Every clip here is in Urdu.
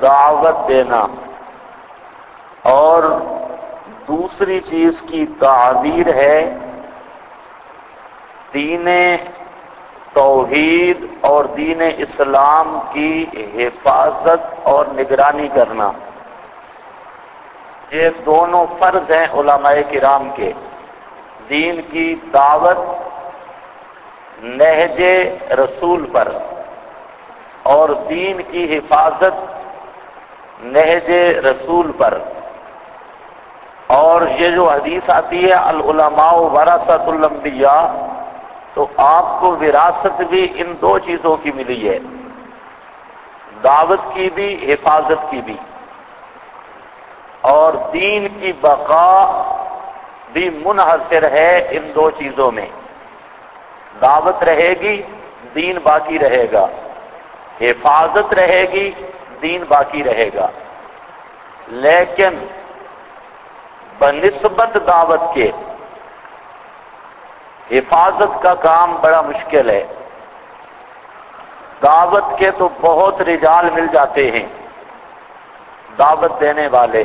دعوت دینا اور دوسری چیز کی تعبیر ہے دین توحید اور دین اسلام کی حفاظت اور نگرانی کرنا. یہ دونوں فرض ہیں علماء کرام کے. دین کی دعوت نہج رسول پر اور دین کی حفاظت نہج رسول پر. اور یہ جو حدیث آتی ہے العلماء ورثۃ الانبیاء، تو آپ کو وراثت بھی ان دو چیزوں کی ملی ہے، دعوت کی بھی حفاظت کی بھی. اور دین کی بقا بھی منحصر ہے ان دو چیزوں میں. دعوت رہے گی دین باقی رہے گا، حفاظت رہے گی دین باقی رہے گا. لیکن بنسبت دعوت کے حفاظت کا کام بڑا مشکل ہے. دعوت کے تو بہت رجال مل جاتے ہیں دعوت دینے والے.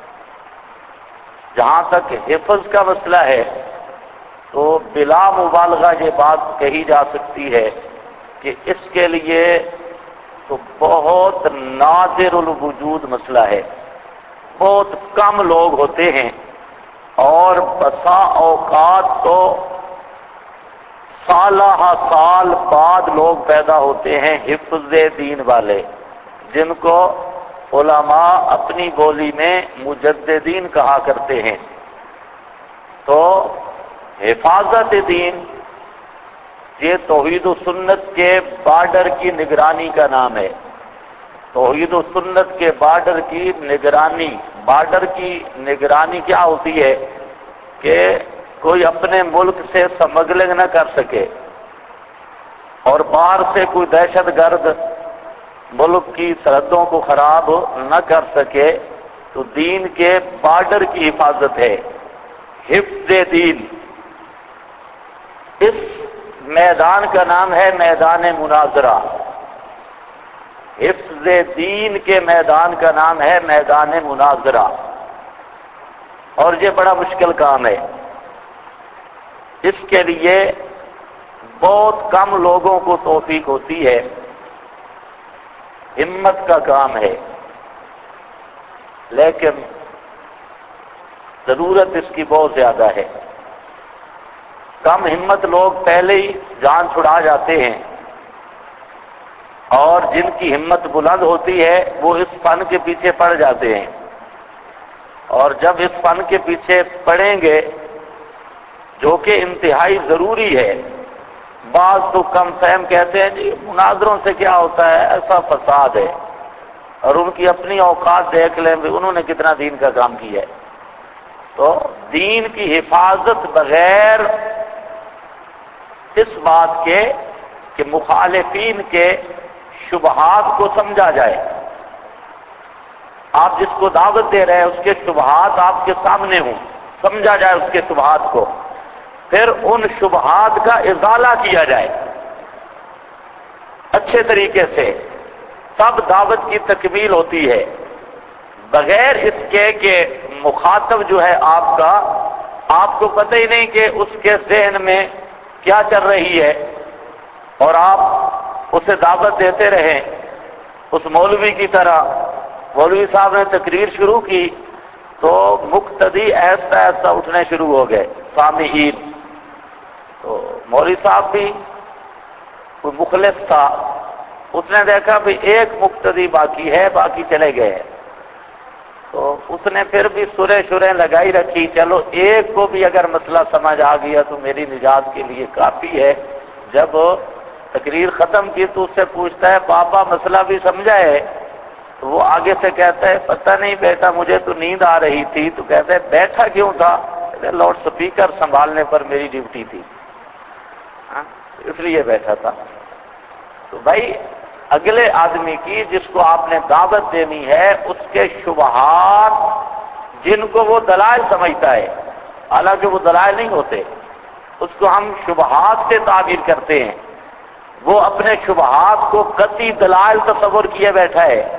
جہاں تک حفظ کا مسئلہ ہے تو بلا مبالغہ یہ بات کہی جا سکتی ہے کہ اس کے لیے تو بہت نادر الوجود مسئلہ ہے. بہت کم لوگ ہوتے ہیں اور بسا اوقات تو سالہ سال بعد لوگ پیدا ہوتے ہیں حفظ دین والے، جن کو علماء اپنی بولی میں مجددین کہا کرتے ہیں. تو حفاظت دین یہ توحید و سنت کے بارڈر کی نگرانی کا نام ہے. توحید و سنت کے بارڈر کی نگرانی. بارڈر کی نگرانی کیا ہوتی ہے کہ کوئی اپنے ملک سے سمگلنگ نہ کر سکے اور باہر سے کوئی دہشت گرد ملک کی سرحدوں کو خراب نہ کر سکے. تو دین کے بارڈر کی حفاظت ہے، حفظ دین. اس میدان کا نام ہے میدان مناظرہ. حفظ دین کے میدان کا نام ہے میدان مناظرہ. اور یہ بڑا مشکل کام ہے. اس کے لیے بہت کم لوگوں کو توفیق ہوتی ہے. ہمت کا کام ہے، لیکن ضرورت اس کی بہت زیادہ ہے. کم ہمت لوگ پہلے ہی جان چھڑا جاتے ہیں، اور جن کی ہمت بلند ہوتی ہے وہ اس فن کے پیچھے پڑ جاتے ہیں. اور جب اس فن کے پیچھے پڑیں گے جو کہ انتہائی ضروری ہے. بعض تو کم فہم کہتے ہیں جی مناظروں سے کیا ہوتا ہے، ایسا فساد ہے. اور ان کی اپنی اوقات دیکھ لیں بھی انہوں نے کتنا دین کا کام کیا ہے. تو دین کی حفاظت بغیر اس بات کے کہ مخالفین کے شبہات کو سمجھا جائے. آپ جس کو دعوت دے رہے ہیں اس کے شبہات آپ کے سامنے ہوں، سمجھا جائے اس کے شبہات کو، پھر ان شبہات کا ازالہ کیا جائے اچھے طریقے سے، تب دعوت کی تکمیل ہوتی ہے. بغیر اس کے کہ مخاطب جو ہے آپ کو پتہ ہی نہیں کہ اس کے ذہن میں کیا چل رہی ہے، اور آپ اسے دعوت دیتے رہیں اس مولوی کی طرح. مولوی صاحب نے تقریر شروع کی تو مقتدی ایسا ایسا اٹھنے شروع ہو گئے سامعین. تو مولوی صاحب بھی کوئی مخلص تھا، اس نے دیکھا بھی ایک مقتدی باقی ہے، باقی چلے گئے ہیں. تو اس نے پھر بھی سریں لگائی رکھی، چلو ایک کو بھی اگر مسئلہ سمجھ آ گیا تو میری نجات کے لیے کافی ہے. جب تقریر ختم کی تو اس سے پوچھتا ہے پاپا مسئلہ بھی سمجھا ہے؟ تو وہ آگے سے کہتا ہے پتہ نہیں بیٹا مجھے تو نیند آ رہی تھی. تو کہتا ہے بیٹھا کیوں تھا؟ لاؤڈ سپیکر سنبھالنے پر میری ڈیوٹی تھی، اس لیے بیٹھا تھا. تو بھائی اگلے آدمی کی جس کو آپ نے دعوت دینی ہے اس کے شبہات جن کو وہ دلائل سمجھتا ہے، حالانکہ وہ دلائل نہیں ہوتے، اس کو ہم شبہات سے تعبیر کرتے ہیں. وہ اپنے شبہات کو قطعی دلائل تصور کیے بیٹھا ہے،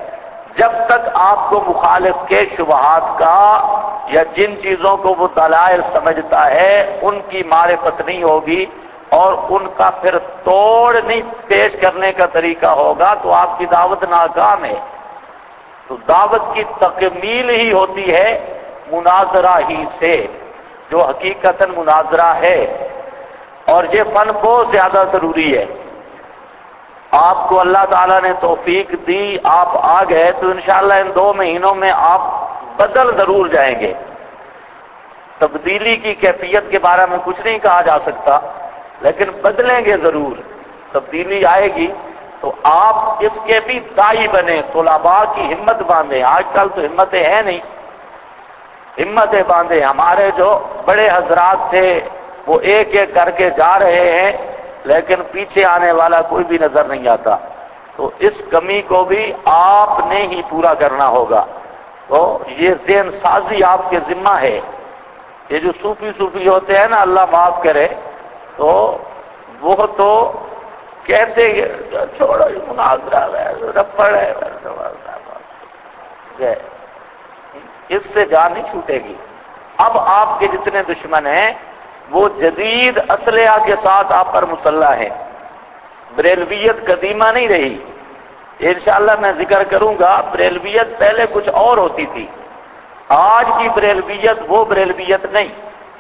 جب تک آپ کو مخالف کے شبہات کا یا جن چیزوں کو وہ دلائل سمجھتا ہے ان کی معرفت نہیں ہوگی اور ان کا پھر توڑ نہیں پیش کرنے کا طریقہ ہوگا تو آپ کی دعوت ناکام ہے۔ تو دعوت کی تکمیل ہی ہوتی ہے مناظرہ ہی سے، جو حقیقتاً مناظرہ ہے، اور یہ فن بہت زیادہ ضروری ہے۔ آپ کو اللہ تعالیٰ نے توفیق دی، آپ آ گئے تو انشاءاللہ ان 2 مہینوں میں آپ بدل ضرور جائیں گے۔ تبدیلی کی کیفیت کے بارے میں کچھ نہیں کہا جا سکتا، لیکن بدلیں گے ضرور، تبدیلی آئے گی۔ تو آپ اس کے بھی داعی بنے، طلباء کی ہمت باندھیں۔ آج کل تو ہمتیں ہیں نہیں، ہمتیں باندھیں۔ ہمارے جو بڑے حضرات تھے وہ ایک ایک کر کے جا رہے ہیں، لیکن پیچھے آنے والا کوئی بھی نظر نہیں آتا۔ تو اس کمی کو بھی آپ نے ہی پورا کرنا ہوگا۔ تو یہ ذہن سازی آپ کے ذمہ ہے۔ یہ جو صوفی ہوتے ہیں نا، اللہ معاف کرے، تو وہ تو کہتے ہیں چھوڑو یہ مناظرہ ہے، رپڑ ہے، اس سے جان نہیں چھوٹے گی۔ اب آپ کے جتنے دشمن ہیں وہ جدید اسلحہ کے ساتھ آپ پر مسلح ہیں۔ بریلویت قدیمہ نہیں رہی، انشاءاللہ میں ذکر کروں گا۔ بریلویت پہلے کچھ اور ہوتی تھی، آج کی بریلویت وہ بریلویت نہیں۔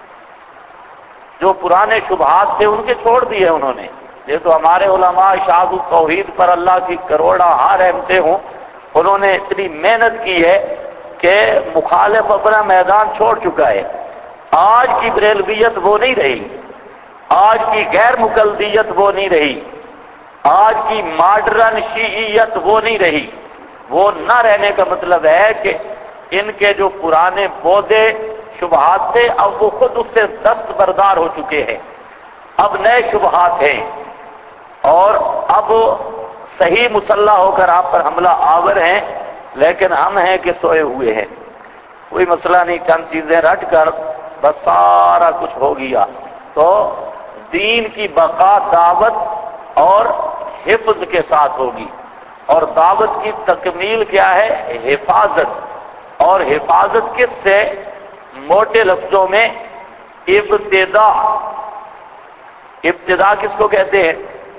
جو پرانے شبہات تھے ان کے چھوڑ دیے انہوں نے۔ یہ تو ہمارے علماء شاہد التوحید پر اللہ کی کروڑا رحمتیں ہوں، انہوں نے اتنی محنت کی ہے کہ مخالف اپنا میدان چھوڑ چکا ہے۔ آج کی بریلویت وہ نہیں رہی، آج کی غیر مقلدیت وہ نہیں رہی، آج کی ماڈرن شیعیت وہ نہیں رہی۔ وہ نہ رہنے کا مطلب ہے کہ ان کے جو پرانے بودے شبہات تھے اب وہ خود اس سے دستبردار ہو چکے ہیں، اب نئے شبہات ہیں، اور اب صحیح مسلح ہو کر آپ پر حملہ آور ہیں، لیکن ہم ہیں کہ سوئے ہوئے ہیں۔ کوئی مسئلہ نہیں، چند چیزیں رٹ کر بس سارا کچھ ہو گیا۔ تو دین کی بقا دعوت اور حفظ کے ساتھ ہوگی، اور دعوت کی تکمیل کیا ہے؟ حفاظت۔ اور حفاظت کس سے؟ موٹے لفظوں میں ابتدا۔ ابتدا کس کو کہتے ہیں؟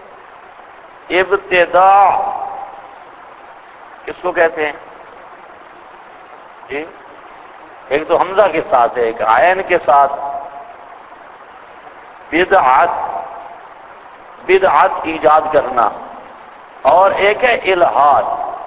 ابتدا کس کو کہتے ہیں؟ جی، ایک تو حمزہ کے ساتھ ہے، ایک عین کے ساتھ۔ بدعت، بدعت ایجاد کرنا، اور ایک ہے الحاد۔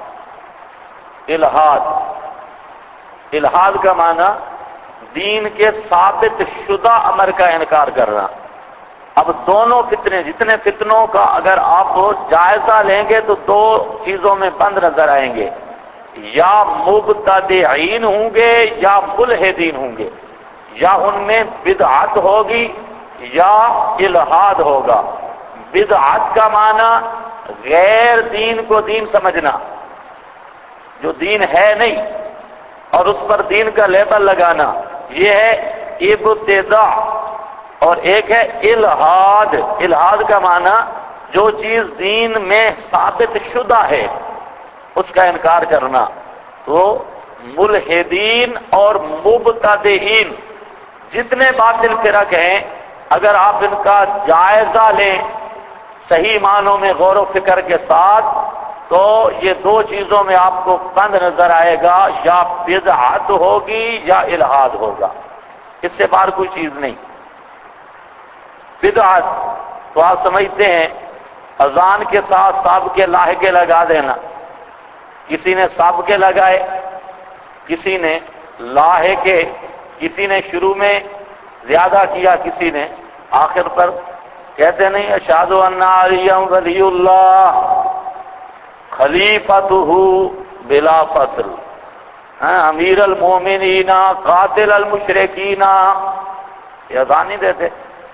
الحاد، الحاد کا معنی دین کے ثابت شدہ امر کا انکار کرنا۔ اب دونوں فتنے، جتنے فتنوں کا اگر آپ جائزہ لیں گے تو 2 چیزوں میں بند نظر آئیں گے، یا مبتدعین ہوں گے یا ملحدین ہوں گے، یا ان میں بدعت ہوگی یا الحاد ہوگا۔ بدعت کا معنی غیر دین کو دین سمجھنا، جو دین ہے نہیں اور اس پر دین کا لیبل لگانا، یہ ہے ابتداء۔ اور ایک ہے الحاد۔ الحاد کا معنی جو چیز دین میں ثابت شدہ ہے اس کا انکار کرنا۔ تو ملحدین اور مبتدعین جتنے باطل فرق ہیں، اگر آپ ان کا جائزہ لیں صحیح معنوں میں غور و فکر کے ساتھ، تو یہ 2 چیزوں میں آپ کو بند نظر آئے گا، یا بدعت ہوگی یا الحاد ہوگا، اس سے باہر کوئی چیز نہیں۔ بدعت تو آپ سمجھتے ہیں اذان کے ساتھ سابقے لاحقے لگا دینا۔ کسی نے سابقے لگائے، کسی نے لاحقے، کسی نے شروع میں زیادہ کیا، کسی نے آخر پر کہتے نہیں اشہد ان علی ولی اللہ خلیفتہ بلا فصل، امیر المومنین قاتل المشرکین، یہ اذان نہیں دیتے۔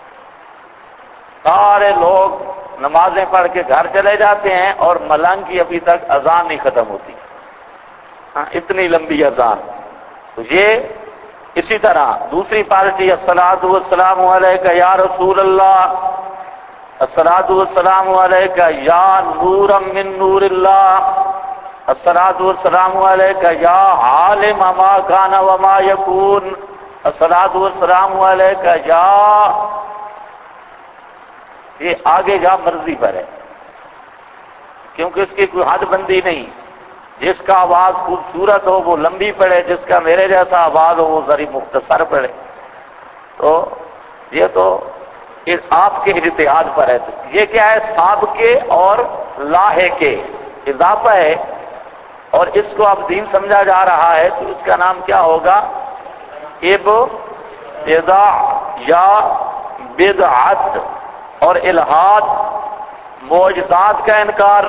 سارے لوگ نمازیں پڑھ کے گھر چلے جاتے ہیں اور ملنگ کی ابھی تک اذان نہیں ختم ہوتی، اتنی لمبی اذان۔ تو یہ اسی طرح دوسری پارٹی الصلاۃ والسلام علیک یا رسول اللہ، الصلاۃ والسلام علیک یا نورا من نور اللہ، الصلاۃ والسلام علیک یا عالم ما کان وما یکون، الصلاۃ والسلام علیک یا، یہ آگے جا مرضی پر ہے، کیونکہ اس کی کوئی حد بندی نہیں، جس کا آواز خوبصورت ہو وہ لمبی پڑے، جس کا میرے جیسا آواز ہو وہ ذری مختصر پڑے، تو یہ تو آپ کے اجتہاد پر ہے۔ یہ کیا ہے؟ سابقے اور لاحقے اضافہ ہے، اور اس کو اب دین سمجھا جا رہا ہے تو اس کا نام کیا ہوگا؟ ابتداع یا بدعت اور الحاد، معجزات کا انکار،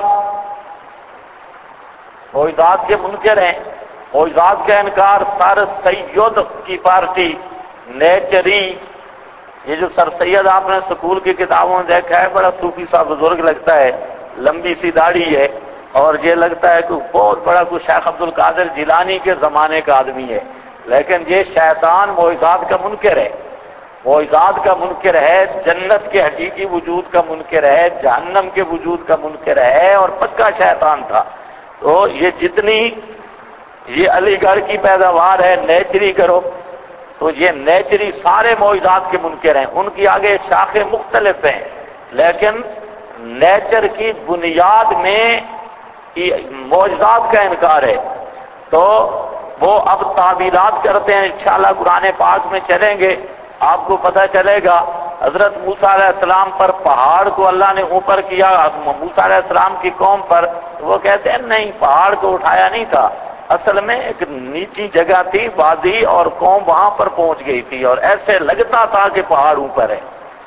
معجزات کے منکر ہیں، معجزات کا انکار۔ سر سید کی پارٹی نیچری، یہ جو سر سید آپ نے سکول کی کتابوں میں دیکھا ہے، بڑا صوفی سا بزرگ لگتا ہے، لمبی سی داڑھی ہے، اور یہ لگتا ہے کہ بہت بڑا کوئی شیخ عبد القادر جیلانی کے زمانے کا آدمی ہے، لیکن یہ شیطان معجزات کا منکر ہے، معجزات کا منکر ہے، جنت کے حقیقی وجود کا منکر ہے، جہنم کے وجود کا منکر ہے، اور پکا شیطان تھا۔ تو یہ جتنی یہ علی گڑھ کی پیداوار ہے نیچری گروپ، تو یہ نیچری سارے معجزات کے منکر ہیں، ان کی آگے شاخیں مختلف ہیں، لیکن نیچر کی بنیاد میں معجزات کا انکار ہے۔ تو وہ اب تعبیرات کرتے ہیں، انشاءاللہ قرآن پاک میں چلیں گے آپ کو پتہ چلے گا۔ حضرت موسیٰ علیہ السلام پر پہاڑ کو اللہ نے اوپر کیا، موسیٰ علیہ السلام کی قوم پر، وہ کہتے ہیں نہیں پہاڑ کو اٹھایا نہیں تھا، اصل میں ایک نیچی جگہ تھی وادی، اور قوم وہاں پر پہنچ گئی تھی، اور ایسے لگتا تھا کہ پہاڑ اوپر ہے۔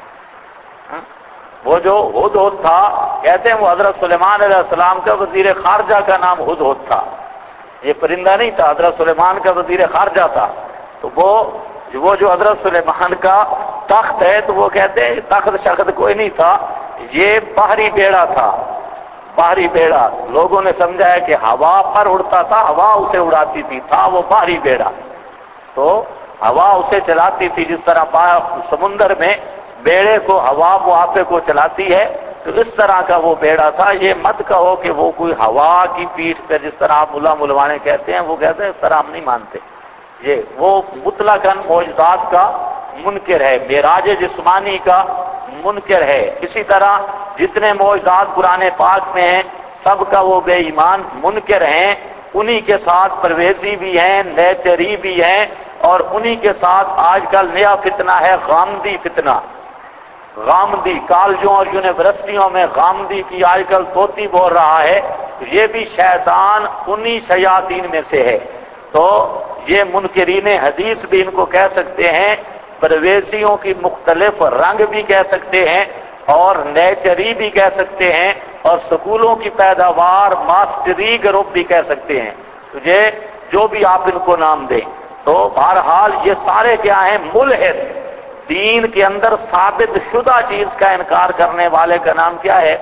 وہ جو ہدہد تھا، کہتے ہیں وہ حضرت سلیمان علیہ السلام کا وزیر خارجہ کا نام ہدہد تھا، یہ پرندہ نہیں تھا، حضرت سلیمان کا وزیر خارجہ تھا۔ تو وہ جو حضرت سلیمان کا تخت ہے، تو وہ کہتے ہیں تخت شخت کوئی نہیں تھا، یہ باہری بیڑا تھا، باہری بیڑا۔ لوگوں نے سمجھا ہے کہ ہوا پر اڑتا تھا، ہوا اسے اڑاتی تھی، تھا وہ باہری بیڑا، تو ہوا اسے چلاتی تھی، جس طرح سمندر میں بیڑے کو ہوا معافے کو چلاتی ہے، تو اس طرح کا وہ بیڑا تھا۔ یہ مت کہو کہ وہ کوئی ہوا کی پیٹھ پہ، جس طرح آپ ملا ملوانے کہتے ہیں، وہ کہتے ہیں اس طرح ہم نہیں مانتے، یہ وہ مطلقاً معجزات کا منکر ہے، معراج جسمانی کا منکر ہے۔ اسی طرح جتنے معجزات قرآن پاک میں ہیں سب کا وہ بے ایمان منکر ہیں، انہی کے ساتھ پرویزی بھی ہیں، نیچری بھی ہیں، اور انہی کے ساتھ آج کل نیا فتنہ ہے غامدی فتنہ، غامدی کالجوں اور یونیورسٹیوں میں غامدی کی آج کل توتی بول رہا ہے، یہ بھی شیطان انہی شیاطین میں سے ہے۔ تو یہ منکرین حدیث بھی ان کو کہہ سکتے ہیں، پرویزیوں کی مختلف رنگ بھی کہہ سکتے ہیں، اور نیچری بھی کہہ سکتے ہیں، اور سکولوں کی پیداوار ماسٹری گروپ بھی کہہ سکتے ہیں، تو یہ جو بھی آپ ان کو نام دیں۔ تو بہرحال یہ سارے کیا ہیں؟ ملحد، دین کے اندر ثابت شدہ چیز کا انکار کرنے والے کا نام کیا ہے؟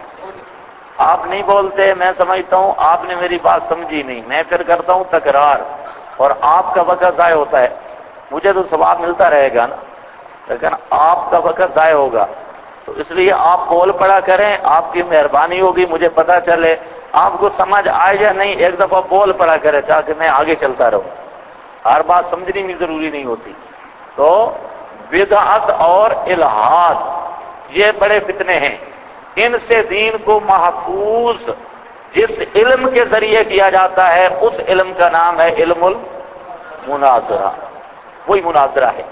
آپ نہیں بولتے، میں سمجھتا ہوں آپ نے میری بات سمجھی نہیں، میں پھر کرتا ہوں تکرار، اور آپ کا وقت ضائع ہوتا ہے، مجھے تو ثواب ملتا رہے گا نا، لیکن آپ کا وقت ضائع ہوگا، تو اس لیے آپ بول پڑا کریں، آپ کی مہربانی ہوگی، مجھے پتا چلے آپ کو سمجھ آئے یا نہیں، ایک دفعہ بول پڑا کرے تاکہ میں آگے چلتا رہوں، ہر بات سمجھنی بھی ضروری نہیں ہوتی۔ تو بدعت اور الحاد یہ بڑے فتنے ہیں، ان سے دین کو محفوظ جس علم کے ذریعے کیا جاتا ہے اس علم کا نام ہے علم المناظرہ، وہی مناظرہ ہے۔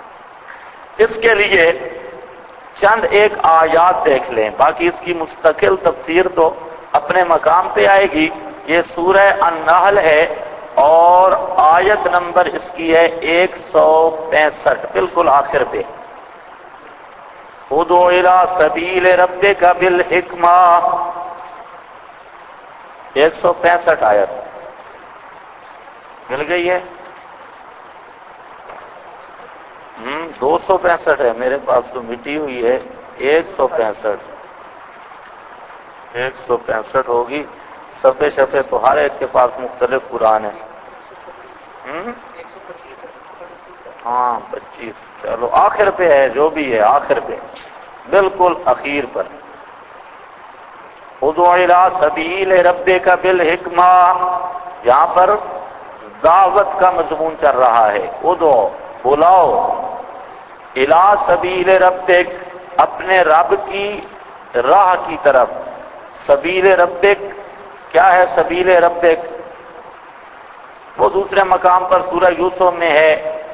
اس کے لیے چند ایک آیات دیکھ لیں، باقی اس کی مستقل تفسیر تو اپنے مقام پہ آئے گی۔ یہ سورہ النحل ہے، اور آیت نمبر اس کی ہے 165، بالکل آخر پہ، ادعو الی سبیل ربک بالحکمہ، 165 آیت مل گئی ہے؟ 265 ہے میرے پاس تو مٹی ہوئی ہے، 165 ہوگی، صفحے شفے تو ہر ایک کے پاس مختلف قرآن ہے۔ ہاں 25، چلو آخر پہ ہے، جو بھی ہے آخر پہ، بالکل اخیر پر۔ ادعو الی سبیل ربک بالحکمہ، یہاں پر دعوت کا مضمون چل رہا ہے. ادعو، بلاؤ، الی سبیل ربک، اپنے رب کی راہ کی طرف. سبیل ربک کیا ہے؟ سبیل ربک وہ دوسرے مقام پر سورہ یوسف میں ہے.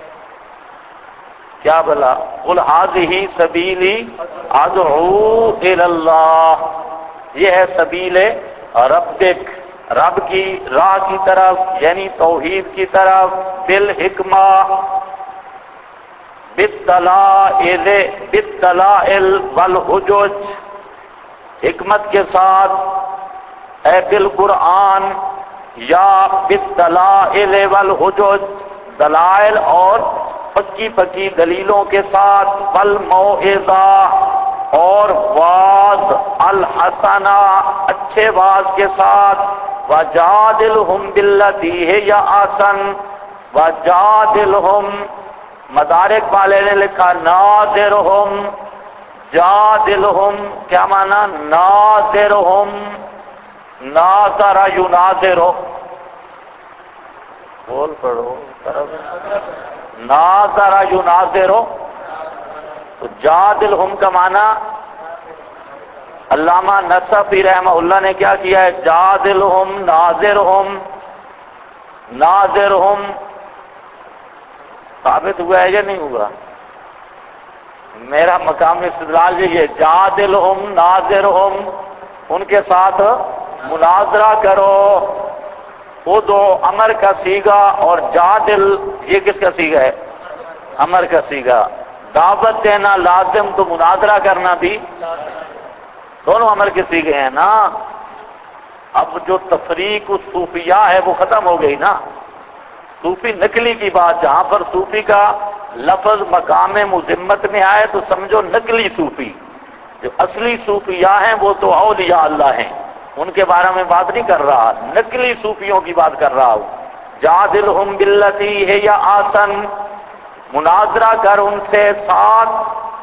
کیا بلا؟ قل ھذہ سبیلی ادعو الی اللہ، یہ ہے سبیل ربک، رب کی راہ کی طرف، یعنی توحید کی طرف. بالحکمہ، بالدلائل والحجج، حکمت کے ساتھ، اے بالقرآن، یا بالدلائل والحجج، دلائل اور پکی پکی دلیلوں کے ساتھ. والموعظہ، اور واز الحسنہ، اچھے واز کے ساتھ. وجادلہم باللتی ہی احسن، وجادلہم، مدارک والے نے لکھا ناظرہم، جادلہم کیا معنی؟ ناظرہم، ناظر یناظرہ، بول پڑھو، ناظر یناظرہ. تو جادلہم کا معنی علامہ نصفی رحمہ اللہ نے کیا کیا ہے؟ جادلہم، ناظرہم، ناظرہم ثابت ہوا ہے یا نہیں ہوا؟ میرا مقام استدلال یہ ہے، جادلہم، ناظرہم، ان کے ساتھ مناظرہ کرو. ادعو امر کا صیغہ، اور جادل یہ کس کا صیغہ ہے؟ امر کا صیغہ. دعوت دینا لازم تو مناظرہ کرنا بھی دونوں امر کے صیغے ہیں نا. اب جو تفریق الصوفیہ ہے وہ ختم ہو گئی نا. صوفی نقلی کی بات، جہاں پر صوفی کا لفظ مقام مذمت میں آئے تو سمجھو نقلی صوفی. جو اصلی صوفیاء ہیں وہ تو اولیاء اللہ ہیں، ان کے بارے میں بات نہیں کر رہا، نقلی صوفیوں کی بات کر رہا ہوں. جادلہم باللتی ہی احسن، مناظرہ کر ان سے ساتھ.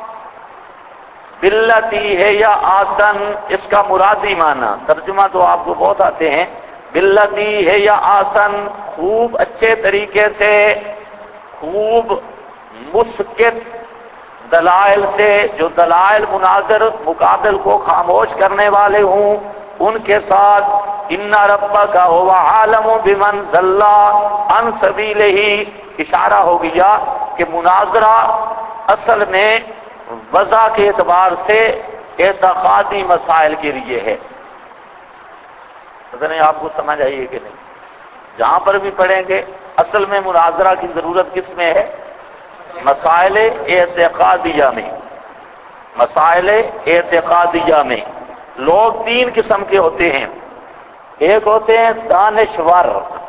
باللتی ہے یا آسن، اس کا مرادی معنی ترجمہ تو آپ کو بہت آتے ہیں. باللتی ہے یا آسن، خوب اچھے طریقے سے، خوب مسکت دلائل سے، جو دلائل مناظر مقابل کو خاموش کرنے والے ہوں ان کے ساتھ. ان ربک ھو عالم بمن ضل عن سبیلہ، اشارہ ہو گیا کہ مناظرہ اصل میں وضع کے اعتبار سے اعتقادی مسائل کے لیے ہے. پتہ نہیں آپ کو سمجھ آئیے کہ نہیں؟ جہاں پر بھی پڑھیں گے اصل میں مناظرہ کی ضرورت کس میں ہے؟ مسائل اعتقادیہ میں. مسائل اعتقادیہ میں لوگ تین قسم کے ہوتے ہیں. ایک ہوتے ہیں دانشور،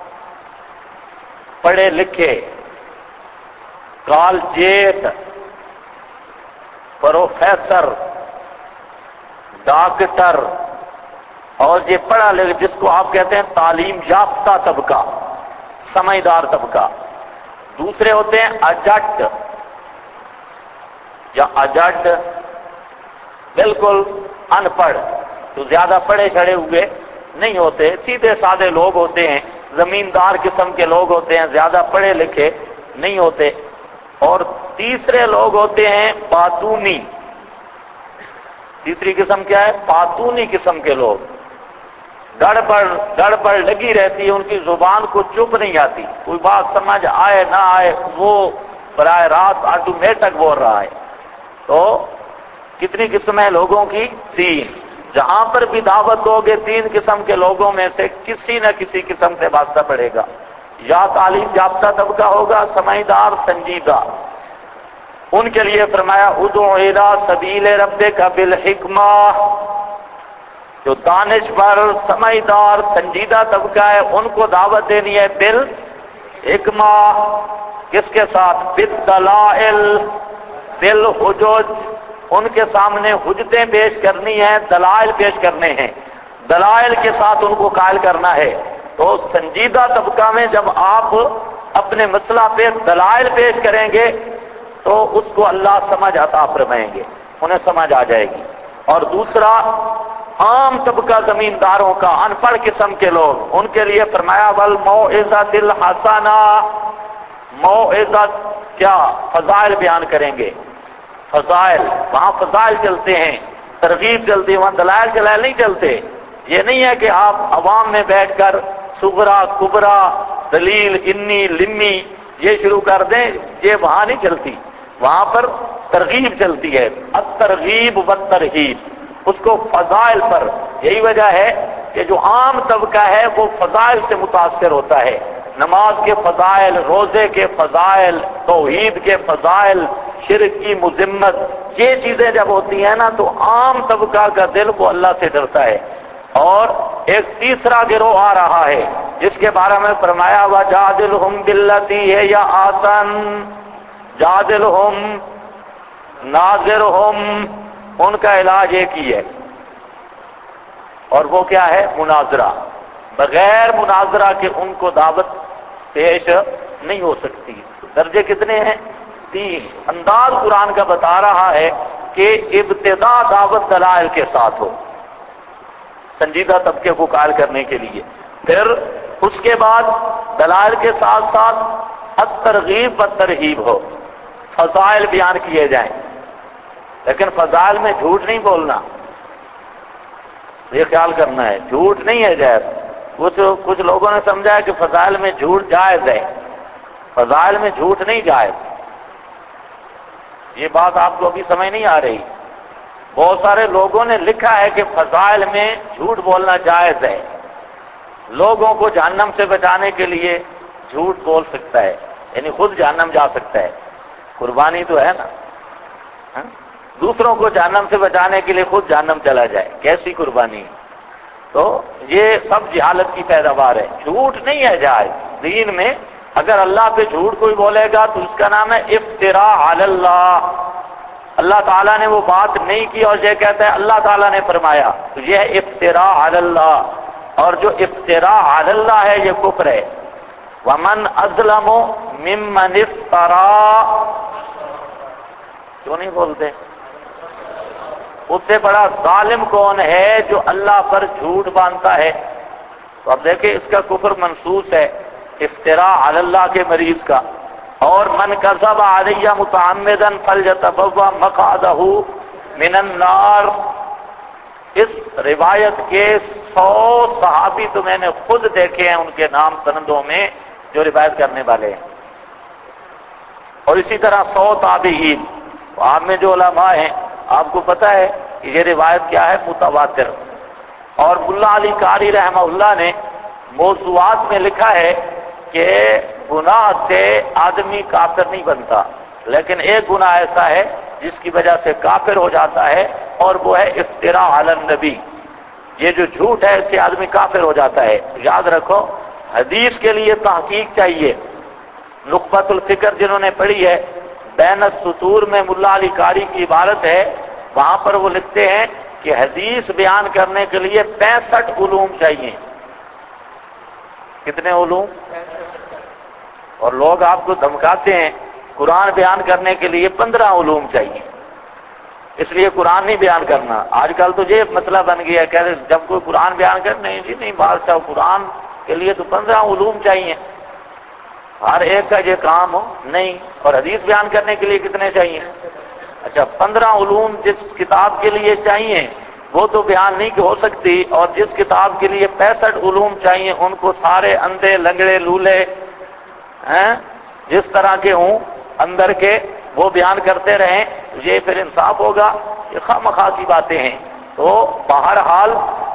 پڑھے لکھے، کالجیٹ، پروفیسر، ڈاکٹر، اور یہ پڑھا لکھا جس کو آپ کہتے ہیں تعلیم یافتہ طبقہ، سمجھدار طبقہ. دوسرے ہوتے ہیں اجٹ یا اجٹ، بالکل ان پڑھ، تو زیادہ پڑھے چھڑے ہوئے نہیں ہوتے، سیدھے سادے لوگ ہوتے ہیں، زمیندار قسم کے لوگ ہوتے ہیں، زیادہ پڑھے لکھے نہیں ہوتے. اور تیسرے لوگ ہوتے ہیں پاتونی. تیسری قسم کیا ہے؟ پاتونی قسم کے لوگ. گڑبڑ لگی رہتی ہے، ان کی زبان کو چپ نہیں آتی، کوئی بات سمجھ آئے نہ آئے وہ براہ راست آٹومیٹک بول رہا ہے. تو کتنی قسمیں لوگوں کی؟ تین. جہاں پر بھی دعوت ہوگے تین قسم کے لوگوں میں سے کسی نہ کسی قسم سے واسطہ پڑے گا. یا تعلیم یافتہ طبقہ ہوگا، سمجھدار، سنجیدہ. ان کے لیے فرمایا ادعو الی سبیل ربک بالحکمہ، جو دانشور، سمجھدار، سنجیدہ طبقہ ہے ان کو دعوت دینی ہے بالحکمہ. کس کے ساتھ؟ بالدلائل، بالحجج، ان کے سامنے حجتیں پیش کرنی ہیں، دلائل پیش کرنے ہیں، دلائل کے ساتھ ان کو قائل کرنا ہے. تو سنجیدہ طبقہ میں جب آپ اپنے مسئلہ پہ دلائل پیش کریں گے تو اس کو اللہ سمجھ عطا فرمائیں گے، انہیں سمجھ آ جائے گی. اور دوسرا عام طبقہ زمینداروں کا، ان پڑھ قسم کے لوگ، ان کے لیے فرمایا والموعظۃ الحسنہ، موعظت کیا؟ فضائل بیان کریں گے، فضائل، وہاں فضائل چلتے ہیں، ترغیب چلتی ہے، وہاں دلائل چلائل نہیں چلتے۔ یہ نہیں ہے کہ آپ عوام میں بیٹھ کر صغرا کبرا دلیل انی لمی یہ شروع کر دیں، یہ وہاں نہیں چلتی، وہاں پر ترغیب چلتی ہے، الترغیب والترہیب، اس کو فضائل پر۔ یہی وجہ ہے کہ جو عام طبقہ ہے وہ فضائل سے متاثر ہوتا ہے، نماز کے فضائل، روزے کے فضائل، توحید کے فضائل، شرک کی مذمت، یہ چیزیں جب ہوتی ہیں نا تو عام طبقہ کا دل وہ اللہ سے ڈرتا ہے۔ اور ایک تیسرا گروہ آ رہا ہے جس کے بارے میں فرمایا وَجَادِلْهُمْ بِالَّتِي هِيَ أَحْسَنُ، جادلہم، ناظرہم، ان کا علاج ایک ہی ہے، اور وہ کیا ہے؟ مناظرہ۔ بغیر مناظرہ کے ان کو دعوت پیش نہیں ہو سکتی۔ درجے کتنے ہیں؟ 3۔ انداز قرآن کا بتا رہا ہے کہ ابتدا دعوت دلائل کے ساتھ ہو، سنجیدہ طبقے کو قائل کرنے کے لیے، پھر اس کے بعد دلائل کے ساتھ ساتھ الترغیب والترہیب ہو، فضائل بیان کیے جائیں، لیکن فضائل میں جھوٹ نہیں بولنا، یہ خیال کرنا ہے، جھوٹ نہیں ہے جائز۔ کچھ لوگوں نے سمجھا ہے کہ فضائل میں جھوٹ جائز ہے، فضائل میں جھوٹ نہیں جائز، یہ بات آپ کو ابھی سمجھ نہیں آ رہی۔ بہت سارے لوگوں نے لکھا ہے کہ فضائل میں جھوٹ بولنا جائز ہے، لوگوں کو جہنم سے بچانے کے لیے جھوٹ بول سکتا ہے، یعنی خود جہنم جا سکتا ہے، قربانی تو ہے نا، دوسروں کو جہنم سے بچانے کے لیے خود جہنم چلا جائے، کیسی قربانی؟ تو یہ سب جہالت کی پیداوار ہے، جھوٹ نہیں ہے جائز دین میں۔ اگر اللہ پہ جھوٹ کوئی بولے گا تو اس کا نام ہے افتراء علی اللہ، اللہ تعالیٰ نے وہ بات نہیں کی اور یہ کہتا ہے اللہ تعالیٰ نے فرمایا، تو یہ ہے افتراء علی اللہ، اور جو افتراء علی اللہ ہے یہ کفر ہے۔ ومن اظلم ممن افترا، کیوں نہیں بولتے؟ اس سے بڑا ظالم کون ہے جو اللہ پر جھوٹ باندھتا ہے؟ تو اب دیکھیں اس کا کفر منصوص ہے افتراء علی اللہ کے مریض کا۔ اور من کذب علی متعمدا فلیتبوأ مقعدہ من النار، اس روایت کے 100 صحابی تو میں نے خود دیکھے ہیں ان کے نام سندوں میں جو روایت کرنے والے ہیں، اور اسی طرح 100 تابعین۔ آپ میں جو علماء ہیں آپ کو پتہ ہے کہ یہ روایت کیا ہے؟ متواتر۔ اور ملا علی قاری رحمہ اللہ نے موضوعات میں لکھا ہے کہ گناہ سے آدمی کافر نہیں بنتا، لیکن ایک گناہ ایسا ہے جس کی وجہ سے کافر ہو جاتا ہے، اور وہ ہے افتراء علی النبی، یہ جو جھوٹ ہے اس سے آدمی کافر ہو جاتا ہے۔ یاد رکھو حدیث کے لیے تحقیق چاہیے۔ نخبۃ الفکر جنہوں نے پڑھی ہے، بین السطور میں ملا علی قاری کی عبارت ہے، وہاں پر وہ لکھتے ہیں کہ حدیث بیان کرنے کے لیے 65 علوم چاہیے۔ کتنے علوم؟ اور لوگ آپ کو دھمکاتے ہیں قرآن بیان کرنے کے لیے 15 علوم چاہیے، اس لیے قرآن نہیں بیان کرنا۔ آج کل تو یہ مسئلہ بن گیا کہ جب کوئی قرآن بیان کر، نہیں جی نہیں بادشاہ، قرآن کے لیے تو 15 علوم چاہیے، ہر ایک کا یہ کام ہو نہیں۔ اور حدیث بیان کرنے کے لیے کتنے چاہیے؟ اچھا 15 علوم جس کتاب کے لیے چاہیے وہ تو بیان نہیں ہو سکتی، اور جس کتاب کے لیے 65 علوم چاہیے ان کو سارے اندھے لنگڑے لولے جس طرح کے ہوں اندر کے وہ بیان کرتے رہیں، یہ پھر انصاف ہوگا؟ یہ خواہ مخواہ کی باتیں ہیں۔ تو بہرحال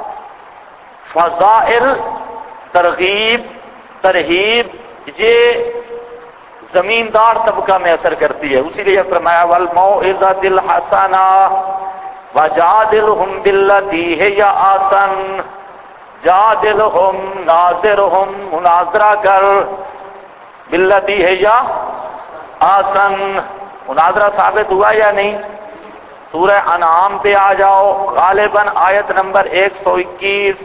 فضائل، ترغیب، ترہیب، یہ زمیندار طبقہ میں اثر کرتی ہے، اسی لیے فرمایا والموعظۃ الحسنہ وجادلہم باللتی ہی احسن، جادلہم، ناظرہم، مناظرہ کر، باللتی ہی احسن، مناظرہ ثابت ہوا یا نہیں؟ سورہ انعام پہ آ جاؤ، غالباً آیت نمبر 121،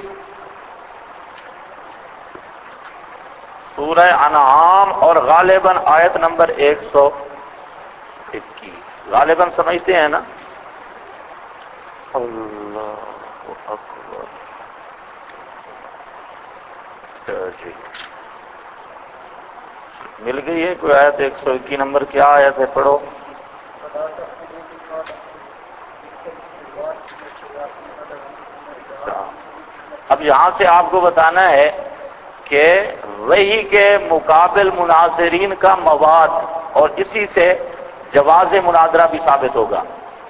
سورہ انعام اور غالباً آیت نمبر 121، غالباً سمجھتے ہیں نا؟ اللہ اکبر. جی مل گئی ہے کوئی آیت؟ 121 نمبر کیا آیت ہے؟ پڑھو. اب یہاں سے آپ کو بتانا ہے کہ وحی کے مقابل مناظرین کا مواد اور اسی سے جواز مناظرہ بھی ثابت ہوگا.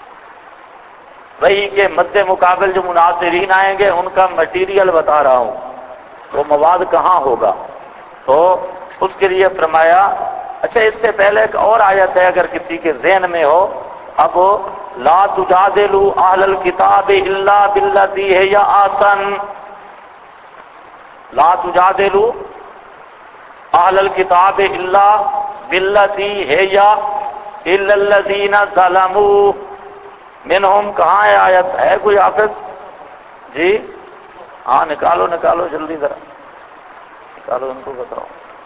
وحی کے مد مقابل جو مناظرین آئیں گے ان کا مٹیریل بتا رہا ہوں، وہ مواد کہاں ہوگا. تو اس کے لیے فرمایا. اچھا اس سے پہلے ایک اور آیت ہے اگر کسی کے ذہن میں ہو. اب لا تجادلوا اہل الکتاب الا بالذی ہی احسن. لا تجادلوا اہل الکتاب الا بالذی ہی الا الذین ظلموا منہم. کہاں ہے آیت؟ ہے کوئی حافظ؟ جی ہاں نکالو جلدی ذرا نکالو، ان کو بتاؤ.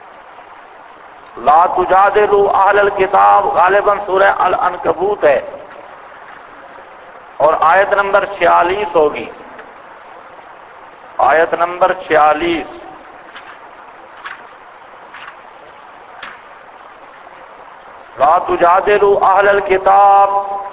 لا تجادلوا اہل الکتاب غالباً سورہ العنکبوت ہے اور آیت نمبر 46 ہوگی. آیت نمبر 46. لا تجادلوا اہل الکتاب.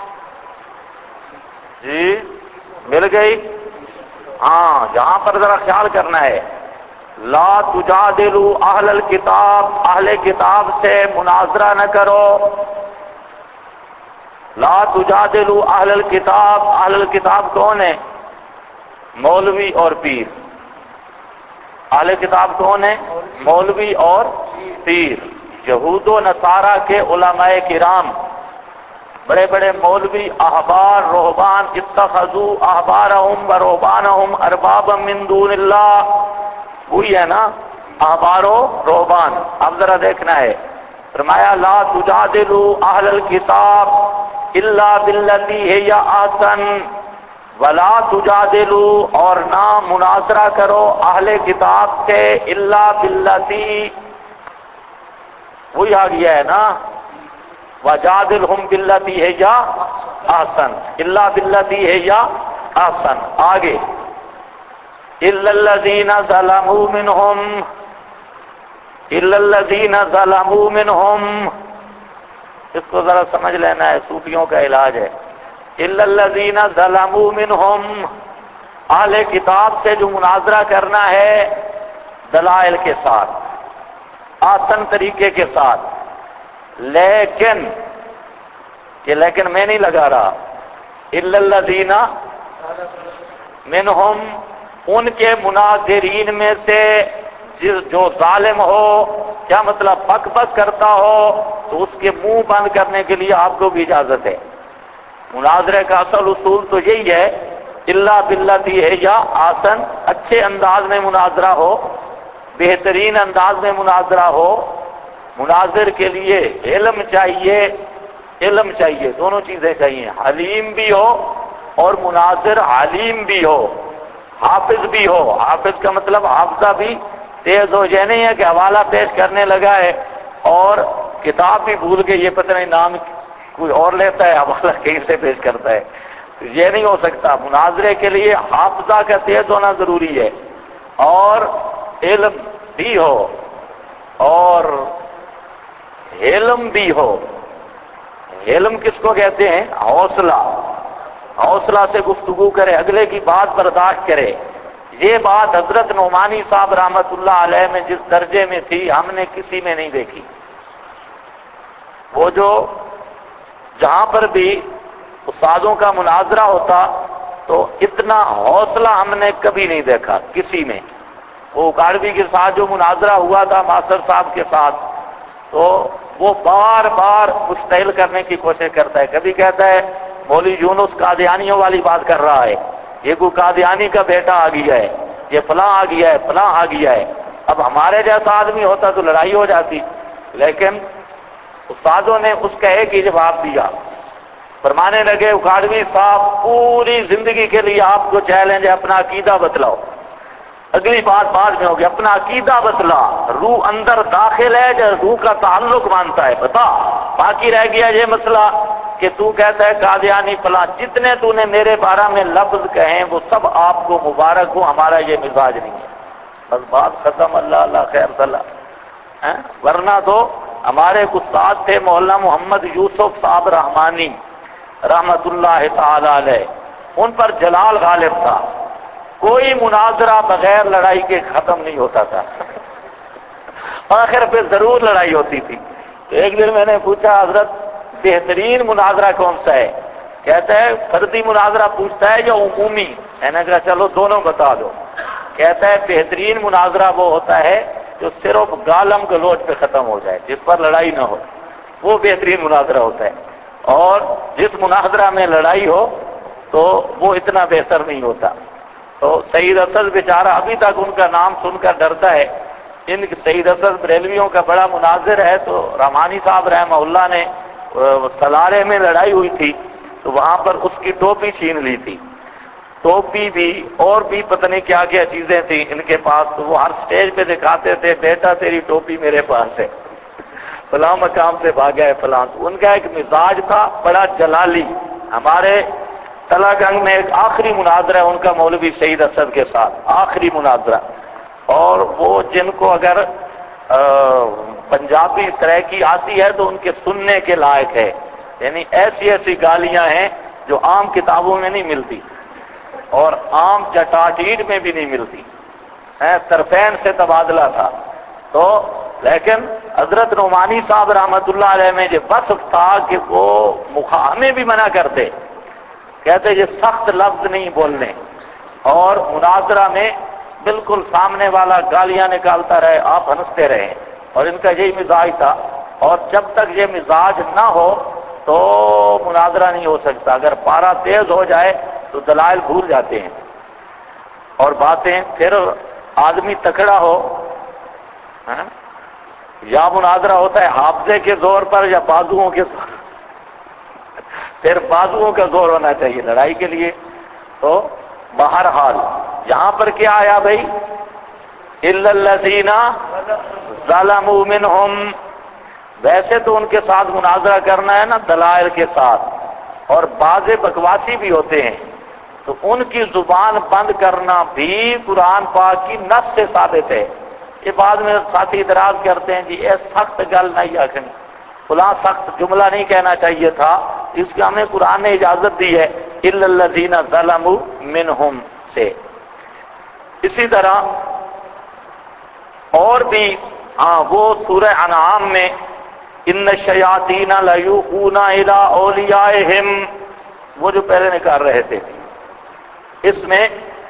جی مل گئی؟ ہاں یہاں پر ذرا خیال کرنا ہے. لا تجادلوا اہل الکتاب، اہل کتاب سے مناظرہ نہ کرو. لا تجادلوا اہل الکتاب. اہل الکتاب کون ہے؟ مولوی اور پیر. اہل کتاب کون ہے؟ مولوی اور پیر. یہود و نصارہ کے علماء کرام، بڑے بڑے مولوی، احبار، رہبان، اتخذوا احبارہم و رہبانہم اربابا من دون اللہ. وہی ہے نا احبار و رہبان. اب ذرا دیکھنا ہے. فرمایا لا تجادلوا اہل الکتاب الا بالذی ہی احسن ولا تجادلوا، اور نہ مناظرہ کرو اہل کتاب سے الا بالذی، وہی آ گیا ہے نا وجادلہم بالذی ہی احسن، الا بالذی ہی احسن. آگے الا الذین ظلموا منہم، الا الذین ظلموا منہم. اس کو ذرا سمجھ لینا ہے، صوفیوں کا علاج ہے. الا الذین ظلموا منہم، اہل کتاب سے جو مناظرہ کرنا ہے دلائل کے ساتھ، آسن طریقے کے ساتھ. لیکن یہ لیکن میں نہیں لگا رہا. الا الذین منہم، ان کے مناظرین میں سے جو ظالم ہو. کیا مطلب؟ بک بک کرتا ہو تو اس کے منہ بند کرنے کے لیے آپ کو بھی اجازت ہے. مناظرے کا اصل اصول تو یہی ہے الا بالذی ہی احسن. اچھے انداز میں مناظرہ ہو، بہترین انداز میں مناظرہ ہو. مناظر کے لیے علم چاہیے، دونوں چیزیں چاہیے. حلیم بھی ہو اور مناظر عالم بھی ہو، حافظ بھی ہو. حافظ کا مطلب حافظہ بھی تیز ہو. یہ نہیں ہے کہ حوالہ پیش کرنے لگا ہے اور کتاب بھی بھول کے یہ پتہ نہیں نام کوئی اور لیتا ہے، حوالہ کہیں سے پیش کرتا ہے. یہ نہیں ہو سکتا. مناظرے کے لیے حافظہ کا تیز ہونا ضروری ہے اور علم بھی ہو اور علم بھی ہو. علم کس کو کہتے ہیں؟ حوصلہ سے گفتگو کرے، اگلے کی بات برداشت کرے. یہ بات حضرت نعمانی صاحب رحمت اللہ علیہ میں جس درجے میں تھی ہم نے کسی میں نہیں دیکھی. وہ جو جہاں پر بھی استادوں کا مناظرہ ہوتا تو اتنا حوصلہ ہم نے کبھی نہیں دیکھا کسی میں. وہ اکاڑوی کے ساتھ جو مناظرہ ہوا تھا ماسٹر صاحب کے ساتھ، تو وہ بار بار مشتعل کرنے کی کوشش کرتا ہے. کبھی کہتا ہے مولوی یونس قادیانیوں والی بات کر رہا ہے، یہ کوئی قادیانی کا بیٹا آ گیا ہے، یہ فلاں آ گیا ہے، فلاں آ گیا ہے. اب ہمارے جیسا آدمی ہوتا تو لڑائی ہو جاتی، لیکن استادوں نے اس کا ایک ہی جواب دیا. فرمانے لگے اکاڑوی صاحب پوری زندگی کے لیے آپ کو چیلنج ہے، اپنا عقیدہ بتلاؤ. اگلی بات بعد میں ہوگی، اپنا عقیدہ بتلا. روح اندر داخل ہے جو روح کا تعلق مانتا ہے، بتا. باقی رہ گیا یہ مسئلہ کہ تو کہتا ہے قادیانی فلاں، جتنے تو نے میرے بارے میں لفظ کہیں وہ سب آپ کو مبارک ہو، ہمارا یہ مزاج نہیں ہے، بس بات ختم، اللہ اللہ خیر صلاح۔ ورنہ تو ہمارے ایک استاد تھے مولانا محمد یوسف صاحب رحمانی رحمت اللہ تعالی علیہ، ان پر جلال غالب تھا، کوئی مناظرہ بغیر لڑائی کے ختم نہیں ہوتا تھا، آخر پہ ضرور لڑائی ہوتی تھی۔ تو ایک دن میں نے پوچھا حضرت بہترین مناظرہ کون سا ہے؟ کہتا ہے فردی مناظرہ پوچھتا ہے یا عمومی؟ میں نے کہا چلو دونوں بتا دو۔ کہتا ہے بہترین مناظرہ وہ ہوتا ہے جو صرف گالم گلوچ پہ ختم ہو جائے، جس پر لڑائی نہ ہو، وہ بہترین مناظرہ ہوتا ہے، اور جس مناظرہ میں لڑائی ہو تو وہ اتنا بہتر نہیں ہوتا۔ تو سید اسد بیچارہ ابھی تک ان کا نام سن کر ڈرتا ہے، ان سید اسد بریلویوں کا بڑا مناظر ہے، تو رحمانی صاحب رحمہ اللہ نے سلارے میں لڑائی ہوئی تھی تو وہاں پر اس کی ٹوپی چھین لی تھی، ٹوپی بھی اور بھی پتہ نہیں کیا کیا چیزیں تھیں ان کے پاس، تو وہ ہر سٹیج پہ دکھاتے تھے بیٹا تیری ٹوپی میرے پاس ہے، فلاں مقام سے بھاگا ہے فلاں۔ ان کا ایک مزاج تھا بڑا جلالی۔ ہمارے تلا گنگ میں ایک آخری مناظرہ ہے ان کا مولوی سعید اسد کے ساتھ، آخری مناظرہ، اور وہ جن کو اگر پنجابی سرائکی آتی ہے تو ان کے سننے کے لائق ہے، یعنی ایسی ایسی گالیاں ہیں جو عام کتابوں میں نہیں ملتی اور عام چٹاٹیٹ میں بھی نہیں ملتی، طرفین سے تبادلہ تھا۔ تو لیکن حضرت نعمانی صاحب رحمت اللہ علیہ میں یہ وصف تھا کہ وہ ہمیں بھی منع کرتے، کہتے یہ سخت لفظ نہیں بولنے، اور مناظرہ میں بالکل سامنے والا گالیاں نکالتا رہے آپ ہنستے رہے، اور ان کا یہی مزاج تھا، اور جب تک یہ مزاج نہ ہو تو مناظرہ نہیں ہو سکتا، اگر پارا تیز ہو جائے تو دلائل بھول جاتے ہیں اور باتیں، پھر آدمی تکڑا ہو، یا مناظرہ ہوتا ہے حافظے کے زور پر یا بازوؤں کے زور، پھر بازوؤں کا زور ہونا چاہیے لڑائی کے لیے۔ تو بہرحال یہاں پر کیا آیا بھائی؟ الا الذین ظلموا منہم، ویسے تو ان کے ساتھ مناظرہ کرنا ہے نا دلائل کے ساتھ، اور بعض بکواسی بھی ہوتے ہیں، تو ان کی زبان بند کرنا بھی قرآن پاک کی نص سے ثابت ہے۔ یہ بعد میں ساتھی اعتراض کرتے ہیں جی اے سخت گل نہیں آخنی، فلاں سخت جملہ نہیں کہنا چاہیے تھا، اس کا ہمیں قرآن نے اجازت دی ہے الا الذین ظلموا منہم سے۔ اسی طرح اور بھی وہ سورہ انعام میں ان الشیاطین لیوحون الی اولیائہم، وہ جو پہلے نکال رہے تھے، اس میں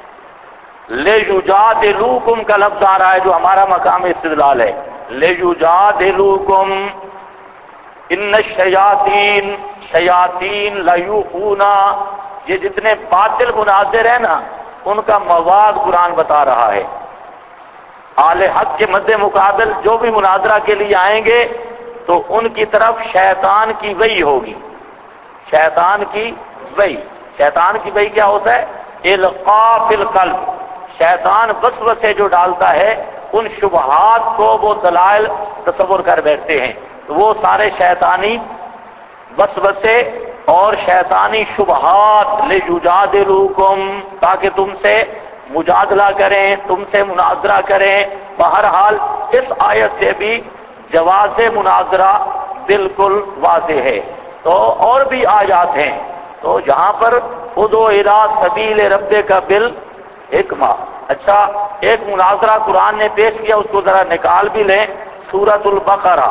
لیجادلوکم کا لفظ آ رہا ہے جو ہمارا مقام استدلال ہے، لیجادلوکم ان الشیاطین، شیاطین لیوحون، یہ جتنے باطل مناظر ہیں نا ان کا مواد قرآن بتا رہا ہے، اہل حق کے مد مقابل جو بھی مناظرہ کے لیے آئیں گے تو ان کی طرف شیطان کی وحی ہوگی، شیطان کی وحی، شیطان کی وحی کیا ہوتا ہے؟ القاء فی القلب، شیطان وسوسے جو ڈالتا ہے ان شبہات کو وہ دلائل تصور کر بیٹھتے ہیں، تو وہ سارے شیطانی وسوسے اور شیطانی شبہات لیجادلوکم، تاکہ تم سے مجادلہ کریں، تم سے مناظرہ کریں۔ بہرحال اس آیت سے بھی جواز مناظرہ بالکل واضح ہے۔ تو اور بھی آیات ہیں، تو جہاں پر ادعو الی سبیل ربک بالحکمہ، اچھا ایک مناظرہ قرآن نے پیش کیا، اس کو ذرا نکال بھی لیں، سورۃ البقرہ،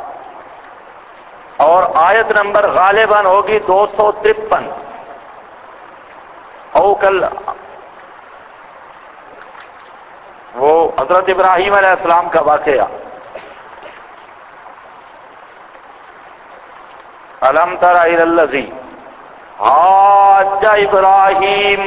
اور آیت نمبر غالباً ہوگی 253، او کل وہ حضرت ابراہیم علیہ السلام کا واقعہ، الم تر الی الذی حاج ابراہیم،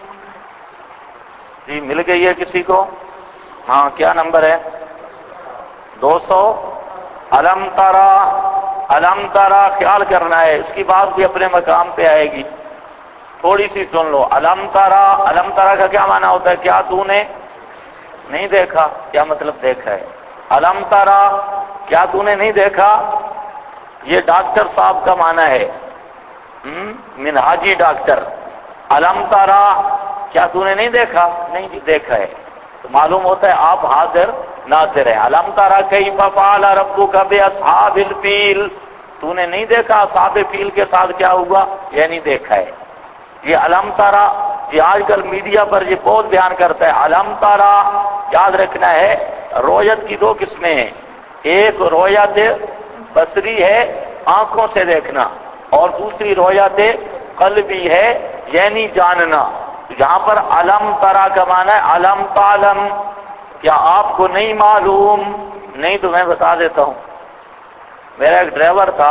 جی مل گئی ہے کسی کو؟ ہاں کیا نمبر ہے؟ 200۔ الم ترا، الم ترا خیال کرنا ہے، اس کی بات بھی اپنے مقام پہ آئے گی، تھوڑی سی سن لو۔ الم ترا، الم ترا کا کیا معنی ہوتا ہے؟ کیا تو نے نہیں دیکھا؟ کیا مطلب دیکھا ہے؟ الم ترا کیا تو نے نہیں دیکھا؟ یہ ڈاکٹر صاحب کا معنی ہے، منہاجی ڈاکٹر، علم تارا، کیا تو نے نہیں دیکھا؟ نہیں جی دیکھا ہے، تو معلوم ہوتا ہے آپ حاضر ناظر ہیں۔ علم تارا کیف فعل ربک باصحاب الفیل، تو نے نہیں دیکھا اصحاب فیل کے ساتھ کیا ہوا؟ یہ نہیں دیکھا ہے۔ یہ علم تارا، یہ آج کل میڈیا پر یہ بہت بیان کرتا ہے علم تارا۔ یاد رکھنا ہے رویت کی دو قسمیں ہیں، ایک رویت بصری ہے آنکھوں سے دیکھنا، اور دوسری رویت قلبی ہے یعنی جاننا۔ یہاں پر علم ترا کا معنی ہے علم تعلم، کیا آپ کو نہیں معلوم؟ نہیں تو میں بتا دیتا ہوں۔ میرا ایک ڈرائیور تھا،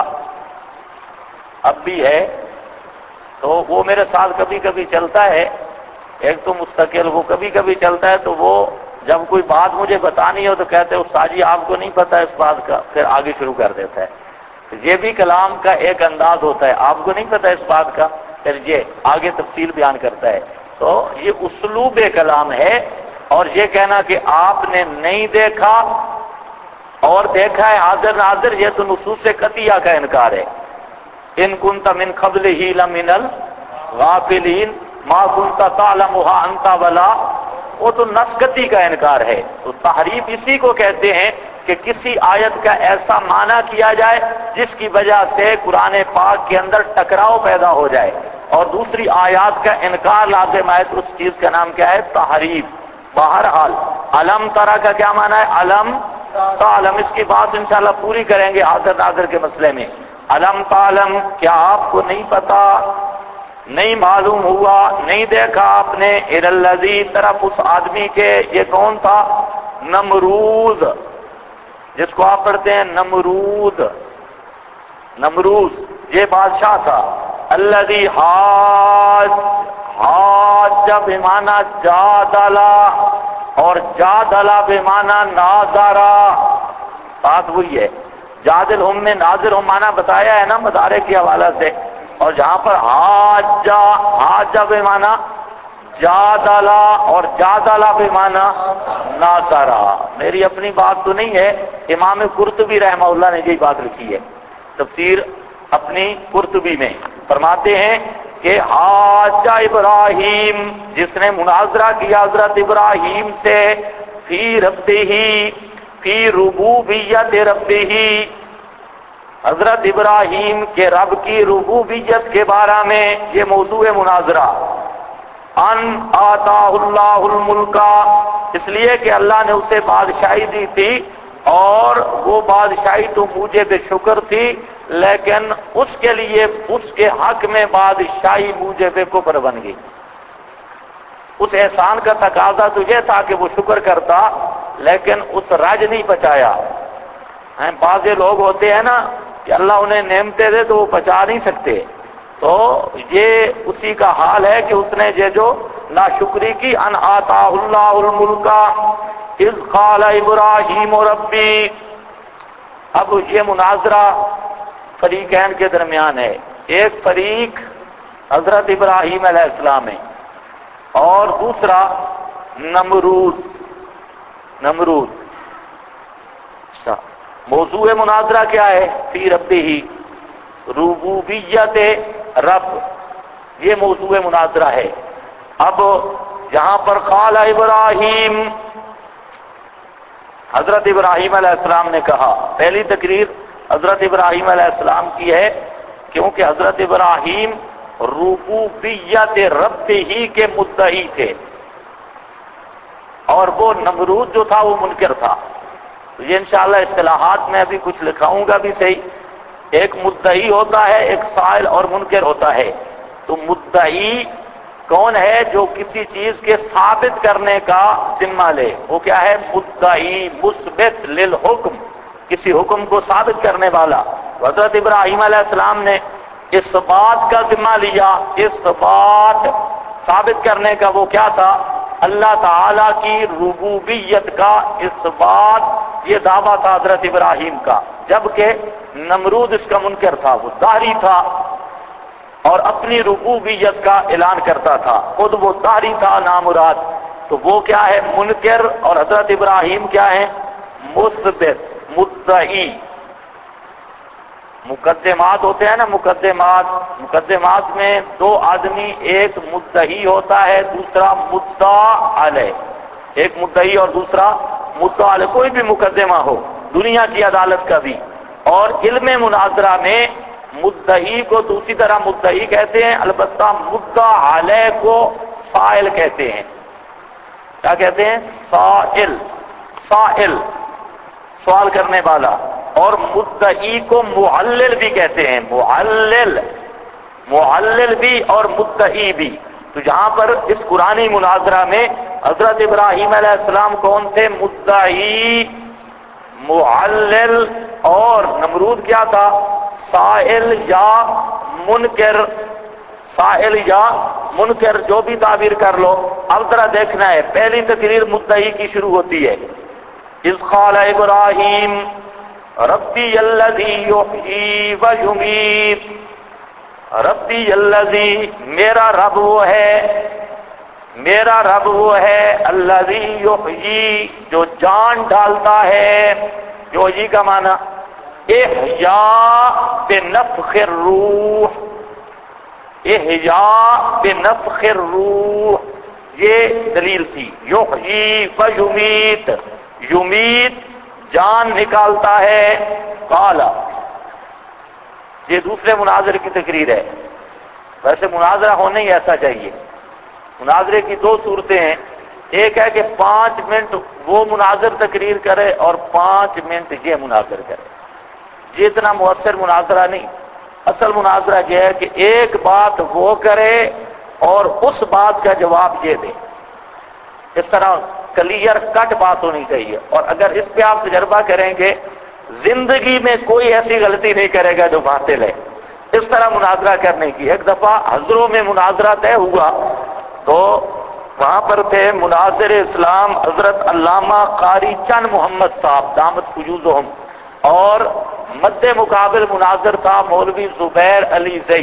اب بھی ہے، تو وہ میرے ساتھ کبھی کبھی چلتا ہے، ایک تو مستقل، وہ کبھی کبھی چلتا ہے تو وہ جب کوئی بات مجھے بتانی ہو تو کہتے ہیں استاد جی آپ کو نہیں پتا اس بات کا، پھر آگے شروع کر دیتا ہے۔ یہ بھی کلام کا ایک انداز ہوتا ہے، آپ کو نہیں پتا اس بات کا، پھر یہ آگے تفصیل بیان کرتا ہے۔ تو یہ اسلوب کلام ہے، اور یہ کہنا کہ آپ نے نہیں دیکھا اور دیکھا ہے حاضر ناظر، یہ تو نصوص قطعیہ کا انکار ہے۔ ان کنت من قبلہ لمن الغافلین ما کنت تعلمها انت ولا، وہ تو نص قطعی کا انکار ہے۔ تو تحریف اسی کو کہتے ہیں کہ کسی آیت کا ایسا معنی کیا جائے جس کی وجہ سے قرآن پاک کے اندر ٹکراؤ پیدا ہو جائے، اور دوسری آیات کا انکار لازم آئے، تو اس چیز کا نام کیا ہے؟ تحریف۔ بہرحال علم ترا کا کیا معنی ہے؟ علم تعلم، اس کی بات انشاءاللہ پوری کریں گے حاضر ناظر کے مسئلے میں۔ علم تعلم، کیا آپ کو نہیں پتا، نہیں معلوم ہوا، نہیں دیکھا آپ نے الذی، طرف اس آدمی کے، یہ کون تھا؟ نمروز، جس کو آپ پڑھتے ہیں نمرود، نمروز، یہ بادشاہ تھا۔ الذی حاج بمعنی جادلا، اور جادلا بمعنی ناظرا، بات وہی ہے۔ جادل ہم میں ناظر ہم معنی بتایا ہے نا مدارک کے حوالہ سے، اور جہاں پر حاج بمعنی جادلا، اور جادلا بمعنی ناظرا۔ میری اپنی بات تو نہیں ہے، امام قرطبی رحمہ اللہ نے یہی بات لکھی ہے تفسیر اپنی قرطبی میں، فرماتے ہیں کہ حاج ابراہیم، جس نے مناظرہ کیا حضرت ابراہیم سے، فی ربہ، فی ربوبیت ربہ، حضرت ابراہیم کے رب کی ربوبیت کے بارے میں، یہ موضوع مناظرہ۔ ان آتا اللہ الملک، اس لیے کہ اللہ نے اسے بادشاہی دی تھی، اور وہ بادشاہی تو موجب شکر تھی، لیکن اس کے لیے اس کے حق میں بادشاہی موجب کفر بن گئی۔ اس احسان کا تقاضا تو یہ تھا کہ وہ شکر کرتا، لیکن اس رج نہیں بچایا۔ بعض لوگ ہوتے ہیں نا کہ اللہ انہیں نعمتیں دے تو وہ بچا نہیں سکتے، تو یہ اسی کا حال ہے کہ اس نے یہ جو ناشکری کی۔ ان آتا اللہ الملک اذ قال ابراہیم ربی، اب یہ مناظرہ فریقین کے درمیان ہے، ایک فریق حضرت ابراہیم علیہ السلام ہے، اور دوسرا نمرود۔ موضوع مناظرہ کیا ہے؟ فی ربہ، ربوبیت رب، یہ موضوع مناظرہ ہے۔ اب یہاں پر قال ابراہیم، حضرت ابراہیم علیہ السلام نے کہا، پہلی تقریر حضرت ابراہیم علیہ السلام کی ہے، کیونکہ حضرت ابراہیم ربوبیت رب ہی کے مدعی تھے، اور وہ نمرود جو تھا وہ منکر تھا۔ تو یہ انشاءاللہ اصطلاحات میں ابھی کچھ لکھاؤں گا بھی صحیح۔ ایک مدعی ہوتا ہے، ایک سائل اور منکر ہوتا ہے۔ تو مدعی کون ہے؟ جو کسی چیز کے ثابت کرنے کا ذمہ لے، وہ کیا ہے؟ مدعی، مثبت للحکم، کسی حکم کو ثابت کرنے والا۔ حضرت ابراہیم علیہ السلام نے اس بات کا ذمہ لیا، اس بات ثابت کرنے کا، وہ کیا تھا؟ اللہ تعالی کی ربوبیت کا اس بات، یہ دعویٰ تھا حضرت ابراہیم کا، جبکہ نمرود اس کا منکر تھا، وہ داہری تھا اور اپنی ربوبیت کا اعلان کرتا تھا، خود وہ داہری تھا نامراد۔ تو وہ کیا ہے؟ منکر، اور حضرت ابراہیم کیا ہے؟ مثبت، مدعی۔ مقدمات ہوتے ہیں نا، مقدمات میں دو آدمی، ایک مدعی ہوتا ہے دوسرا مدعا علیہ، ایک مدعی اور دوسرا مدعا علیہ، کوئی بھی مقدمہ ہو دنیا کی عدالت کا بھی، اور علم مناظرہ میں مدعی کو دوسری طرح مدعی کہتے ہیں، البتہ مدعا علیہ کو سائل کہتے ہیں۔ کیا کہتے ہیں؟ سائل، سوال کرنے والا، اور مدعی کو معلل بھی کہتے ہیں، معلل بھی اور مدعی بھی۔ تو جہاں پر اس قرآنی مناظرہ میں حضرت ابراہیم علیہ السلام کون تھے؟ مدعی، معلل، اور نمرود کیا تھا؟ سائل یا منکر، سائل یا منکر، جو بھی تعبیر کر لو۔ اب ذرا دیکھنا ہے، پہلی تقریر مدعی کی شروع ہوتی ہے، اذ قال ابراہیم ربی الذی یحیی و یمیت، ربی الذی، میرا رب وہ ہے، میرا رب وہ ہے، الذی یحیی، جو جان ڈالتا ہے۔ یحیی کا معنی احیاء بنفخ الروح، احیاء بنفخ الروح، یہ دلیل تھی۔ یحیی و یمیت، یمیت جان نکالتا ہے۔ قال، یہ دوسرے مناظر کی تقریر ہے۔ ویسے مناظرہ ہونے ہی ایسا چاہیے۔ مناظرے کی دو صورتیں ہیں، ایک ہے کہ 5 منٹ وہ مناظر تقریر کرے اور 5 منٹ یہ مناظر کرے، یہ اتنا مؤثر مناظرہ نہیں۔ اصل مناظرہ یہ ہے کہ ایک بات وہ کرے اور اس بات کا جواب یہ دے، اس طرح کلیئر کٹ بات ہونی چاہیے۔ اور اگر اس پہ آپ تجربہ کریں گے، زندگی میں کوئی ایسی غلطی نہیں کرے گا جو باطل ہے، اس طرح مناظرہ کرنے کی۔ ایک دفعہ حضروں میں مناظرہ طے ہوا تو وہاں پر تھے مناظر اسلام حضرت علامہ قاری چند محمد صاحب دامت فیوضہم، اور مد مقابل مناظر تھا مولوی زبیر علی زئی،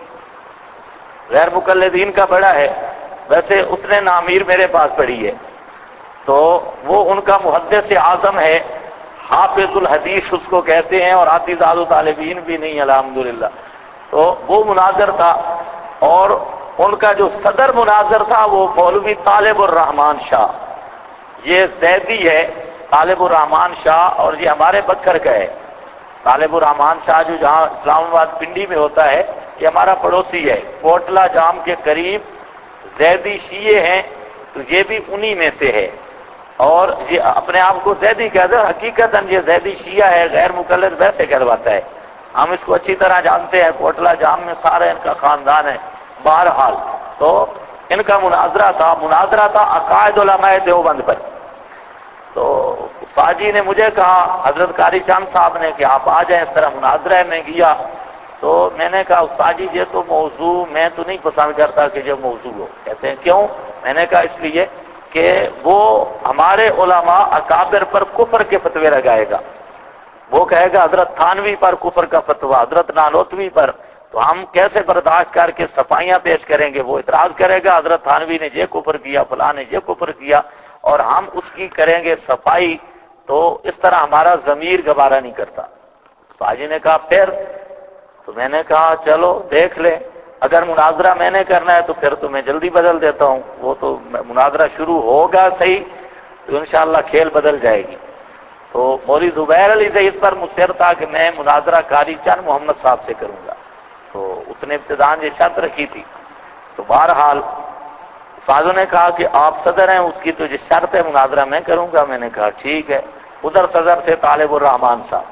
غیر مقلدین کا بڑا ہے، ویسے اس نے نامیر میرے پاس پڑھی ہے، تو وہ ان کا محدث اعظم ہے، حافظ الحدیث اس کو کہتے ہیں، اور آتی زاد و طالبین بھی نہیں الحمدللہ۔ تو وہ مناظر تھا، اور ان کا جو صدر مناظر تھا وہ مولوی طالب الرحمان شاہ، یہ زیدی ہے طالب الرحمان شاہ، اور یہ ہمارے بکر کا ہے۔ طالب الرحمان شاہ جو جہاں اسلام آباد پنڈی میں ہوتا ہے، یہ ہمارا پڑوسی ہے، کوٹلہ جام کے قریب زیدی شیعہ ہیں، تو یہ بھی انہی میں سے ہے، اور یہ اپنے آپ کو زیدی کہتے ہیں، حقیقتاً یہ زیدی شیعہ ہے، غیر مقلد ویسے کہلواتا ہے، ہم اس کو اچھی طرح جانتے ہیں، کوٹلہ جام میں سارا ان کا خاندان ہے۔ بہرحال تو ان کا مناظرہ تھا عقائد علماء دیوبند پر۔ تو استاد جی نے مجھے کہا، حضرت قاری چاند صاحب نے، کہ آپ آ جائیں، اس طرح مناظرہ ہے۔ میں گیا تو میں نے کہا استاد جی یہ تو موضوع میں تو نہیں پسند کرتا کہ جو موضوع ہو۔ کہتے ہیں کیوں؟ میں نے کہا اس لیے کہ وہ ہمارے علماء اکابر پر کفر کے فتوے لگائے گا، وہ کہے گا حضرت تھانوی پر کفر کا فتویٰ، حضرت نانوتوی پر، تو ہم کیسے برداشت کر کے صفائیاں پیش کریں گے؟ وہ اعتراض کرے گا حضرت تھانوی نے یہ کفر کیا، فلاں نے یہ کفر کیا، اور ہم اس کی کریں گے صفائی، تو اس طرح ہمارا ضمیر گوارا نہیں کرتا۔ تو حاجی نے کہا پھر؟ تو میں نے کہا چلو دیکھ لیں، اگر مناظرہ میں نے کرنا ہے تو پھر تو میں جلدی بدل دیتا ہوں، وہ تو مناظرہ شروع ہوگا صحیح تو انشاءاللہ کھیل بدل جائے گی۔ تو مولوی زبیر علی سے اس پر مصر تھا کہ میں مناظرہ قاری چند محمد صاحب سے کروں گا، تو اس نے ابتداءً یہ شرط رکھی تھی۔ تو بہرحال استادوں نے کہا کہ آپ صدر ہیں، اس کی تو یہ شرط ہے، مناظرہ میں کروں گا۔ میں نے کہا ٹھیک ہے۔ ادھر صدر تھے طالب الرحمان صاحب۔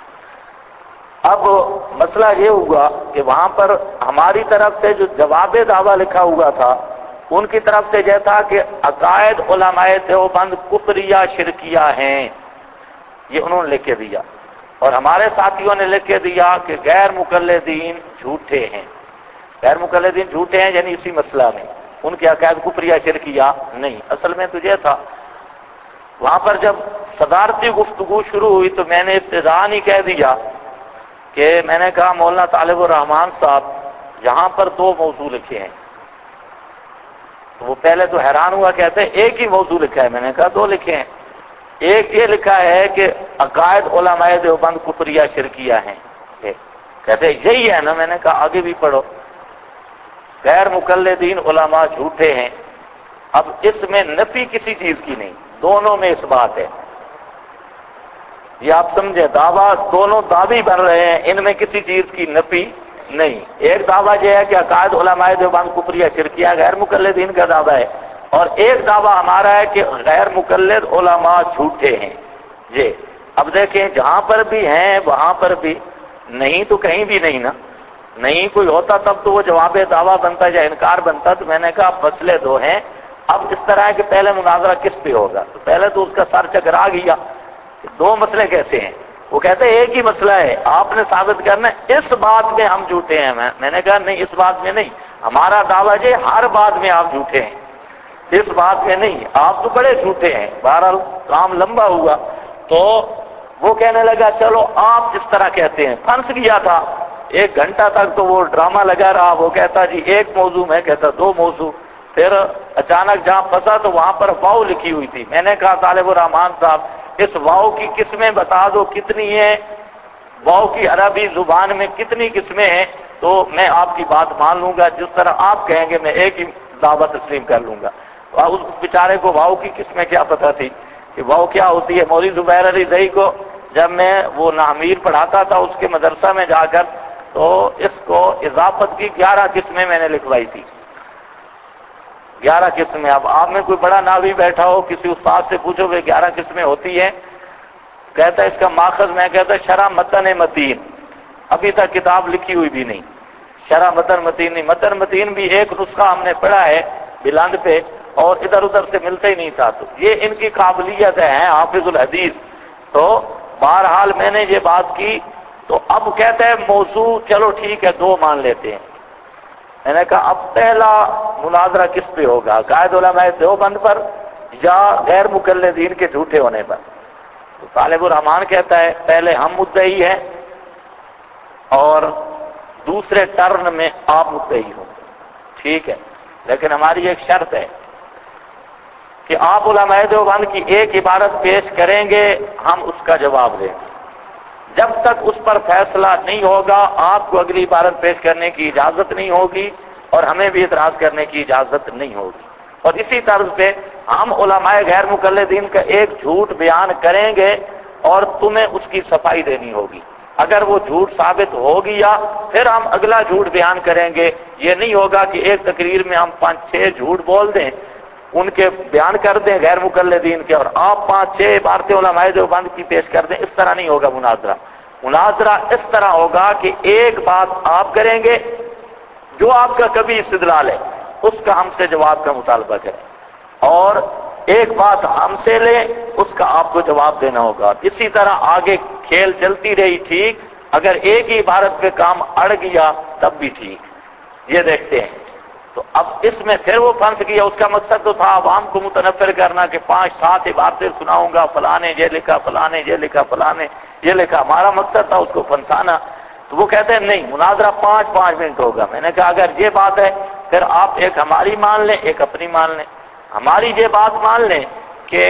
اب مسئلہ یہ ہوا کہ وہاں پر ہماری طرف سے جو جواب دعویٰ لکھا ہوا تھا، ان کی طرف سے یہ تھا کہ عقائد علماء دیوبند کفریہ شرکیہ ہیں، یہ انہوں نے لکھ کے دیا، اور ہمارے ساتھیوں نے لکھ کے دیا کہ غیر مقلدین جھوٹے ہیں۔ غیر مقلدین جھوٹے ہیں یعنی اسی مسئلہ میں ان کے عقائد کفریہ شرکیہ نہیں۔ اصل میں تو یہ تھا، وہاں پر جب صدارتی گفتگو شروع ہوئی تو میں نے ابتداءً ہی کہہ دیا کہ میں نے کہا مولانا طالب الرحمان صاحب یہاں پر 2 موضوع لکھے ہیں۔ تو وہ پہلے تو حیران ہوا، کہتے ہیں ایک ہی موضوع لکھا ہے۔ میں نے کہا 2 لکھے ہیں، ایک یہ لکھا ہے کہ عقائد علماء دیوبند کفریہ شرکیہ ہیں، کہتے یہی ہے نا؟ میں نے کہا آگے بھی پڑھو، غیر مقلدین علماء جھوٹے ہیں۔ اب اس میں نفی کسی چیز کی نہیں، دونوں میں اس بات ہے، یہ آپ سمجھیں، دعویٰ دونوں دعوی بن رہے ہیں، ان میں کسی چیز کی نفی نہیں۔ ایک دعویٰ یہ ہے کہ عقائد علماء دیوبند کفریہ شرکیہ غیر مقلدین کا دعویٰ ہے، اور ایک دعویٰ ہمارا ہے کہ غیر مقلد علماء جھوٹے ہیں۔ جی اب دیکھیں، جہاں پر بھی ہیں وہاں پر بھی نہیں تو کہیں بھی نہیں نا، نہیں کوئی ہوتا تب تو وہ جواب دعویٰ بنتا یا انکار بنتا۔ تو میں نے کہا مسئلے دو ہیں، اب اس طرح ہے کہ پہلے مناظرہ کس پہ ہوگا؟ تو پہلے تو اس کا سر چکرا گیا کہ دو مسئلے کیسے ہیں؟ وہ کہتے ہیں ایک ہی مسئلہ ہے، آپ نے ثابت کرنا ہے اس بات میں ہم جھوٹے ہیں۔ میں نے کہا نہیں، اس بات میں نہیں، ہمارا دعویٰ یہ ہر بات میں آپ جھوٹے ہیں، اس بات میں نہیں، آپ تو بڑے جھوٹے ہیں۔ بہرحال کام لمبا ہوا تو وہ کہنے لگا چلو آپ اس طرح کہتے ہیں، پھنس گیا تھا۔ 1 گھنٹہ تک تو وہ ڈرامہ لگا رہا، وہ کہتا جی ایک موضوع، میں کہتا 2 موضوع۔ پھر اچانک جہاں پھنسا تو وہاں پر واؤ لکھی ہوئی تھی۔ میں نے کہا طالب الرحمان صاحب اس واؤ کی قسمیں بتا دو کتنی ہیں، واؤ کی عربی زبان میں کتنی قسمیں ہیں، تو میں آپ کی بات مان لوں گا، جس طرح آپ کہیں گے میں ایک ہی دعوت تسلیم کر لوں گا۔ اس بیچارے کو واؤ کی قسمیں کیا پتا تھی کہ واؤ کیا ہوتی ہے۔ مولوی زبیر علی زئی کو جب میں وہ نامیر پڑھاتا تھا اس کے مدرسہ میں جا کر، تو اس کو اضافت کی 11 قسمیں میں نے لکھوائی تھی، 11 قسمیں۔ اب آپ میں کوئی بڑا ناوی بیٹھا ہو، کسی استاد سے پوچھو وہ 11 قسمیں ہوتی ہیں، کہتا ہے اس کا ماخذ، میں کہتا شرح متن متین، ابھی تک کتاب لکھی ہوئی بھی نہیں، شرح متن متین نہیں، متن متین بھی ایک نسخہ ہم نے پڑھا ہے بلند پہ، اور ادھر ادھر سے ملتا ہی نہیں تھا۔ تو یہ ان کی قابلیت ہے حافظ الحدیث۔ تو بہرحال میں نے یہ بات کی، تو اب کہتا ہے موضوع چلو ٹھیک ہے 2 مان لیتے ہیں۔ میں نے کہا اب پہلا مناظرہ کس پہ ہوگا، عقائد علماء دیوبند پر یا غیر مقلدین کے جھوٹے ہونے پر؟ تو طالب الرحمان کہتا ہے پہلے ہم مدعی ہیں اور دوسرے ٹرن میں آپ مدعی ہوں، ٹھیک ہے، لیکن ہماری ایک شرط ہے کہ آپ علماء دیوبند کی ایک عبارت پیش کریں گے، ہم اس کا جواب دیں گے، جب تک اس پر فیصلہ نہیں ہوگا آپ کو اگلی عبارت پیش کرنے کی اجازت نہیں ہوگی، اور ہمیں بھی اعتراض کرنے کی اجازت نہیں ہوگی۔ اور اسی طرز پہ ہم علماء غیر مقلدین کا ایک جھوٹ بیان کریں گے اور تمہیں اس کی صفائی دینی ہوگی۔ اگر وہ جھوٹ ثابت ہو گیا پھر ہم اگلا جھوٹ بیان کریں گے۔ یہ نہیں ہوگا کہ ایک تقریر میں ہم 5-6 جھوٹ بول دیں، ان کے بیان کر دیں غیر مقلدین کے، اور آپ 5-6 عبارتیں علماء دیوبند کی پیش کر دیں۔ اس طرح نہیں ہوگا مناظرہ۔ مناظرہ اس طرح ہوگا کہ ایک بات آپ کریں گے، جو آپ کا کبھی استدلال ہے اس کا ہم سے جواب کا مطالبہ کریں، اور ایک بات ہم سے لیں، اس کا آپ کو جواب دینا ہوگا۔ اسی طرح آگے کھیل چلتی رہی ٹھیک، اگر ایک ہی عبارت پہ کام اڑ گیا تب بھی ٹھیک، یہ دیکھتے ہیں۔ تو اب اس میں پھر وہ پھنس گیا، اس کا مقصد تو تھا عوام کو متنفر کرنا کہ 5-7 عبارتیں سناؤں گا، فلاں نے یہ لکھا، فلاں نے یہ لکھا، فلاں نے یہ لکھا، ہمارا مقصد تھا اس کو پھنسانا۔ تو وہ کہتے ہیں نہیں، مناظرہ 5-5 منٹ ہوگا۔ میں نے کہا اگر یہ بات ہے پھر آپ ایک ہماری مان لیں، ایک اپنی مان لیں۔ ہماری یہ بات مان لیں کہ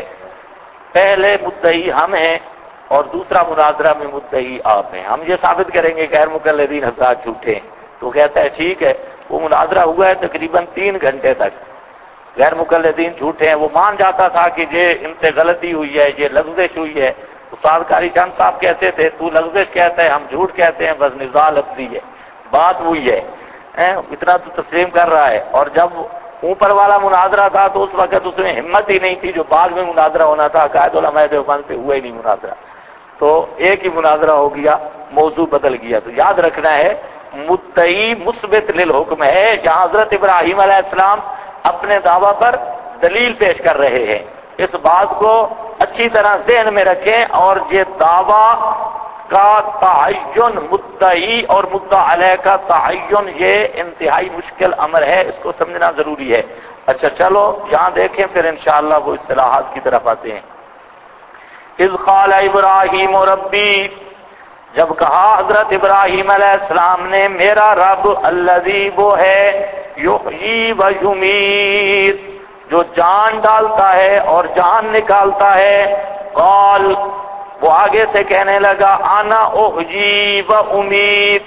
پہلے مدعی ہم ہیں اور دوسرا مناظرہ میں مدعی آپ ہیں، ہم یہ ثابت کریں گے غیر مقلدین حضرات جھوٹے ہیں۔ تو کہتا ہے ٹھیک ہے۔ وہ مناظرہ ہوا ہے تقریباً 3 گھنٹے تک، غیر مقلدین جھوٹے ہیں، وہ مان جاتا تھا کہ یہ ان سے غلطی ہوئی ہے، یہ لغزش ہوئی ہے۔ استاد قاری چند صاحب کہتے تھے تو لغزش کہتا ہے، ہم جھوٹ کہتے ہیں، بس نزاع لفظی ہے، بات وہی ہے، اتنا تو تسلیم کر رہا ہے۔ اور جب اوپر والا مناظرہ تھا تو اس وقت اس میں ہمت ہی نہیں تھی، جو بعد میں مناظرہ ہونا تھا عقائد علماء دیوبند پہ ہوا ہی نہیں مناظرہ، تو ایک ہی مناظرہ ہو گیا، موضوع بدل گیا۔ تو یاد رکھنا ہے مدعی مثبت للحکم ہے، جہاں حضرت ابراہیم علیہ السلام اپنے دعویٰ پر دلیل پیش کر رہے ہیں، اس بات کو اچھی طرح ذہن میں رکھیں۔ اور یہ دعویٰ کا تعین، مدعی اور مدعا علیہ کا تعین، یہ انتہائی مشکل امر ہے، اس کو سمجھنا ضروری ہے۔ اچھا چلو یہاں دیکھیں، پھر انشاءاللہ وہ اصطلاحات کی طرف آتے ہیں۔ اذ قال ابراہیم ربی، جب کہا حضرت ابراہیم علیہ السلام نے میرا رب، الذی وہ ہے، یحیی و یمیت، جو جان ڈالتا ہے اور جان نکالتا ہے، قال وہ آگے سے کہنے لگا انا احیی و امیت.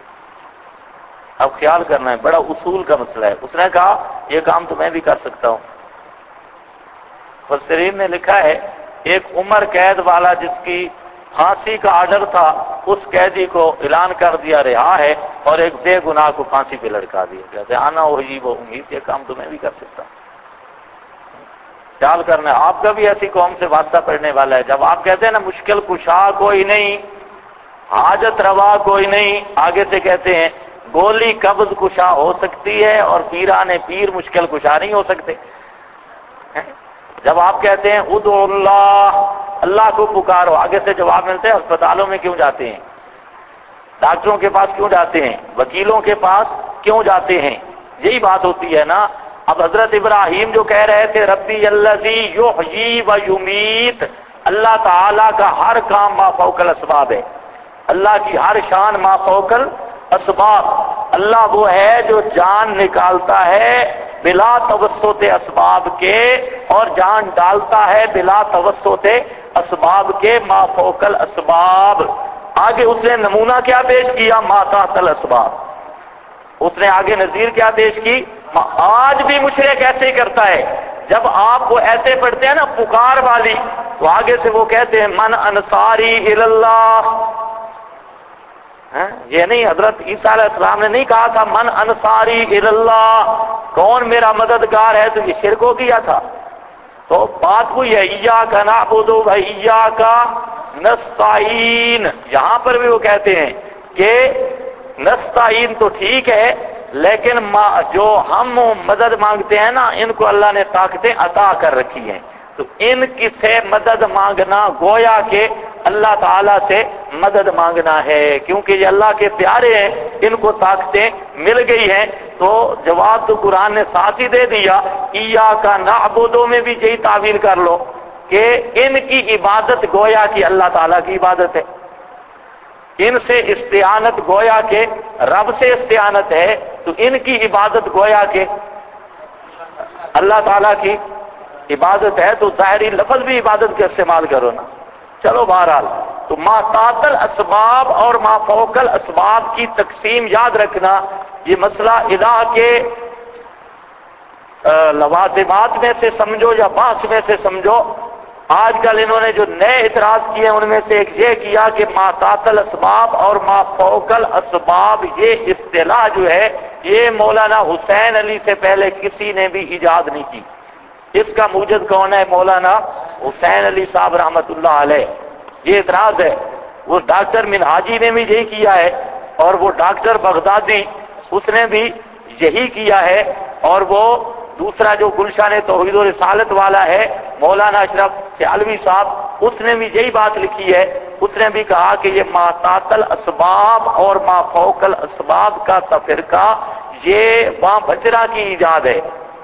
اب خیال کرنا ہے، بڑا اصول کا مسئلہ ہے. اس نے کہا یہ کام تو میں بھی کر سکتا ہوں. مفسرین نے لکھا ہے ایک عمر قید والا جس کی پھانسی کا آرڈر تھا، اس قیدی کو اعلان کر دیا رہا ہے، اور ایک بے گناہ کو پھانسی پہ لٹکا دیا. کہتے ہیں انا احیی و امیت، یہ کام تو میں بھی کر سکتا ہوں. خیال کرنا ہے، آپ کا بھی ایسی قوم سے واسطہ پڑنے والا ہے. جب آپ کہتے ہیں نا مشکل کشا کوئی نہیں، حاجت روا کوئی نہیں، آگے سے کہتے ہیں گولی قبض کشا ہو سکتی ہے اور پیران پیر مشکل کشا نہیں ہو سکتے. جب آپ کہتے ہیں ادعو اللہ، اللہ کو پکارو، آگے سے جواب ملتے ہیں ہسپتالوں میں کیوں جاتے ہیں، ڈاکٹروں کے پاس کیوں جاتے ہیں، وکیلوں کے پاس کیوں جاتے ہیں؟ یہی بات ہوتی ہے نا. اب حضرت ابراہیم جو کہہ رہے تھے ربی الذی یحیی و یمیت، اللہ تعالی کا ہر کام ما فوق الاسباب ہے، اللہ کی ہر شان ما فوق الاسباب. اللہ وہ ہے جو جان نکالتا ہے بلا توسط اسباب کے، اور جان ڈالتا ہے بلا توسط اسباب کے، ما فوق الاسباب. آگے اس نے نمونہ کیا پیش کیا؟ ما تحت الاسباب. اس نے آگے نظیر کیا پیش کی؟ آج بھی مشرک ایسے ہی کرتا ہے. جب آپ وہ ایسے پڑھتے ہیں نا پکار والی، تو آگے سے وہ کہتے ہیں من انصاری اللہ. یہ نہیں، حضرت عیسیٰ علیہ السلام نے نہیں کہا تھا من انصاری اللہ، کون میرا مددگار ہے؟ تو یہ شرک ہو گیا تھا. تو بات وہی ہے، ایاک نعبد و ایاک نستعین. یہاں پر بھی وہ کہتے ہیں کہ نستعین تو ٹھیک ہے، لیکن جو ہم مدد مانگتے ہیں نا، ان کو اللہ نے طاقتیں عطا کر رکھی ہیں، تو ان کی سے مدد مانگنا گویا کہ اللہ تعالیٰ سے مدد مانگنا ہے، کیونکہ یہ اللہ کے پیارے ہیں، ان کو طاقتیں مل گئی ہیں. تو جواب تو قرآن نے ساتھ ہی دے دیا، ایاک نعبد میں بھی یہی تعبیر کر لو کہ ان کی عبادت گویا کہ اللہ تعالیٰ کی عبادت ہے، ان سے استعانت گویا کہ رب سے استعانت ہے، تو ان کی عبادت گویا کہ اللہ تعالیٰ کی عبادت ہے. تو ظاہری لفظ بھی عبادت کے استعمال کرو نا. چلو بہرحال، تو ما تحت الاسباب اور ما فوق الاسباب کی تقسیم یاد رکھنا. یہ مسئلہ الہ کے لوازمات میں سے سمجھو یا بحث میں سے سمجھو. آج کل انہوں نے جو نئے اعتراض کیے ان میں سے ایک یہ کیا کہ ما تحت الاسباب اور ما فوق الاسباب، یہ اصطلاح جو ہے یہ مولانا حسین علی سے پہلے کسی نے بھی ایجاد نہیں کی. اس کا موجد کون ہے؟ مولانا حسین علی صاحب رحمت اللہ علیہ. یہ اعتراض ہے. وہ ڈاکٹر منہاجی نے بھی یہی کیا ہے، اور وہ ڈاکٹر بغدادی اس نے بھی یہی کیا ہے، اور وہ دوسرا جو گلشن توحید و رسالت والا ہے مولانا اشرف سیالوی صاحب، اس نے بھی یہی بات لکھی ہے. اس نے بھی کہا کہ یہ ما تحت الاسباب اور ما فوق الاسباب کا تفرقہ یہ وہاں بچرا کی ایجاد ہے،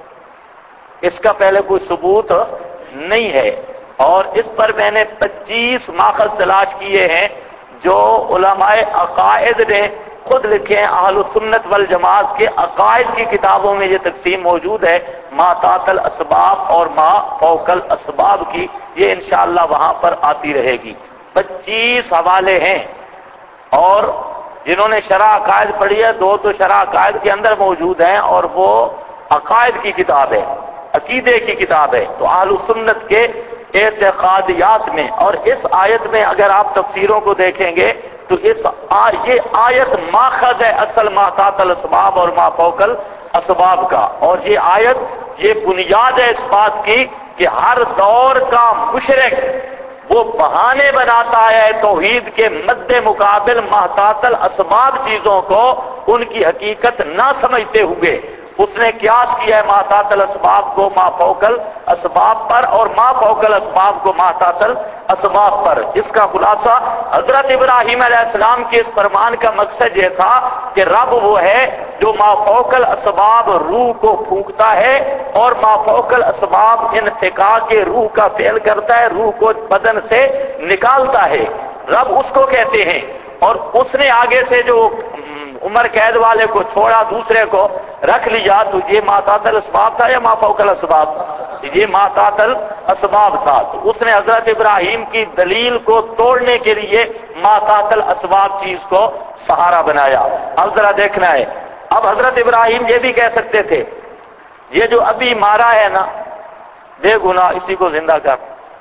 اس کا پہلے کوئی ثبوت نہیں ہے. اور اس پر میں نے 25 ماخذ تلاش کیے ہیں جو علماء عقائد نے خود لکھے ہیں. اہل سنت والجماعت کے عقائد کی کتابوں میں یہ تقسیم موجود ہے، ما تحت الاسباب اور ما فوق الاسباب کی. یہ انشاءاللہ وہاں پر آتی رہے گی. 25 حوالے ہیں، اور جنہوں نے شرح عقائد پڑھی ہے، 2 تو شرح عقائد کے اندر موجود ہیں، اور وہ عقائد کی کتاب ہے، عقیدے کی کتاب ہے. تو اہل سنت کے اعتقادیات میں، اور اس آیت میں اگر آپ تفسیروں کو دیکھیں گے تو یہ آیت ماخذ ہے اصل ما تحت الاسباب اور ما فوق الاسباب کا. اور یہ آیت یہ بنیاد ہے اس بات کی کہ ہر دور کا مشرک وہ بہانے بناتا ہے توحید کے مد مقابل ما تحت الاسباب چیزوں کو ان کی حقیقت نہ سمجھتے ہوئے اس نے قیاس کیا ہے ما تحت الاسباب کو ما فوق الاسباب پر، اور ما فوق الاسباب کو ما تحت الاسباب پر. اس کا خلاصہ حضرت ابراہیم علیہ السلام کے اس فرمان کا مقصد یہ تھا کہ رب وہ ہے جو ما فوق الاسباب روح کو پھونکتا ہے، اور ما فوق الاسباب انفقاء کے روح کا فعل کرتا ہے، روح کو بدن سے نکالتا ہے، رب اس کو کہتے ہیں. اور اس نے آگے سے جو عمر قید والے کو چھوڑا دوسرے کو رکھ لیا، تو یہ ما تحت الاسباب تھا یا ما فوق الاسباب؟ یہ ما تحت اسباب تھا، تو اس نے حضرت ابراہیم کی دلیل کو توڑنے کے لیے ما تحت الاسباب چیز کو سہارا بنایا۔ اب ذرا دیکھنا ہے، اب حضرت ابراہیم یہ بھی کہہ سکتے تھے یہ جو ابھی مارا ہے نا بے گناہ، اسی کو زندہ کر،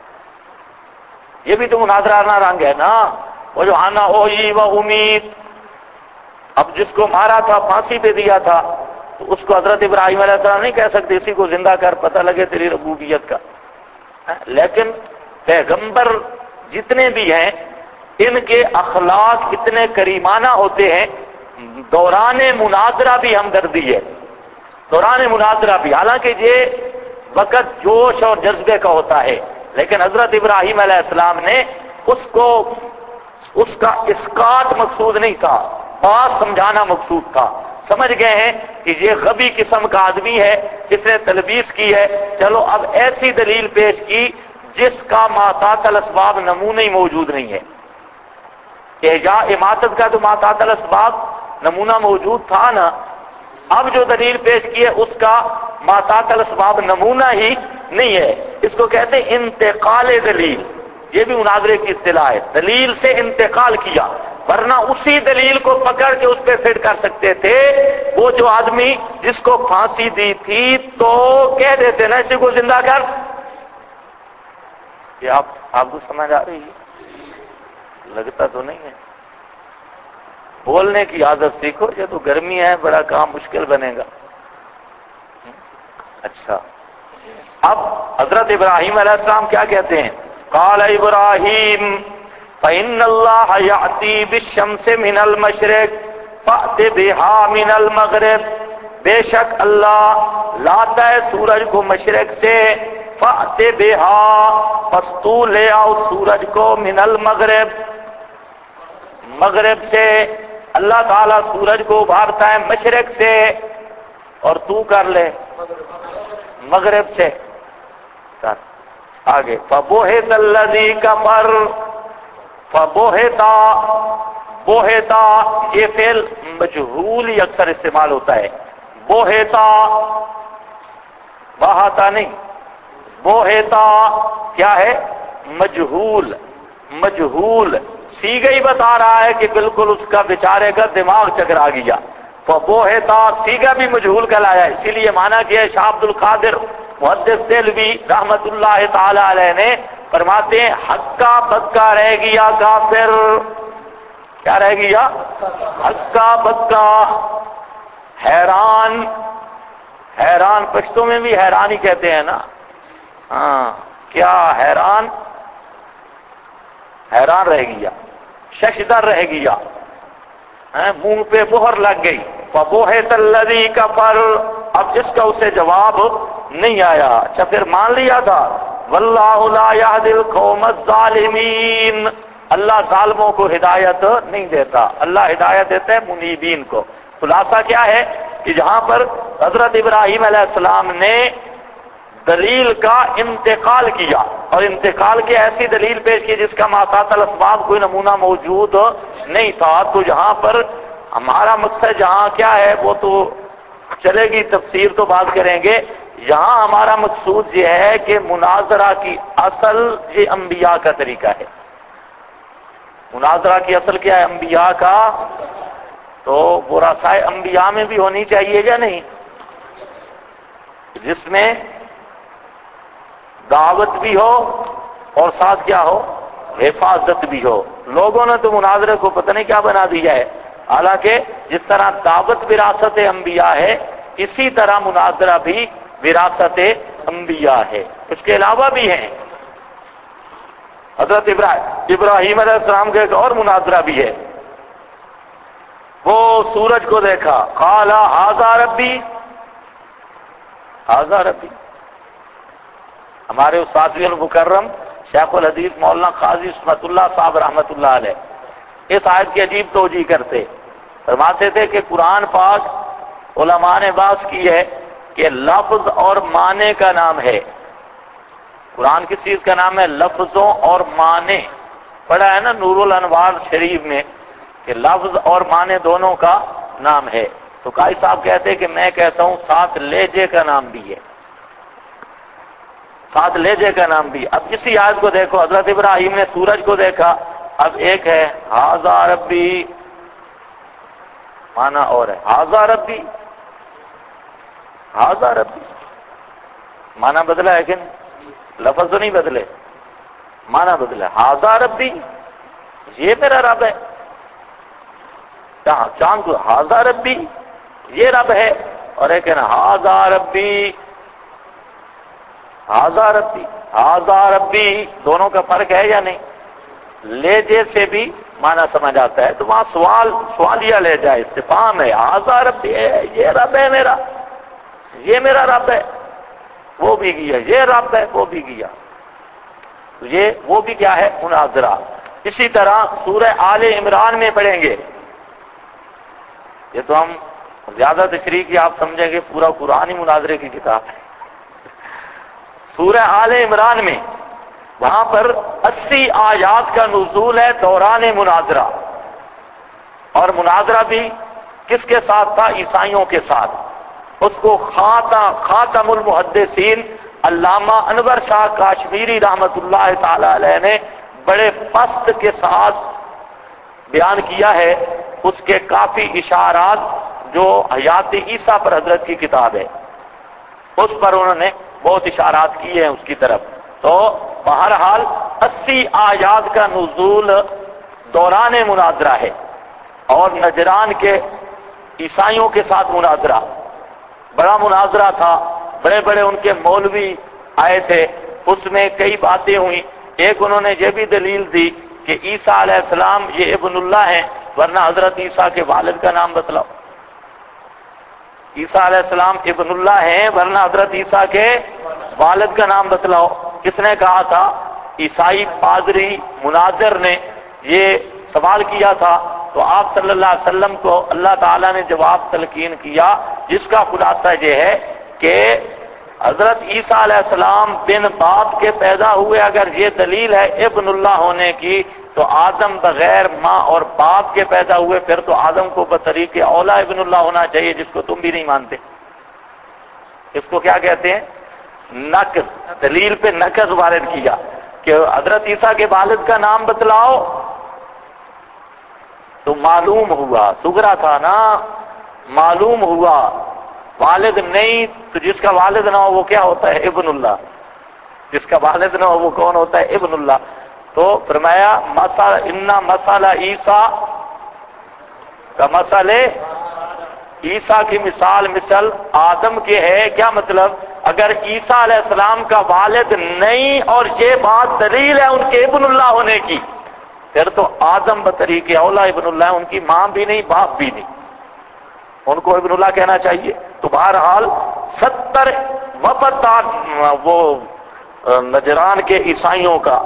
یہ بھی تو مناظرانہ رنگ ہے نا، وہ جو آنا اوئی و امید، اب جس کو مارا تھا پھانسی پہ دیا تھا تو اس کو حضرت ابراہیم علیہ السلام نہیں کہہ سکتے اسی کو زندہ کر، پتہ لگے تیری ربوبیت کا۔ لیکن پیغمبر جتنے بھی ہیں ان کے اخلاق اتنے کریمانہ ہوتے ہیں، دوران مناظرہ بھی ہمدردی ہے، دوران مناظرہ بھی، حالانکہ یہ وقت جوش اور جذبے کا ہوتا ہے، لیکن حضرت ابراہیم علیہ السلام نے اس کا اسقاط مقصود نہیں تھا، بات سمجھانا مقصود تھا۔ سمجھ گئے ہیں کہ یہ غبی قسم کا آدمی ہے، اس نے تلبیس کی ہے، چلو اب ایسی دلیل پیش کی جس کا ما تحت الاسباب نمونہ ہی موجود نہیں ہے۔ احیا اماتت کا تو ما تحت الاسباب نمونہ موجود تھا نا، اب جو دلیل پیش کی ہے اس کا ما تحت الاسباب نمونہ ہی نہیں ہے، اس کو کہتے ہیں انتقال دلیل، یہ بھی مناظرے کی اصطلاح ہے، دلیل سے انتقال کیا، ورنہ اسی دلیل کو پکڑ کے اس پہ فٹ کر سکتے تھے۔ وہ جو آدمی جس کو پھانسی دی تھی تو کہہ دیتے نا اسی کو زندہ کر۔ یہ آپ کو سمجھ آ رہی ہے؟ لگتا تو نہیں ہے؟ بولنے کی عادت سیکھو، یہ تو گرمی ہے بڑا کام مشکل بنے گا۔ اچھا، اب حضرت ابراہیم علیہ السلام کیا کہتے ہیں؟ قال ابراہیم فإن اللہ یأتی بالشمس من المشرق فأت بہا من المغرب، بے شک اللہ لاتا ہے سورج کو مشرق سے، فأت بہا، پس تو لے آؤ سورج کو، من المغرب، مغرب سے، اللہ تعالیٰ سورج کو ابھارتا ہے مشرق سے، اور تو کر لے مغرب سے۔ آگے فَبُهِتَ الَّذِي كَفَرَ، فَبُهِتَ، بوہتا یہ فعل مجہول ہی اکثر استعمال ہوتا ہے، بوہتا، بہاتا نہیں، بوہتا کیا ہے؟ مجہول، مجہول سیگا ہی بتا رہا ہے کہ بالکل اس کا بیچارے کا دماغ چکرا گیا۔ فبوہتا سیگا بھی مجہول کا لایا، اسی لیے مانا کہ شاہ عبد القادر محدث دہلوی رحمت اللہ تعالی علیہ نے فرماتے ہیں ہکا بکا رہ گیا کافر، کیا رہ گیا؟ ہکا بکا، حیران، حیران پشتوں میں بھی حیران ہی کہتے ہیں نا، ہاں کیا حیران، حیران رہ گیا، ششدر رہ گیا، منہ پہ مہر لگ گئی۔ فَبُهِتَ الَّذِي كَفَرَ، اب اس کا اسے جواب نہیں آیا، اچھا پھر مان لیا تھا، وَاللَّهُ لَا يَهْدِي الْقَوْمَ الظَّالِمِينَ، اللہ ظالموں کو ہدایت نہیں دیتا، اللہ ہدایت دیتا ہے منیبین کو۔ خلاصہ کیا ہے کہ جہاں پر حضرت ابراہیم علیہ السلام نے دلیل کا انتقال کیا اور انتقال کی ایسی دلیل پیش کی جس کا ما تحت الاسباب کوئی نمونہ موجود نہیں تھا، تو جہاں پر ہمارا مقصد جہاں کیا ہے وہ تو چلے گی، تفسیر تو بات کریں گے، یہاں ہمارا مقصود یہ ہے کہ مناظرہ کی اصل یہ انبیاء کا طریقہ ہے۔ مناظرہ کی اصل کیا ہے؟ انبیاء کا، تو ورثائے انبیاء میں بھی ہونی چاہیے یا نہیں، جس میں دعوت بھی ہو اور ساتھ کیا ہو؟ حفاظت بھی ہو۔ لوگوں نے تو مناظرے کو پتہ نہیں کیا بنا دیا ہے، حالانکہ جس طرح دعوت وراثت انبیاء ہے اسی طرح مناظرہ بھی وراثت انبیاء ہے، اس کے علاوہ بھی ہیں۔ حضرت ابراہیم علیہ السلام کا ایک اور مناظرہ بھی ہے، وہ سورج کو دیکھا، قال ھذا ربی، ھذا ربی، ہمارے استاذ المکرم شیخ الحدیث مولانا قاضی عصمت اللہ صاحب رحمت اللہ علیہ اس آیت کی عجیب توجیہ کرتے، فرماتے تھے کہ قرآن پاک علماء نے بحث کی ہے کہ لفظ اور معنی کا نام ہے۔ قرآن کس چیز کا نام ہے؟ لفظوں اور معنی، پڑھا ہے نا نور الانوار شریف میں کہ لفظ اور معنی دونوں کا نام ہے، تو قاضی صاحب کہتے کہ میں کہتا ہوں ساتھ لہجے کا نام بھی ہے، ساتھ لہجے کا نام بھی. اب اسی آیت کو دیکھو, حضرت ابراہیم نے سورج کو دیکھا, اب ایک ہے ھذا ربی, معنی اور ہے ھذا ربی, ھذا ربی معنی بدلا ہے کہ نہیں؟ لفظ تو نہیں بدلے, معنی بدلا. ھذا ربی, یہ میرا رب ہے. چاند کو ھذا ربی, یہ رب ہے, اور ایک ہے نا ھذا ربی, ھذا ربی, ھذا ربی, دونوں کا فرق ہے یا نہیں؟ لہجے سے بھی معنی سمجھ آتا ہے, تو وہاں سوالیہ لہجہ ہے, استفہام ہے. ھذا ربی ہے, یہ رب ہے میرا, یہ میرا رب ہے. وہ بھی گیا, یہ رب ہے, وہ بھی گیا. یہ وہ بھی کیا ہے؟ مناظرہ. اسی طرح سورہ آل عمران میں پڑھیں گے, یہ تو ہم زیادہ تشریح کی آپ سمجھیں گے پورا قرآن ہی مناظرے کی کتاب ہے. سورہ آل عمران میں وہاں پر 80 آیات کا نزول ہے دوران مناظرہ, اور مناظرہ بھی کس کے ساتھ تھا؟ عیسائیوں کے ساتھ. اس کو خاتم المحدثین علامہ انور شاہ کاشمیری رحمت اللہ تعالی علیہ نے بڑے پست کے ساتھ بیان کیا ہے. اس کے کافی اشارات جو حیات عیسیٰ پر حضرت کی کتاب ہے, اس پر انہوں نے بہت اشارات کیے ہیں اس کی طرف. تو بہرحال 80 آیات کا نزول دوران مناظرہ ہے, اور نجران کے عیسائیوں کے ساتھ مناظرہ, بڑا مناظرہ تھا. بڑے بڑے ان کے مولوی آئے تھے, اس میں کئی باتیں ہوئیں. ایک انہوں نے یہ بھی دلیل دی کہ عیسیٰ علیہ السلام یہ ابن اللہ ہیں, ورنہ حضرت عیسیٰ کے والد کا نام بتلاؤ. عیسیٰ علیہ السلام ابن اللہ ہیں, ورنہ حضرت عیسیٰ کے والد کا نام بتلاؤ. کس نے کہا تھا؟ عیسائی پادری مناظر نے یہ سوال کیا تھا. تو آپ صلی اللہ علیہ وسلم کو اللہ تعالیٰ نے جواب تلقین کیا, جس کا خلاصہ یہ ہے کہ حضرت عیسیٰ علیہ السلام بن باپ کے پیدا ہوئے. اگر یہ دلیل ہے ابن اللہ ہونے کی, تو آدم بغیر ماں اور باپ کے پیدا ہوئے, پھر تو آدم کو بطریق اولا ابن اللہ ہونا چاہیے, جس کو تم بھی نہیں مانتے. اس کو کیا کہتے ہیں؟ نقض. دلیل پہ نقض وارد کیا کہ حضرت عیسیٰ کے والد کا نام بتلاؤ, تو معلوم ہوا, سگرا تھا نا, معلوم ہوا والد نہیں, تو جس کا والد نہ ہو وہ کیا ہوتا ہے؟ ابن اللہ. جس کا والد نہ ہو وہ کون ہوتا ہے؟ ابن اللہ. تو فرمایا انا مسئلہ عیسیٰ کا مسئلے عیسیٰ کی مثال آدم کے ہے. کیا مطلب؟ اگر عیسیٰ علیہ السلام کا والد نہیں اور یہ بات دلیل ہے ان کے ابن اللہ ہونے کی, پھر تو آدم بطریق اولا ابن اللہ, ان کی ماں بھی نہیں باپ بھی نہیں, ان کو ابن اللہ کہنا چاہیے. تو بہرحال 70 وفد وہ نجران کے عیسائیوں کا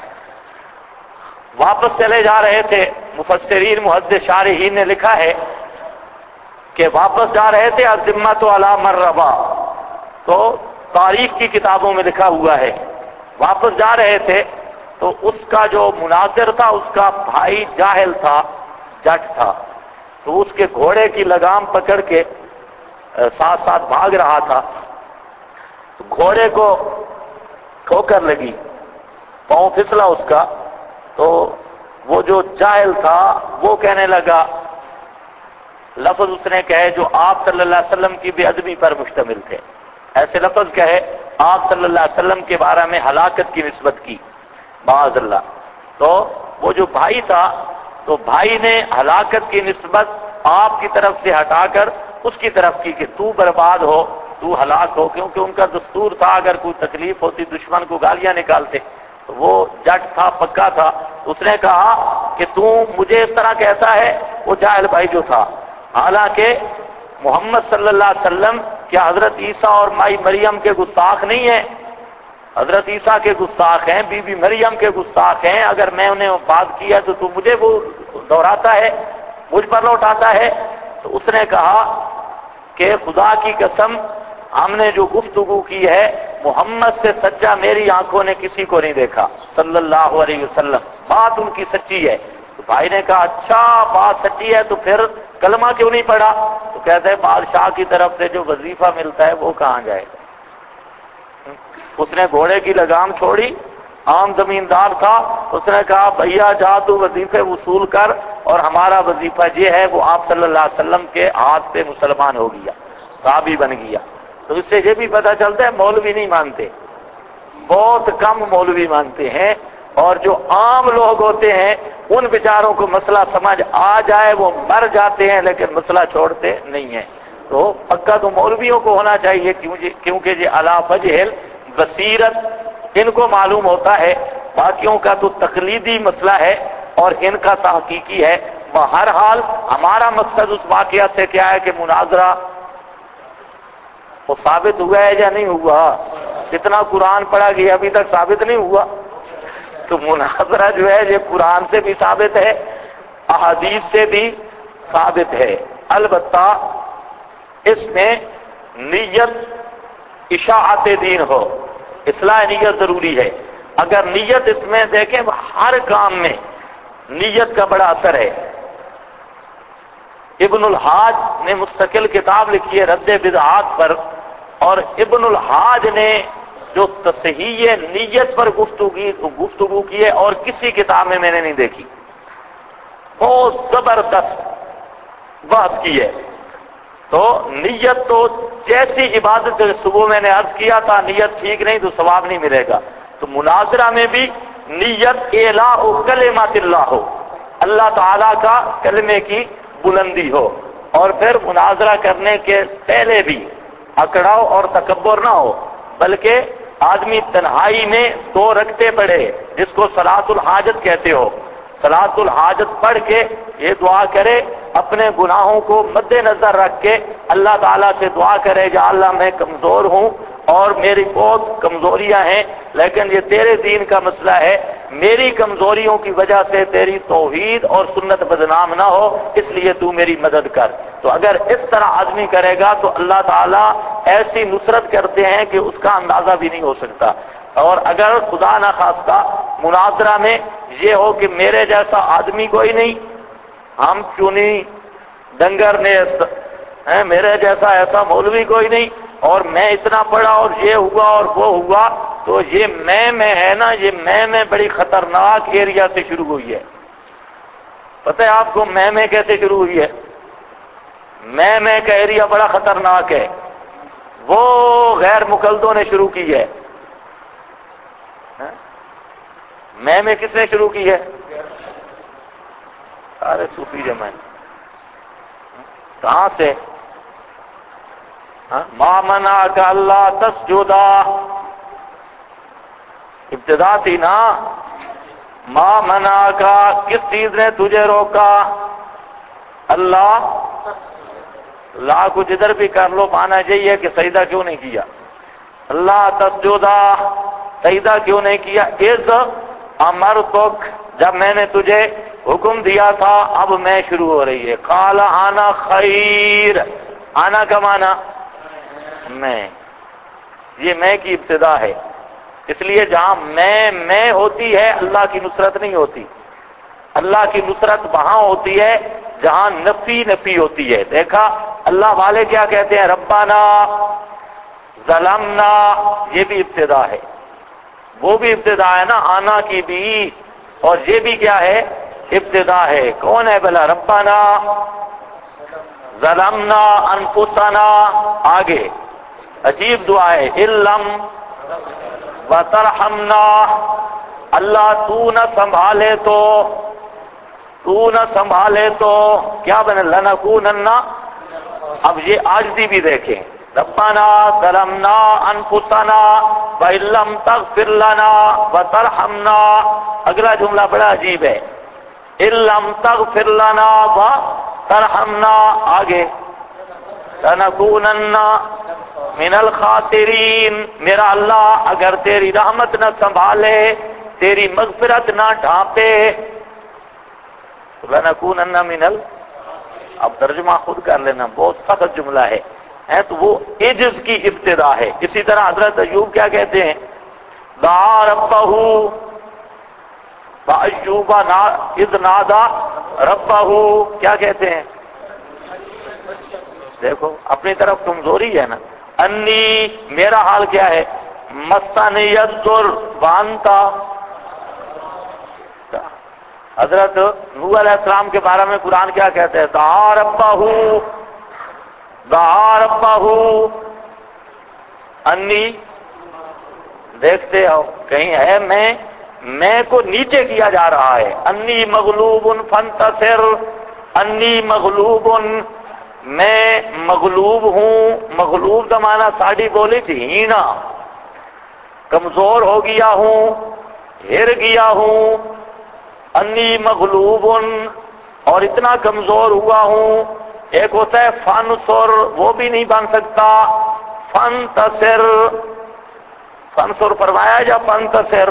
واپس چلے جا رہے تھے. مفسرین محدث شارحین نے لکھا ہے کہ واپس جا رہے تھے الذمۃ علی من ربا, تو تاریخ کی کتابوں میں لکھا ہوا ہے. واپس جا رہے تھے تو اس کا جو مناظر تھا اس کا بھائی جاہل تھا, جٹ تھا, تو اس کے گھوڑے کی لگام پکڑ کے ساتھ ساتھ بھاگ رہا تھا. تو گھوڑے کو ٹھوکر لگی, پاؤں پھسلا اس کا. تو وہ جو جاہل تھا وہ کہنے لگا, لفظ اس نے کہے جو آپ صلی اللہ علیہ وسلم کی بے ادبی پر مشتمل تھے. ایسے لفظ کہے آپ صلی اللہ علیہ وسلم کے بارے میں ہلاکت کی نسبت کی, معاذ اللہ. تو وہ جو بھائی تھا, تو بھائی نے ہلاکت کی نسبت آپ کی طرف سے ہٹا کر اس کی طرف کی کہ تو برباد ہو, تو ہلاک ہو, کیونکہ ان کا دستور تھا اگر کوئی تکلیف ہوتی دشمن کو گالیاں نکالتے. تو وہ جٹ تھا, پکا تھا. اس نے کہا کہ تو مجھے اس طرح کہتا ہے, وہ جاہل بھائی جو تھا. حالانکہ محمد صلی اللہ علیہ وسلم کیا حضرت عیسیٰ اور مائی مریم کے گستاخ نہیں ہیں؟ حضرت عیسیٰ کے گستاخ ہیں, بی بی مریم کے گستاخ ہیں. اگر میں انہیں بات کیا تو تو مجھے وہ دہراتا ہے, مجھ پر لوٹاتا ہے. تو اس نے کہا کہ خدا کی قسم ہم نے جو گفتگو کی ہے محمد سے سچا میری آنکھوں نے کسی کو نہیں دیکھا صلی اللہ علیہ وسلم, بات ان کی سچی ہے. تو بھائی نے کہا اچھا بات سچی ہے تو پھر کلمہ کیوں نہیں پڑھا؟ تو کہتے ہیں بادشاہ کی طرف سے جو وظیفہ ملتا ہے وہ کہاں جائے گا. اس نے گھوڑے کی لگام چھوڑی، عام زمیندار تھا، اس نے کہا بھیا جا تو وظیفے وصول کر، اور ہمارا وظیفہ یہ ہے، وہ آپ صلی اللہ علیہ وسلم کے ہاتھ پہ مسلمان ہو گیا، صحابی بن گیا۔ تو اس سے یہ بھی پتہ چلتا ہے مولوی نہیں مانتے، بہت کم مولوی مانتے ہیں، اور جو عام لوگ ہوتے ہیں ان بیچاروں کو مسئلہ سمجھ آ جائے وہ مر جاتے ہیں، لیکن مسئلہ چھوڑتے نہیں ہیں۔ تو پکا تو مولویوں کو ہونا چاہیے، کیونکہ یہ علی وجہ بصیرت ان کو معلوم ہوتا ہے، باقیوں کا تو تقلیدی مسئلہ ہے اور ان کا تحقیقی ہے۔ بہرحال ہمارا مقصد اس واقعہ سے کیا ہے کہ مناظرہ وہ ثابت ہوا ہے یا نہیں ہوا؟ کتنا قرآن پڑھا گیا ابھی تک ثابت نہیں ہوا؟ تو مناظرہ جو ہے یہ قرآن سے بھی ثابت ہے، احادیث سے بھی ثابت ہے۔ البتہ اس میں نیت اشاعت دین ہو، اصلاح نیت ضروری ہے۔ اگر نیت اس میں دیکھیں ہر کام میں نیت کا بڑا اثر ہے۔ ابن الحاج نے مستقل کتاب لکھی ہے رد بدعات پر، اور ابن الحاج نے جو تصحیح نیت پر گفتگو کی ہے اور کسی کتاب میں نے نہیں دیکھی، بہت زبردست بحث کی ہے۔ تو نیت تو جیسی عبادت صبح میں نے عرض کیا تھا، نیت ٹھیک نہیں تو ثواب نہیں ملے گا۔ تو مناظرہ میں بھی نیت اعلاء کلمات اللہ ہو، اللہ تعالیٰ کا کلمے کی بلندی ہو، اور پھر مناظرہ کرنے کے پہلے بھی اکڑاؤ اور تکبر نہ ہو، بلکہ آدمی تنہائی میں 2 رکعتیں پڑھے، جس کو صلاۃ الحاجت کہتے ہو، صلاۃ الحاجت پڑھ کے یہ دعا کرے، اپنے گناہوں کو مد نظر رکھ کے اللہ تعالیٰ سے دعا کرے کہ اللہ میں کمزور ہوں اور میری بہت کمزوریاں ہیں، لیکن یہ تیرے دین کا مسئلہ ہے، میری کمزوریوں کی وجہ سے تیری توحید اور سنت بدنام نہ ہو، اس لیے تو میری مدد کر۔ تو اگر اس طرح آدمی کرے گا تو اللہ تعالیٰ ایسی نصرت کرتے ہیں کہ اس کا اندازہ بھی نہیں ہو سکتا۔ اور اگر خدا نہ خواستہ مناظرہ میں یہ ہو کہ میرے جیسا آدمی کوئی نہیں، ہم چنی ڈنگر نے، میرے جیسا ایسا مولوی کوئی نہیں، اور میں اتنا پڑھا اور یہ ہوا اور وہ ہوا، تو یہ میں ہے نا، یہ میں بڑی خطرناک ایریا سے شروع ہوئی ہے۔ پتہ ہے آپ کو میں کیسے شروع ہوئی ہے؟ میں کا ایریا بڑا خطرناک ہے، وہ غیر مقلدوں نے شروع کی ہے۔ میں کس نے شروع کی ہے؟ سارے صوفی جمع ہیں۔ کہاں سے؟ ما منعک اللہ تسجدا، ابتدا تھی نا، ما منعک، کس چیز نے تجھے روکا؟ اللہ لا کو جدھر بھی کر لو مانا چاہیے کہ سجدہ کیوں نہیں کیا؟ اللہ تسجدا، سجدہ کیوں نہیں کیا؟ اذ امرتک، جب میں نے تجھے حکم دیا تھا، اب میں شروع ہو رہی ہے۔ قال انا خیر، انا کا معنی میں، یہ میں کی ابتدا ہے، اس لیے جہاں میں ہوتی ہے اللہ کی نصرت نہیں ہوتی۔ اللہ کی نصرت وہاں ہوتی ہے جہاں نفی ہوتی ہے۔ دیکھا اللہ والے کیا کہتے ہیں؟ ربنا ظلمنا، یہ بھی ابتدا ہے، وہ بھی ابتدا ہے نا، آنا کی بھی، اور یہ بھی کیا ہے؟ ابتدا ہے۔ کون ہے بلا؟ ربنا ظلمنا انفسنا، آگے عجیب دعا ہے، علم وترحمنا، اللہ تو نہ سنبھالے تو کیا بنے؟ لنکونن، اب یہ عاجزی بھی دیکھیں، ربنا ظلمنا انفسنا وان لم تغفر لنا وترحمنا، اگلا جملہ بڑا عجیب ہے، ان لم تغفر لنا وترحمنا، آگے لنکونن من الخاسرین، میرا اللہ اگر تیری رحمت نہ سنبھالے، تیری مغفرت نہ ڈھانپے، لنکونن من اب ترجمہ خود کر لینا، بہت سخت جملہ ہے، تو وہ عجز کی ابتدا ہے۔ اسی طرح حضرت ایوب کیا کہتے ہیں؟ دعا ربہ وایوب اذ نادى ربہ، کیا کہتے ہیں؟ دیکھو اپنی طرف کمزوری ہے نا، انی، میرا حال کیا ہے؟ مسنی الضر وانتا، حضرت نوح علیہ السلام کے بارے میں قرآن کیا کہتے ہیں؟ دعا ربہ انی، دیکھتے ہو کہیں ہے میں کو نیچے کیا جا رہا ہے، انی مغلوب فانتصر، انی مغلوب، میں مغلوب ہوں، مغلوب کا معنی ساڑی بولی تھی ہینا، کمزور ہو گیا ہوں، ہر گیا ہوں، انی مغلوب، اور اتنا کمزور ہوا ہوں۔ ایک ہوتا ہے فانصر، وہ بھی نہیں بن سکتا، فانتصر، فانصر فرمایا یا فانتصر؟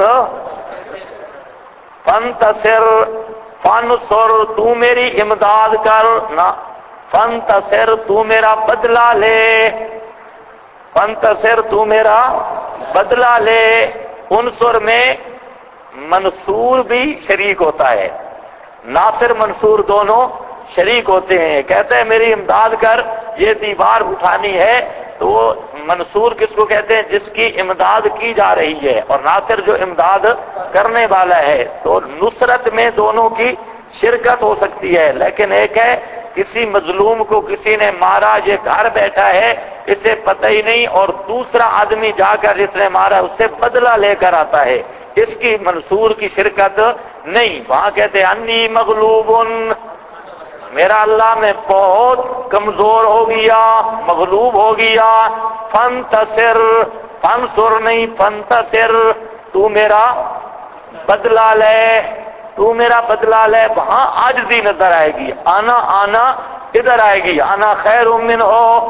فانتصر، فانصر تو میری امداد کر نہ، فانتصر تو میرا بدلہ لے، فانتصر تو میرا بدلہ لے۔ عنصر میں منصور بھی شریک ہوتا ہے، ناصر منصور دونوں شریک ہوتے ہیں۔ کہتے ہیں میری امداد کر، یہ دیوار اٹھانی ہے، تو وہ منصور کس کو کہتے ہیں؟ جس کی امداد کی جا رہی ہے، اور ناصر جو امداد کرنے والا ہے۔ تو نصرت میں دونوں کی شرکت ہو سکتی ہے، لیکن ایک ہے کسی مظلوم کو کسی نے مارا، یہ گھر بیٹھا ہے، اسے پتہ ہی نہیں، اور دوسرا آدمی جا کر جس نے مارا اس سے بدلہ لے کر آتا ہے، اس کی منصور کی شرکت نہیں۔ وہاں کہتے ہیں انی مغلوب، میرا اللہ میں بہت کمزور ہو گیا، مغلوب ہو گیا، فانتصر، فانصر نہیں فانتصر، تو میرا بدلہ لے، تو میرا بدلہ لے۔ وہاں عاجزی نظر آئے گی، آنا ادھر آئے گی، انا خیر منہ،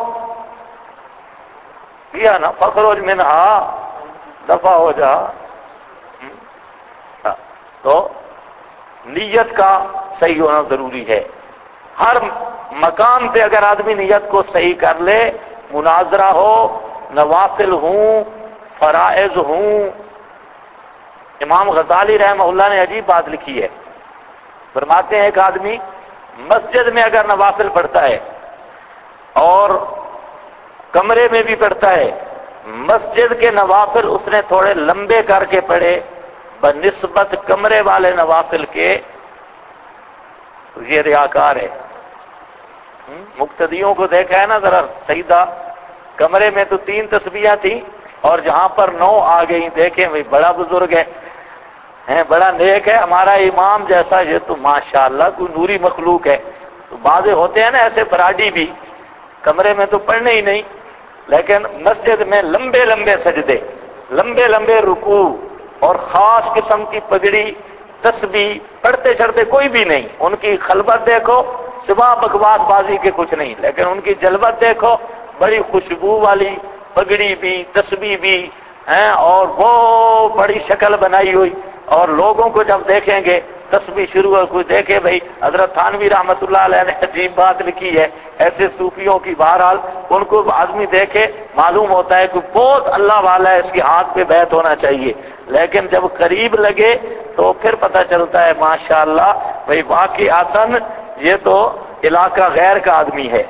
کیا نا فخرج منہا، دفع ہو جا۔ تو نیت کا صحیح ہونا ضروری ہے۔ ہر مقام پہ اگر آدمی نیت کو صحیح کر لے، مناظرہ ہو، نوافل ہوں، فرائض ہوں۔ امام غزالی رحمہ اللہ نے عجیب بات لکھی ہے، فرماتے ہیں ایک آدمی مسجد میں اگر نوافل پڑھتا ہے اور کمرے میں بھی پڑھتا ہے، مسجد کے نوافل اس نے تھوڑے لمبے کر کے پڑھے بنسبت کمرے والے نوافل کے، تو یہ ریاکار ہے۔ مقتدیوں کو دیکھا ہے نا ذرا سیدہ، کمرے میں تو 3 تسبیحاں تھیں اور جہاں پر 9 آ گئی، دیکھیں بھئی بڑا بزرگ ہے، بڑا نیک ہے ہمارا امام جیسا، یہ تو ماشاءاللہ کوئی نوری مخلوق ہے۔ تو بعض ہوتے ہیں نا ایسے براڈی بھی، کمرے میں تو پڑھنے ہی نہیں، لیکن مسجد میں لمبے لمبے سجدے، لمبے لمبے رکوع، اور خاص قسم کی پگڑی، تسبیح، پڑھتے چڑھتے کوئی بھی نہیں۔ ان کی خلوت دیکھو، سوا بکواس بازی کے کچھ نہیں، لیکن ان کی جلوت دیکھو، بڑی خوشبو والی پگڑی بھی، تسبیح بھی ہیں، اور وہ بڑی شکل بنائی ہوئی، اور لوگوں کو جب دیکھیں گے تسبیح شروع ہے، کوئی دیکھے بھئی حضرت تھانوی رحمۃ اللہ علیہ نے عجیب بات لکھی ہے، ایسے صوفیوں کی بہرحال ان کو آدمی دیکھے معلوم ہوتا ہے کہ بہت اللہ والا ہے، اس کے ہاتھ پہ بیعت ہونا چاہیے، لیکن جب قریب لگے تو پھر پتہ چلتا ہے ماشاءاللہ بھئی واقعاتاً یہ تو علاقہ غیر کا آدمی ہے،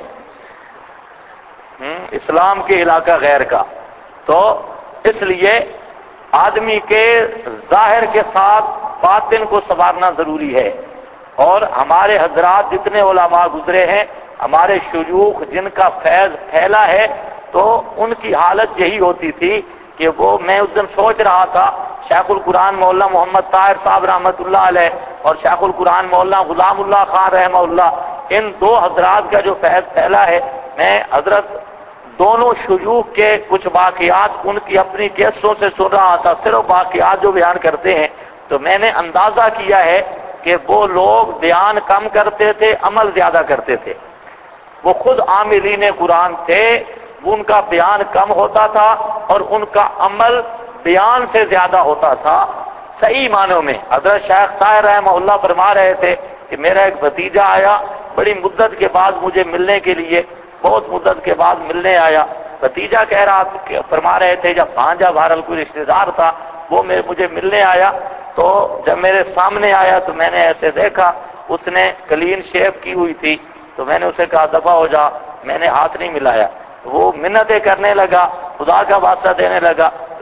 اسلام کے علاقہ غیر کا۔ تو اس لیے آدمی کے ظاہر کے ساتھ باطن کو سنوارنا ضروری ہے۔ اور ہمارے حضرات جتنے علماء گزرے ہیں، ہمارے شیوخ جن کا فیض پھیلا ہے، تو ان کی حالت یہی ہوتی تھی کہ وہ، میں اس دن سوچ رہا تھا، شیخ القرآن مولانا محمد طاہر صاحب رحمۃ اللہ علیہ اور شیخ القرآن مولانا غلام اللہ خان رحمہ اللہ، ان 2 حضرات کا جو فیض پھیلا ہے، میں حضرت دونوں شیوخ کے کچھ واقعات ان کی اپنی کیسوں سے سن رہا تھا، صرف واقعات جو بیان کرتے ہیں، تو میں نے اندازہ کیا ہے کہ وہ لوگ بیان کم کرتے تھے، عمل زیادہ کرتے تھے۔ وہ خود عاملین قرآن تھے، ان کا بیان کم ہوتا تھا اور ان کا عمل بیان سے زیادہ ہوتا تھا، صحیح معنوں میں۔ حضرت شیخ طاہر رحمہ اللہ فرما رہے تھے کہ میرا ایک بھتیجا آیا بڑی مدت کے بعد مجھے ملنے کے لیے، بہت مدت کے بعد ملنے آیا۔ بھتیجا کہہ رہا، فرما رہے تھے جب بھانجا بہرحال کوئی رشتہ دار تھا، وہ مجھے ملنے آیا، تو جب میرے سامنے آیا تو میں نے ایسے دیکھا اس نے کلین شیو کی ہوئی تھی، تو میں نے اسے کہا دفع ہو جا، میں نے ہاتھ نہیں ملایا۔ وہ منتیں کرنے لگا، خدا کا واسطہ دینے لگا، تو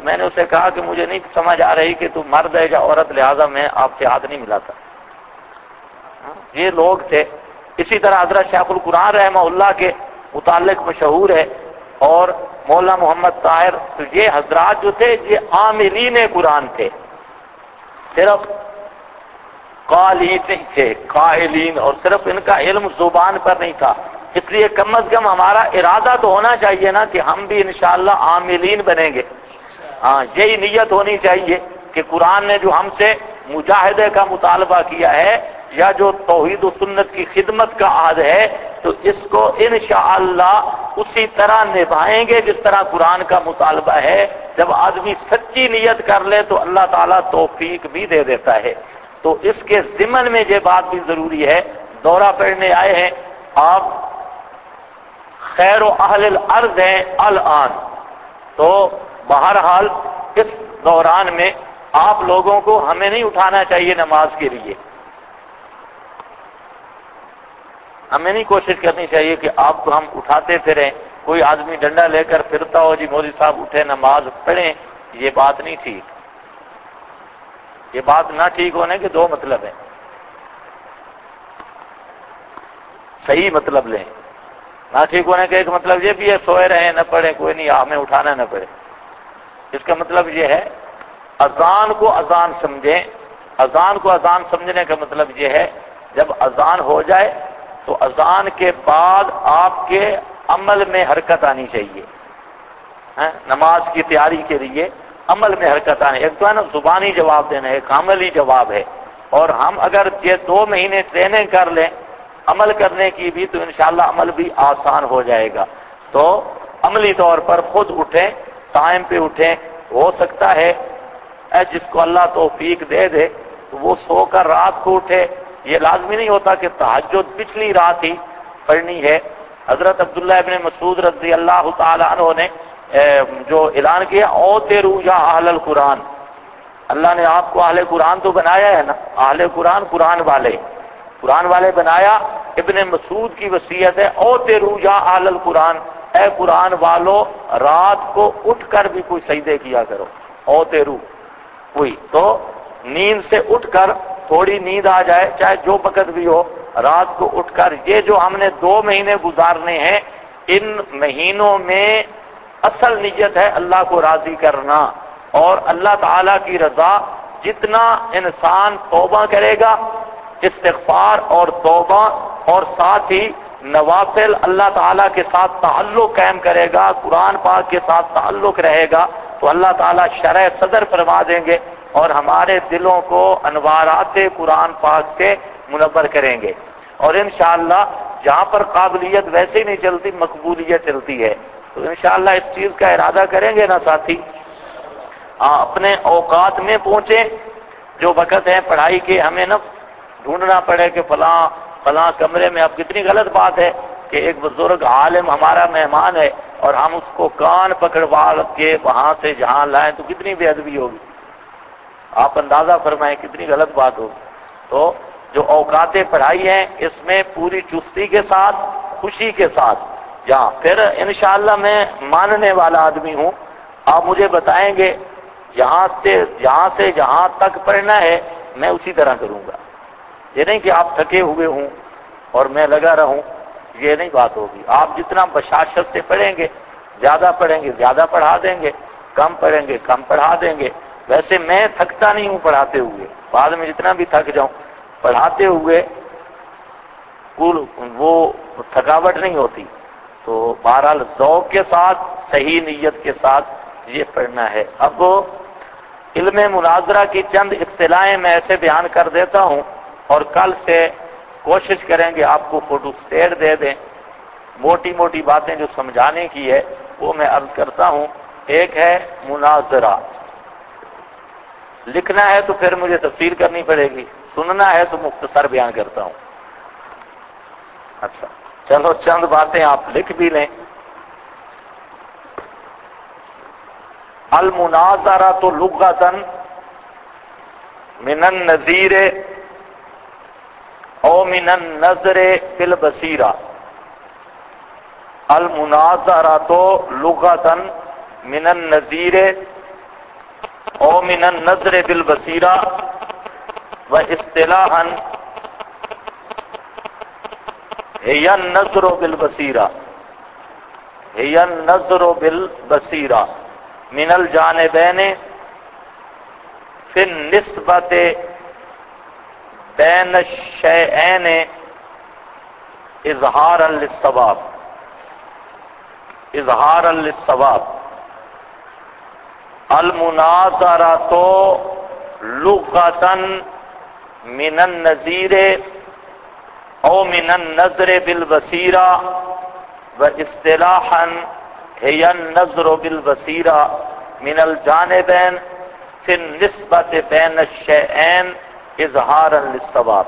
تو میں نے اسے کہا کہ مجھے نہیں سمجھ آ رہی کہ تو مرد ہے یا عورت، لہذا میں آپ سے ہاتھ نہیں ملاتا. یہ لوگ تھے. اسی طرح حضرت شیخ القرآن رحمہ اللہ کے متعلق مشہور ہے، اور مولانا محمد طاہر. تو یہ حضرات جو تھے یہ عاملین قرآن تھے، صرف قالی نہیں تھے، قائلین. اور صرف ان کا علم زبان پر نہیں تھا. اس لیے کم از کم ہمارا ارادہ تو ہونا چاہیے نا کہ ہم بھی انشاءاللہ عاملین بنیں گے. ہاں، یہی نیت ہونی چاہیے کہ قرآن نے جو ہم سے مجاہدے کا مطالبہ کیا ہے یا جو توحید و سنت کی خدمت کا عہد ہے، تو اس کو انشاءاللہ اسی طرح نبھائیں گے جس طرح قرآن کا مطالبہ ہے. جب آدمی سچی نیت کر لے تو اللہ تعالیٰ توفیق بھی دے دیتا ہے. تو اس کے ضمن میں یہ بات بھی ضروری ہے. دورہ پڑھنے آئے ہیں آپ، خیر و اہل الارض ہیں الان، تو بہرحال اس دوران میں آپ لوگوں کو ہمیں نہیں اٹھانا چاہیے نماز کے لیے. ہمیں نہیں کوشش کرنی چاہیے کہ آپ کو ہم اٹھاتے پھریں. کوئی آدمی ڈنڈا لے کر پھرتا ہو، جی مولوی صاحب اٹھے نماز پڑھیں، یہ بات نہیں ٹھیک. یہ بات نہ ٹھیک ہونے کے دو مطلب ہیں. صحیح مطلب لیں. نہ ٹھیک ہونے کا ایک مطلب یہ بھی ہے سوئے رہیں نہ پڑھیں، کوئی نہیں ہمیں اٹھانا نہ پڑے. اس کا مطلب یہ ہے اذان کو اذان سمجھیں. اذان کو اذان سمجھنے کا مطلب یہ ہے جب اذان ہو جائے تو اذان کے بعد آپ کے عمل میں حرکت آنی چاہیے. نماز کی تیاری کے لیے عمل میں حرکت آنی. ایک تو ہے نا زبانی جواب دینا ہے، ایک عملی جواب ہے. اور ہم اگر یہ 2 مہینے ٹریننگ کر لیں عمل کرنے کی بھی تو انشاءاللہ عمل بھی آسان ہو جائے گا. تو عملی طور پر خود اٹھیں، ٹائم پہ اٹھیں. ہو سکتا ہے جس کو اللہ توفیق دے دے تو وہ سو کر رات کو اٹھے. یہ لازمی نہیں ہوتا کہ تہجد پچھلی رات ہی پڑھنی ہے. حضرت عبداللہ ابن مسعود رضی اللہ تعالی عنہ نے جو اعلان کیا اوتروا یا اہل القرآن، اللہ نے آپ کو اہل قرآن تو بنایا ہے نا، اہل قرآن قرآن والے بنایا. ابن مسعود کی وصیت ہے اوتروا یا اہل القرآن، اے قرآن والو رات کو اٹھ کر بھی کوئی سجدے کیا کرو. اوتروا ہوئی تو نیند سے اٹھ کر، تھوڑی نیند آ جائے چاہے جو وقت بھی ہو، رات کو اٹھ کر یہ جو ہم نے 2 مہینے گزارنے ہیں، ان مہینوں میں اصل نیت ہے اللہ کو راضی کرنا. اور اللہ تعالی کی رضا، جتنا انسان توبہ کرے گا، استغفار اور توبہ اور ساتھ ہی نوافل اللہ تعالیٰ کے ساتھ تعلق قائم کرے گا، قرآن پاک کے ساتھ تعلق رہے گا، تو اللہ تعالیٰ شرح صدر فرما دیں گے اور ہمارے دلوں کو انوارات قرآن پاک سے منور کریں گے. اور انشاءاللہ جہاں پر قابلیت ویسے ہی نہیں چلتی، مقبولیت چلتی ہے. تو انشاءاللہ اس چیز کا ارادہ کریں گے نا ساتھی. اپنے اوقات میں پہنچیں. جو وقت ہے پڑھائی کے، ہمیں نہ ڈھونڈنا پڑے کہ فلاں کمرے میں. اب کتنی غلط بات ہے کہ ایک بزرگ عالم ہمارا مہمان ہے اور ہم اس کو کان پکڑوا کے وہاں سے جہاں لائیں تو کتنی بے ادبی ہوگی. آپ اندازہ فرمائیں کتنی غلط بات ہوگی. تو جو اوقات پڑھائی ہیں اس میں پوری چستی کے ساتھ، خوشی کے ساتھ جہاں پھر انشاءاللہ میں ماننے والا آدمی ہوں. آپ مجھے بتائیں گے جہاں سے جہاں تک پڑھنا ہے میں اسی طرح کروں گا. یہ نہیں کہ آپ تھکے ہوئے ہوں اور میں لگا رہوں، یہ نہیں بات ہوگی. آپ جتنا بشاشت سے پڑھیں گے، زیادہ پڑھیں گے زیادہ پڑھا دیں گے، کم پڑھیں گے کم پڑھا دیں گے. ویسے میں تھکتا نہیں ہوں پڑھاتے ہوئے، بعد میں جتنا بھی تھک جاؤں پڑھاتے ہوئے وہ تھکاوٹ نہیں ہوتی. تو بہرحال ذوق کے ساتھ، صحیح نیت کے ساتھ یہ پڑھنا ہے. اب علم مناظرہ کی چند اصطلاحیں میں ایسے بیان کر دیتا ہوں اور کل سے کوشش کریں گے آپ کو فوٹو اسٹیٹ دے دیں. موٹی موٹی باتیں جو سمجھانے کی ہے وہ میں عرض کرتا ہوں. ایک ہے مناظرہ. لکھنا ہے تو پھر مجھے تفسیر کرنی پڑے گی، سننا ہے تو مختصر بیان کرتا ہوں. اچھا چلو چند باتیں آپ لکھ بھی لیں. المناظرۃ لغۃ من النظیر او من النظر بالبصیرہ. المناظرۃ لغۃ من النظیر او من النظر بالبصیرہ و اصطلاحا هي النظر بالبصیرہ هي النظر بالبصیرہ من الجانبین فی النسبت بین الشیئین اظہارا للصواب المناظرۃ لغۃ من النظیر او من النظر بالبصیرہ و اصطلاحا هي النظر بالبصیرہ من الجانبین فی النسبت بین الشیئین اظہارا للصواب۔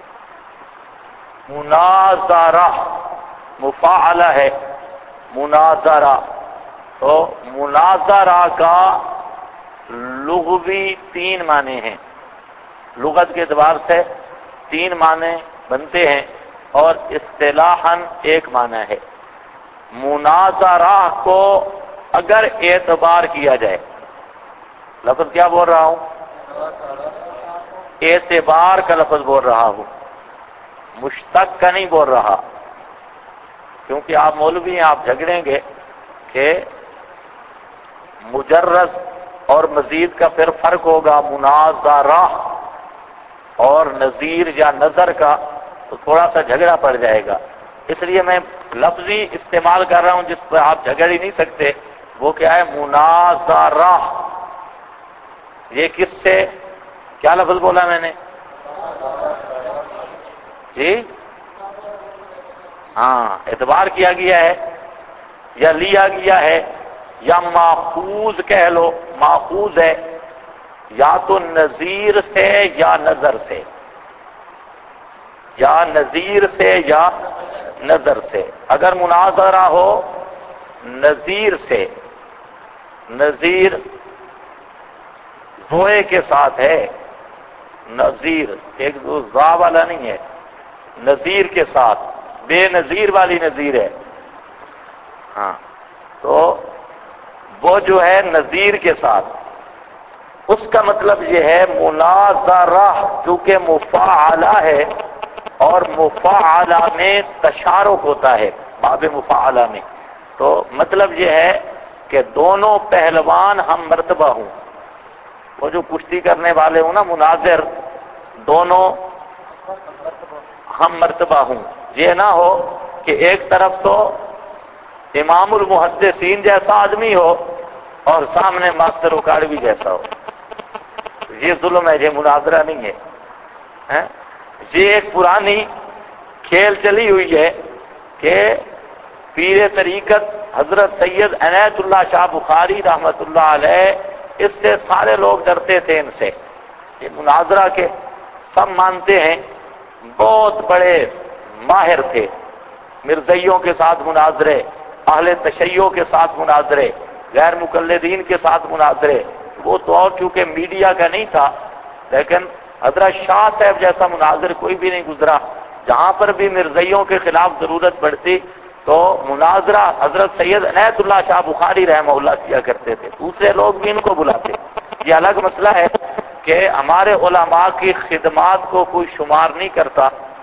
مناظرہ مفاعلہ ہے، مناظرہ تو مناظرہ کا لغوی 3 معنی ہیں، لغت کے اعتبار سے 3 معنی بنتے ہیں اور اصطلاحاً 1 معنی ہے۔ مناظرہ کو اگر اعتبار کیا جائے، لفظ کیا بول رہا ہوں؟ اعتبار کا لفظ بول رہا ہوں، مشتق کا نہیں بول رہا، کیونکہ آپ مولوی ہیں، آپ جھگڑیں گے کہ مجرد اور مزید کا پھر فرق ہوگا، مناظرہ اور نظیر یا نظر کا، تو تھوڑا سا جھگڑا پڑ جائے گا، اس لیے میں لفظی استعمال کر رہا ہوں جس پر آپ جھگڑ ہی نہیں سکتے۔ وہ کیا ہے؟ مناظرہ۔ یہ کس سے کیا لفظ بولا میں نے؟ جی ہاں، اعتبار کیا گیا ہے یا لیا گیا ہے یا ماخوذ کہہ لو، ماخوذ ہے یا تو نظیر سے یا نظر سے، یا نظیر سے یا نظر سے۔ اگر مناظرہ ہو نظیر سے، نظیر زوئے کے ساتھ ہے، نظیر ایک دو زا والا نہیں ہے، نظیر کے ساتھ، بے نظیر والی نظیر ہے، ہاں، تو وہ جو ہے نظیر کے ساتھ، اس کا مطلب یہ ہے مناظرہ چونکہ مفاعلہ ہے اور مفاعلہ میں تشارک ہوتا ہے، باب مفاعلہ میں، تو مطلب یہ ہے کہ دونوں پہلوان ہم مرتبہ ہوں، وہ جو کشتی کرنے والے ہوں نا مناظر، دونوں ہم مرتبہ ہوں، یہ نہ ہو کہ ایک طرف تو امام المحدثین جیسا آدمی ہو اور سامنے ماسٹر اکاڑوی جیسا ہو، یہ ظلم ہے، یہ مناظرہ نہیں ہے۔ یہ ایک پرانی کھیل چلی ہوئی ہے کہ پیر طریقت حضرت سید عنایت اللہ شاہ بخاری رحمت اللہ علیہ، اس سے سارے لوگ ڈرتے تھے، ان سے، یہ مناظرہ کے سب مانتے ہیں، بہت بڑے ماہر تھے، مرزائیوں کے ساتھ مناظرے، اہل تشیع کے ساتھ مناظرے، غیر مقلدین کے ساتھ مناظرے۔ وہ دور چونکہ میڈیا کا نہیں تھا، لیکن حضرت شاہ صاحب جیسا مناظر کوئی بھی نہیں گزرا، جہاں پر بھی مرزائیوں کے خلاف ضرورت پڑتی تو مناظرہ حضرت سید عنایت اللہ شاہ بخاری رحمہ اللہ کیا کرتے تھے، دوسرے لوگ بھی ان کو بلاتے۔ یہ الگ مسئلہ ہے کہ ہمارے علماء کی خدمات کو کوئی شمار نہیں کرتا،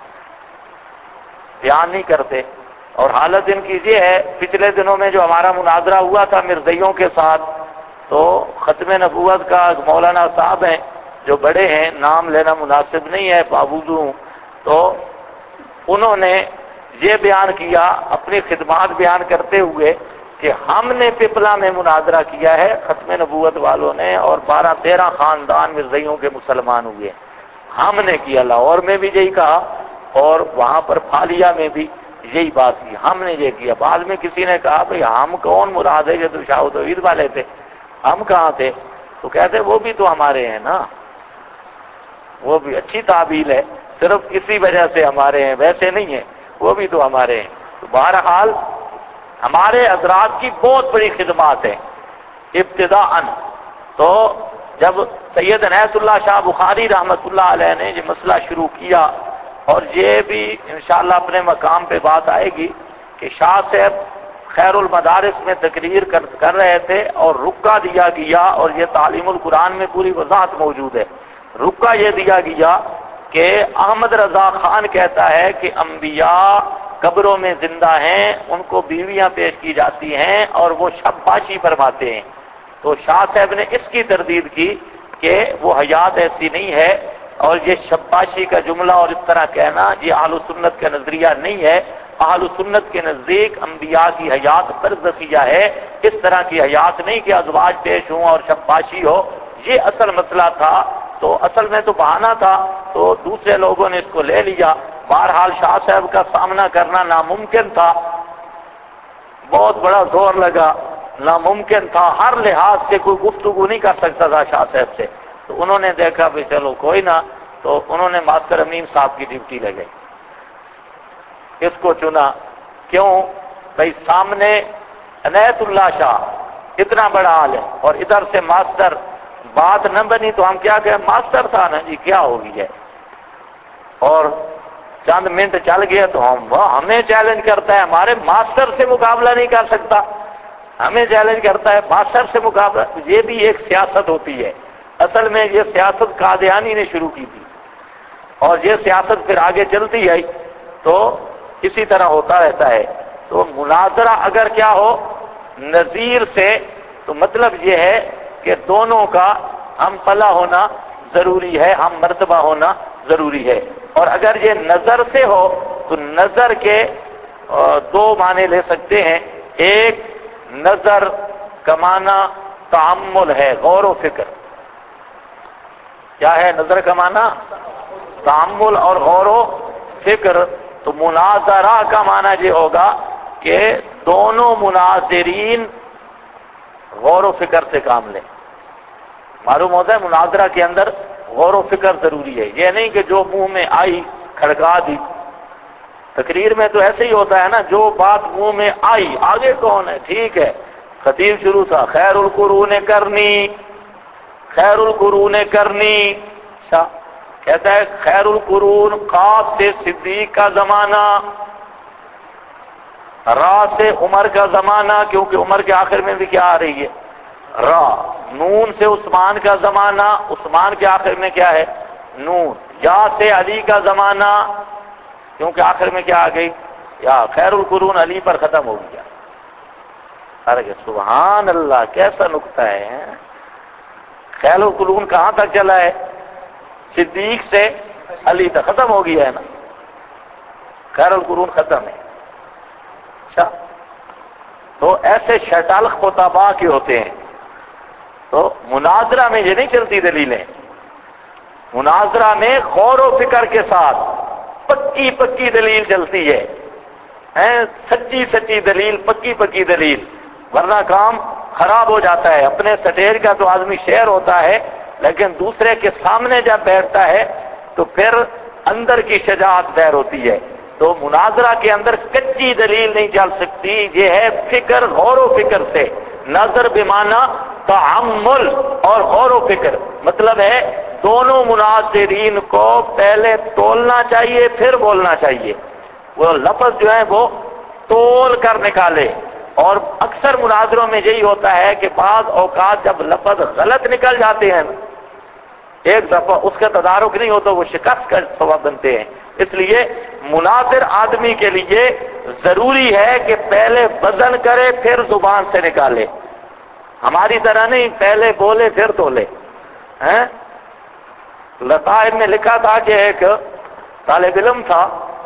بیان نہیں کرتے، اور حالت ان کی یہ ہے، پچھلے دنوں میں جو ہمارا مناظرہ ہوا تھا مرزائیوں کے ساتھ، تو ختم نبوت کا مولانا صاحب ہیں جو بڑے ہیں، نام لینا مناسب نہیں ہے، باوجود تو انہوں نے یہ بیان کیا، اپنی خدمات بیان کرتے ہوئے کہ ہم نے پپلا میں مناظرہ کیا ہے ختم نبوت والوں نے، اور 12-13 خاندان مرزائیوں کے مسلمان ہوئے، ہم نے کیا، لاہور میں بھی یہی کہا اور وہاں پر پھالیا میں بھی یہی بات کی، ہم نے یہ کیا۔ بعد میں کسی نے کہا بھئی ہم کون مراد ہے، یہ تو شاہ توحید والے تھے، ہم کہاں تھے؟ تو کہتے وہ بھی تو ہمارے ہیں نا، وہ بھی اچھی تعبیل ہے، صرف اسی وجہ سے ہمارے ہیں، ویسے نہیں ہیں، وہ بھی تو ہمارے ہیں۔ تو بہرحال ہمارے حضرات کی بہت بڑی خدمات ہیں ابتداءً۔ تو جب سید عنایت اللہ شاہ بخاری رحمت اللہ علیہ نے یہ مسئلہ شروع کیا، اور یہ بھی انشاءاللہ اپنے مقام پہ بات آئے گی کہ شاہ صاحب خیر المدارس میں تقریر کر رہے تھے اور رکا دیا گیا، اور یہ تعلیم القرآن میں پوری وضاحت موجود ہے۔ رکا یہ دیا گیا کہ احمد رضا خان کہتا ہے کہ انبیاء قبروں میں زندہ ہیں، ان کو بیویاں پیش کی جاتی ہیں اور وہ شاباشی فرماتے ہیں۔ تو شاہ صاحب نے اس کی تردید کی کہ وہ حیات ایسی نہیں ہے، اور یہ شاباشی کا جملہ اور اس طرح کہنا یہ اہل سنت کا نظریہ نہیں ہے۔ اہل سنت کے نزدیک انبیاء کی حیات برزخیہ ہے، اس طرح کی حیات نہیں کہ ازواج پیش ہوں اور شاباشی ہو۔ یہ اصل مسئلہ تھا، تو اصل میں تو بہانہ تھا، تو دوسرے لوگوں نے اس کو لے لیا۔ بہرحال شاہ صاحب کا سامنا کرنا ناممکن تھا، بہت بڑا زور لگا، ناممکن تھا، ہر لحاظ سے کوئی گفتگو نہیں کر سکتا تھا شاہ صاحب سے۔ تو انہوں نے دیکھا بھی چلو کوئی نہ، تو انہوں نے ماسٹر امین صاحب کی ڈیوٹی لگائی، اس کو چنا۔ کیوں؟ بھائی سامنے عنایت اللہ شاہ اتنا بڑا عالم اور ادھر سے ماسٹر، بات نہ بنی تو ہم کیا کہیں، ماسٹر تھا نا جی، کیا ہوگی ہے، اور چند منٹ چل گیا تو ہمیں چیلنج کرتا ہے، ہمارے ماسٹر سے مقابلہ نہیں کر سکتا، ہمیں چیلنج کرتا ہے ماسٹر سے مقابلہ۔ یہ بھی ایک سیاست ہوتی ہے، اصل میں یہ سیاست قادیانی نے شروع کی تھی، اور یہ سیاست پھر آگے چلتی ہے تو اسی طرح ہوتا رہتا ہے۔ تو مناظرہ اگر کیا ہو نظیر سے، تو مطلب یہ ہے کہ دونوں کا ہم پلہ ہونا ضروری ہے، ہم مرتبہ ہونا ضروری ہے۔ اور اگر یہ نظر سے ہو تو نظر کے دو معنی لے سکتے ہیں۔ ایک نظر کا معنی تأمل ہے، غور و فکر۔ کیا ہے نظر کا معنی؟ تأمل اور غور و فکر۔ تو مناظرہ کا معنی یہ ہوگا کہ دونوں مناظرین غور و فکر سے کام لیں۔ معلوم ہوتا ہے مناظرہ کے اندر غور و فکر ضروری ہے، یہ نہیں کہ جو منہ میں آئی کھڑکا دی۔ تقریر میں تو ایسے ہی ہوتا ہے نا، جو بات منہ میں آئی، آگے کون ہے، ٹھیک ہے، خطیب شروع تھا خیر القرون کرنی، خیر القرون کرنی، کہتا ہے خیر القرون، قاف سے صدیق کا زمانہ، را سے عمر کا زمانہ، کیونکہ عمر کے آخر میں بھی کیا آ رہی ہے، را، نون سے عثمان کا زمانہ، عثمان کے آخر میں کیا ہے، نون، یا سے علی کا زمانہ، کیونکہ آخر میں کیا آ گئی، یا خیر القرون علی پر ختم ہو گیا۔ سارے کہ سبحان اللہ، کیسا نکتہ ہے، خیر القرون کہاں تک چلا ہے، صدیق سے علی تک ختم ہو گیا ہے نا، خیر القرون ختم ہے۔ اچھا، تو ایسے شیطالخ خطباء کے ہوتے ہیں۔ تو مناظرہ میں یہ نہیں چلتی دلیلیں، مناظرہ میں غور و فکر کے ساتھ پکی پکی دلیل چلتی ہے، سچی سچی دلیل، پکی پکی دلیل، ورنہ کام خراب ہو جاتا ہے۔ اپنے سٹیج کا تو آدمی شعر ہوتا ہے، لیکن دوسرے کے سامنے جب بیٹھتا ہے تو پھر اندر کی شجاعت ظاہر ہوتی ہے۔ تو مناظرہ کے اندر کچی دلیل نہیں چل سکتی، یہ ہے فکر، غور و فکر سے۔ نظر بمعنی تعمل اور غور و فکر، مطلب ہے دونوں مناظرین کو پہلے تولنا چاہیے پھر بولنا چاہیے، وہ لفظ جو ہے وہ تول کر نکالے۔ اور اکثر مناظروں میں یہی ہوتا ہے کہ بعض اوقات جب لفظ غلط نکل جاتے ہیں، ایک دفعہ اس کا تدارک نہیں ہوتا، وہ شکست کا سبب بنتے ہیں۔ اس لیے مناظر آدمی کے لیے ضروری ہے کہ پہلے وزن کرے پھر زبان سے نکالے، ہماری طرح نہیں پہلے بولے پھر تولے۔ لطائف میں لکھا تھا کہ ایک طالب علم تھا،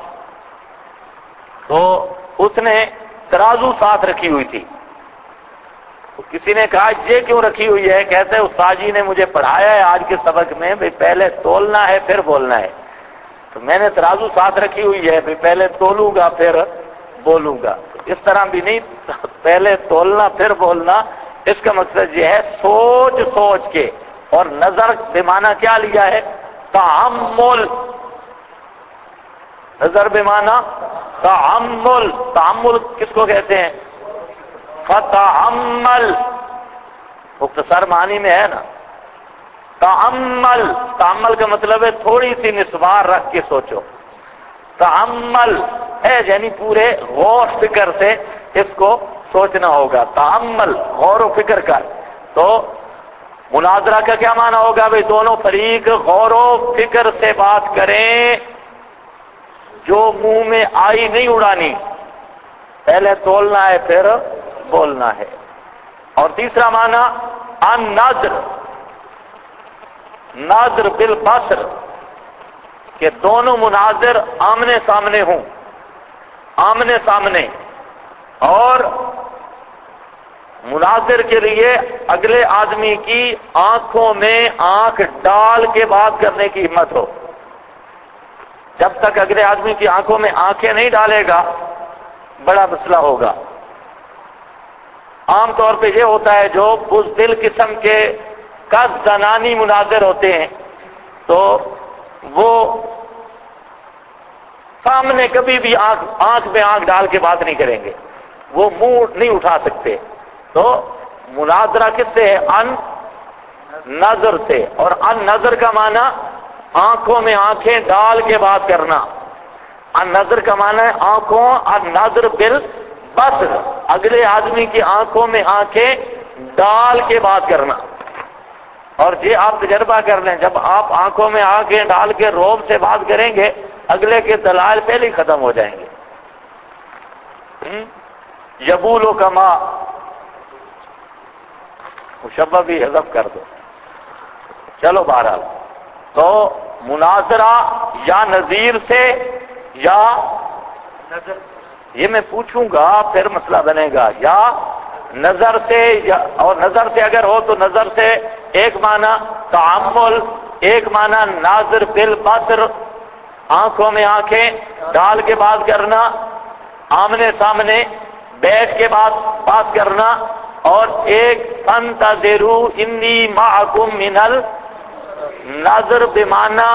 تو اس نے ترازو ساتھ رکھی ہوئی تھی، تو کسی نے کہا یہ کیوں رکھی ہوئی ہے؟ کہتے ہیں استاد جی نے مجھے پڑھایا ہے آج کے سبق میں بھئی پہلے تولنا ہے پھر بولنا ہے، تو میں نے ترازو ساتھ رکھی ہوئی ہے بھئی پہلے تولوں گا پھر بولوں گا۔ اس طرح بھی نہیں، پہلے تولنا پھر بولنا، اس کا مقصد یہ ہے سوچ سوچ کے۔ اور نظر بمعنی کیا لیا ہے؟ تعمل، نظر بمعنی تعمل، تعمل کس کو کہتے ہیں؟ فتعمل، مختصر معنی میں ہے نا، تعمل، تعمل کا مطلب ہے تھوڑی سی نسوار رکھ کے سوچو، تعمل ہے یعنی پورے غور فکر سے اس کو سوچنا ہوگا. تعمل، غور و فکر کر. تو مناظرہ کا کیا معنی ہوگا؟ بھئی دونوں فریق غور و فکر سے بات کریں، جو منہ میں آئی نہیں اڑانی، پہلے تولنا ہے پھر بولنا ہے. اور تیسرا معنی النظر، نظر بالبصر، کہ دونوں مناظر آمنے سامنے ہوں، آمنے سامنے. اور مناظر کے لیے اگلے آدمی کی آنکھوں میں آنکھ ڈال کے بات کرنے کی ہمت ہو. جب تک اگلے آدمی کی آنکھوں میں آنکھیں نہیں ڈالے گا بڑا مسئلہ ہوگا. عام طور پہ یہ ہوتا ہے جو بزدل قسم کے زنانی مناظر ہوتے ہیں تو وہ سامنے کبھی بھی آنکھ میں آنکھ ڈال کے بات نہیں کریں گے، وہ منہ نہیں اٹھا سکتے. تو مناظرہ کس سے ہے؟ ان نظر سے. اور ان نظر کا معنی آنکھوں میں آنکھیں ڈال کے بات کرنا. ان نظر کا معنی ہے آنکھوں، ان نظر بالبصر، اگلے آدمی کی آنکھوں میں آنکھیں ڈال کے بات کرنا. اور یہ آپ تجربہ کر لیں، جب آپ آنکھوں میں آنکھیں ڈال کے روب سے بات کریں گے اگلے کے دلائل پہلے ہی ختم ہو جائیں گے. یبولو کما، مشبہ بھی حذف کر دو. چلو بہرحال، تو مناظرہ یا نظیر سے یا نظر سے، یہ میں پوچھوں گا پھر مسئلہ بنے گا. یا نظر سے، اور نظر سے اگر ہو تو نظر سے ایک معنی تعامل، ایک معنی ناظر بالبصر، آنکھوں میں آنکھیں ڈال کے بات کرنا، آمنے سامنے بیٹھ کے بات کرنا. اور ایک فانتظروا انی معکم من النظر بمعنی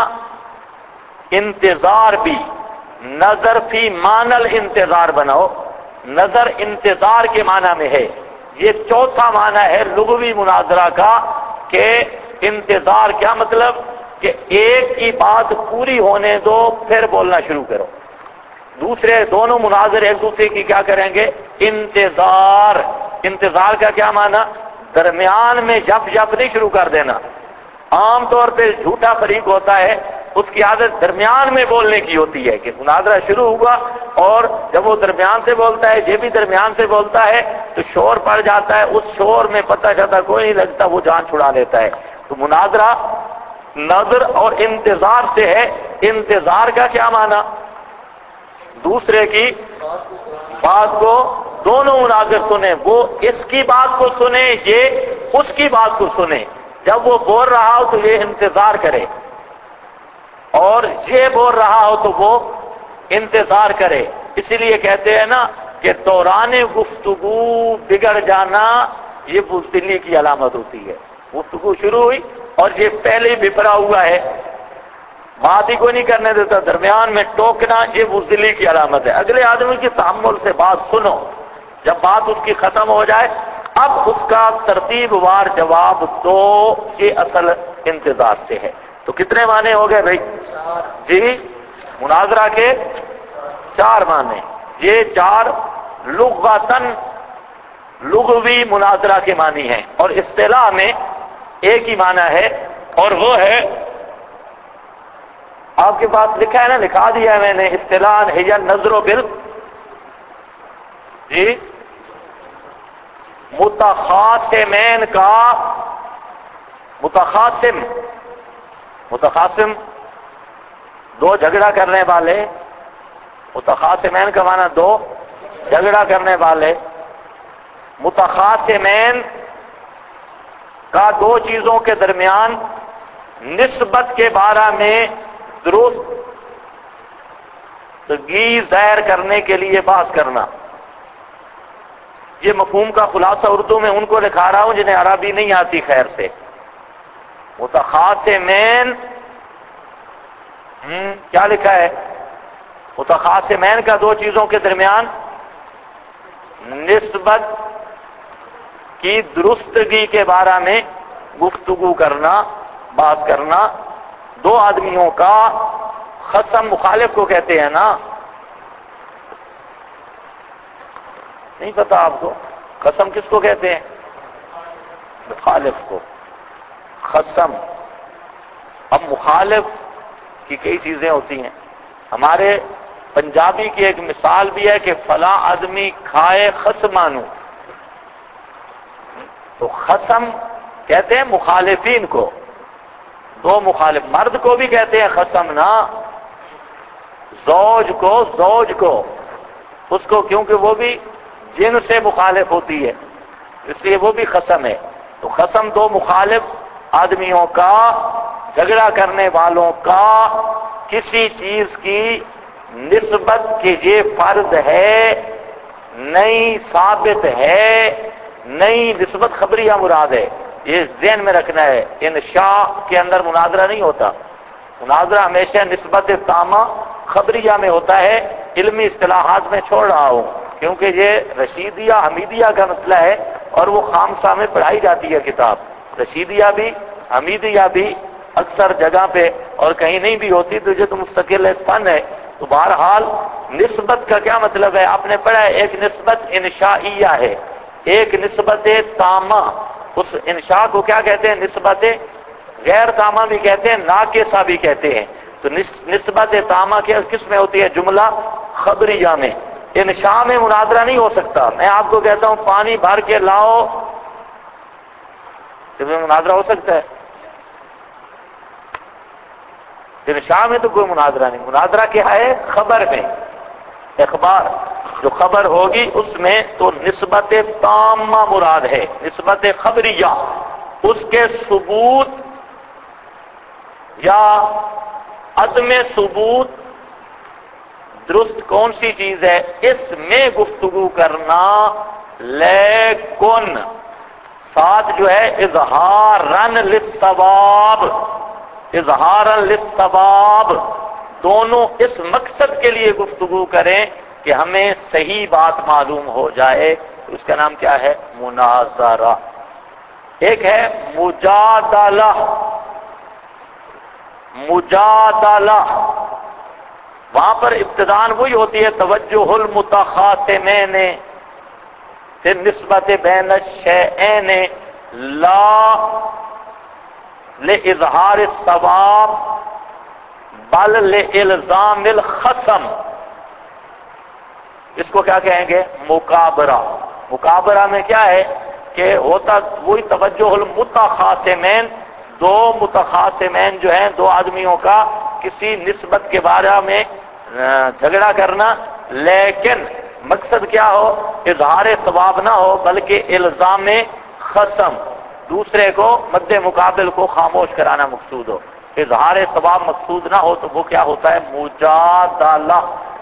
انتظار بھی، نظر فی معنی الانتظار بناؤ، نظر انتظار کے معنی میں ہے. یہ چوتھا معنی ہے لغوی مناظرہ کا کہ انتظار. کیا مطلب؟ کہ ایک کی بات پوری ہونے دو پھر بولنا شروع کرو. دوسرے دونوں مناظر ایک دوسرے کی کیا کریں گے؟ انتظار. انتظار کا کیا معنی؟ درمیان میں جب نہیں شروع کر دینا. عام طور پہ جھوٹا فریق ہوتا ہے، اس کی عادت درمیان میں بولنے کی ہوتی ہے کہ مناظرہ شروع ہوا اور جب وہ درمیان سے بولتا ہے، یہ بھی درمیان سے بولتا ہے تو شور پڑ جاتا ہے. اس شور میں پتہ چلتا کوئی نہیں لگتا، وہ جان چھڑا لیتا ہے. تو مناظرہ نظر اور انتظار سے ہے. انتظار کا کیا معنی؟ دوسرے کی بات کو دونوں مناظر سنیں، وہ اس کی بات کو سنیں، یہ اس کی بات کو سنیں. جب وہ بول رہا ہو تو یہ انتظار کرے، اور یہ بول رہا ہو تو وہ انتظار کرے. اسی لیے کہتے ہیں نا کہ دوران گفتگو بگڑ جانا یہ بزدلی کی علامت ہوتی ہے. گفتگو شروع ہوئی اور یہ پہلے ہی بپرا ہوا ہے، بات ہی کوئی نہیں کرنے دیتا، درمیان میں ٹوکنا، یہ بزدلی کی علامت ہے. اگلے آدمی کی تحمل سے بات سنو، جب بات اس کی ختم ہو جائے اب اس کا ترتیب وار جواب دو. یہ اصل انتظار سے ہے. تو کتنے معنی ہو گئے بھائی؟ جی، مناظرہ کے 4 معنی. یہ 4 لغتاً لغوی مناظرہ کے معنی ہیں، اور اصطلاح میں ایک ہی معنی ہے، اور وہ ہے آپ کے پاس لکھا ہے نا، لکھا دیا ہے میں نے. اصطلاح ہے یا نظر و بال، جی، متخاصمین کا متخاصم دو جھگڑا کرنے والے. متخاصمین کا معنی 2 جھگڑا کرنے والے. متخاصمین کا 2 چیزوں کے درمیان نسبت کے بارے میں درستگی ظاہر کرنے کے لیے بحث کرنا. یہ مفہوم کا خلاصہ اردو میں ان کو لکھا رہا ہوں جنہیں عربی نہیں آتی خیر سے. متخاصمین کیا لکھا ہے؟ متخاصمین کا 2 چیزوں کے درمیان نسبت کی درستگی کے بارے میں گفتگو کرنا، بحث کرنا. 2 آدمیوں کا خصم، مخالف کو کہتے ہیں نا. نہیں پتا آپ کو؟ قسم کس کو کہتے ہیں؟ مخالف کو قسم۔ اب مخالف کی کئی چیزیں ہوتی ہیں، ہمارے پنجابی کی ایک مثال بھی ہے کہ فلاں آدمی کھائے خصمانو، تو خصم کہتے ہیں مخالفین کو، دو مخالف، مرد کو بھی کہتے ہیں خصم نا، زوج کو اس کو، کیونکہ وہ بھی جن سے مخالف ہوتی ہے اس لیے وہ بھی خصم ہے۔ تو خصم دو مخالف آدمیوں کا، جھگڑا کرنے والوں کا کسی چیز کی نسبت کہ یہ فرض ہے نہیں ثابت ہے، نئی نسبت خبریہ مراد ہے، یہ ذہن میں رکھنا ہے۔ انشاء کے اندر مناظرہ نہیں ہوتا، مناظرہ ہمیشہ نسبت تامہ خبریہ میں ہوتا ہے، علمی اصطلاحات میں چھوڑ رہا ہوں کیونکہ یہ رشیدیہ حمیدیہ کا مسئلہ ہے اور وہ خامسہ میں پڑھائی جاتی ہے کتاب، رشیدیہ بھی حمیدیہ بھی اکثر جگہ پہ اور کہیں نہیں بھی ہوتی، تو یہ تو مستقل ایک فن ہے۔ تو بہرحال نسبت کا کیا مطلب ہے؟ آپ نے پڑھا ہے ایک نسبت انشائیہ ہے، ایک نسبت تامہ، اس انشاء کو کیا کہتے ہیں؟ نسبت غیر تامہ بھی کہتے ہیں، ناقصہ بھی کہتے ہیں۔ تو نسبت تامہ کس میں ہوتی ہے؟ جملہ خبریہ میں۔ انشاء میں مناظرہ نہیں ہو سکتا، میں آپ کو کہتا ہوں پانی بھر کے لاؤ، اس میں مناظرہ ہو سکتا ہے؟ انشاء میں تو کوئی مناظرہ نہیں، مناظرہ کیا ہے؟ خبر میں، اخبار جو خبر ہوگی اس میں تو نسبت تامہ مراد ہے، نسبت خبریہ، اس کے ثبوت یا عدم ثبوت درست کون سی چیز ہے اس میں گفتگو کرنا، لیکن ساتھ جو ہے اظہارن للثواب، اظہارن للثواب، دونوں اس مقصد کے لیے گفتگو کریں کہ ہمیں صحیح بات معلوم ہو جائے، اس کا نام کیا ہے؟ مناظرہ۔ ایک ہے مجادلہ، مجادلہ وہاں پر ابتداءً وہی ہوتی ہے توجہ المتخاصمین، پھر نسبت بین الشیئین لا لإظہار الثواب بل لإلزام الخصم، اس کو کیا کہیں گے؟ مکابرہ۔ مکابرہ میں کیا ہے کہ ہوتا وہی توجہ المتخاصمین، دو متخاصمین جو ہیں، دو آدمیوں کا کسی نسبت کے بارے میں جھگڑا کرنا، لیکن مقصد کیا ہو؟ اظہار ثواب نہ ہو بلکہ الزام خصم، دوسرے کو مد مقابل کو خاموش کرانا مقصود ہو، اظہار ثواب مقصود نہ ہو تو وہ کیا ہوتا ہے؟ مجادلہ۔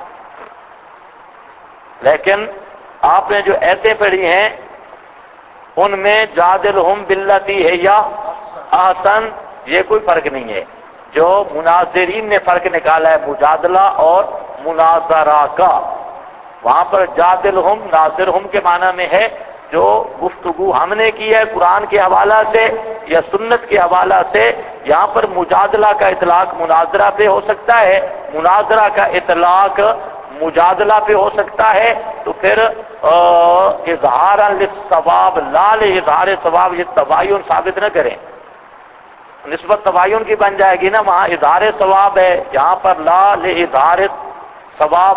لیکن آپ نے جو ایتیں پڑھی ہیں ان میں جادلہم باللتی ہے یا احسن، یہ کوئی فرق نہیں ہے، جو مناظرین نے فرق نکالا ہے مجادلہ اور مناظرہ کا، وہاں پر جادلہم ناظرہم کے معنی میں ہے جو گفتگو ہم نے کی ہے قرآن کے حوالہ سے یا سنت کے حوالہ سے، یہاں پر مجادلہ کا اطلاق مناظرہ پہ ہو سکتا ہے، مناظرہ کا اطلاق مجادلہ پہ ہو سکتا ہے، تو پھر اظہار للثواب لا لإظہار ثواب، یہ تباین ثابت نہ کریں، نسبت تباین کی بن جائے گی نا، وہاں اظہار ثواب ہے، یہاں پر لا لإظہار ثواب،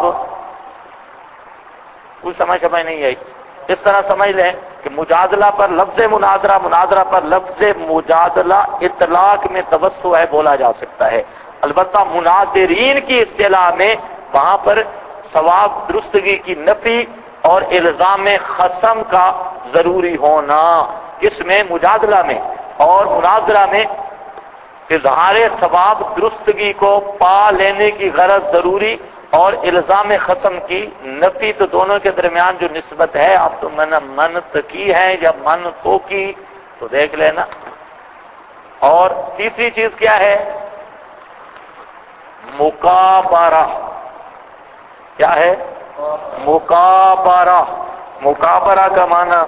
کوئی سمجھ نہیں آئی؟ اس طرح سمجھ لیں کہ مجادلہ پر لفظ مناظرہ، مناظرہ پر لفظ مجادلہ اطلاق میں توسع ہے، بولا جا سکتا ہے، البتہ مناظرین کی اصطلاح میں وہاں پر ثواب درستگی کی نفی اور الزام خصم کا ضروری ہونا، کس میں؟ مجادلہ میں، اور مناظرہ میں اظہار ثواب درستگی کو پا لینے کی غرض ضروری اور الزام خصم کی نفی، تو دونوں کے درمیان جو نسبت ہے، آپ تو من کی ہے یا من تو کی، تو دیکھ لینا۔ اور تیسری چیز کیا ہے؟ مکابرہ۔ کیا ہے؟ مکابرہ۔ مکابرہ کا معنی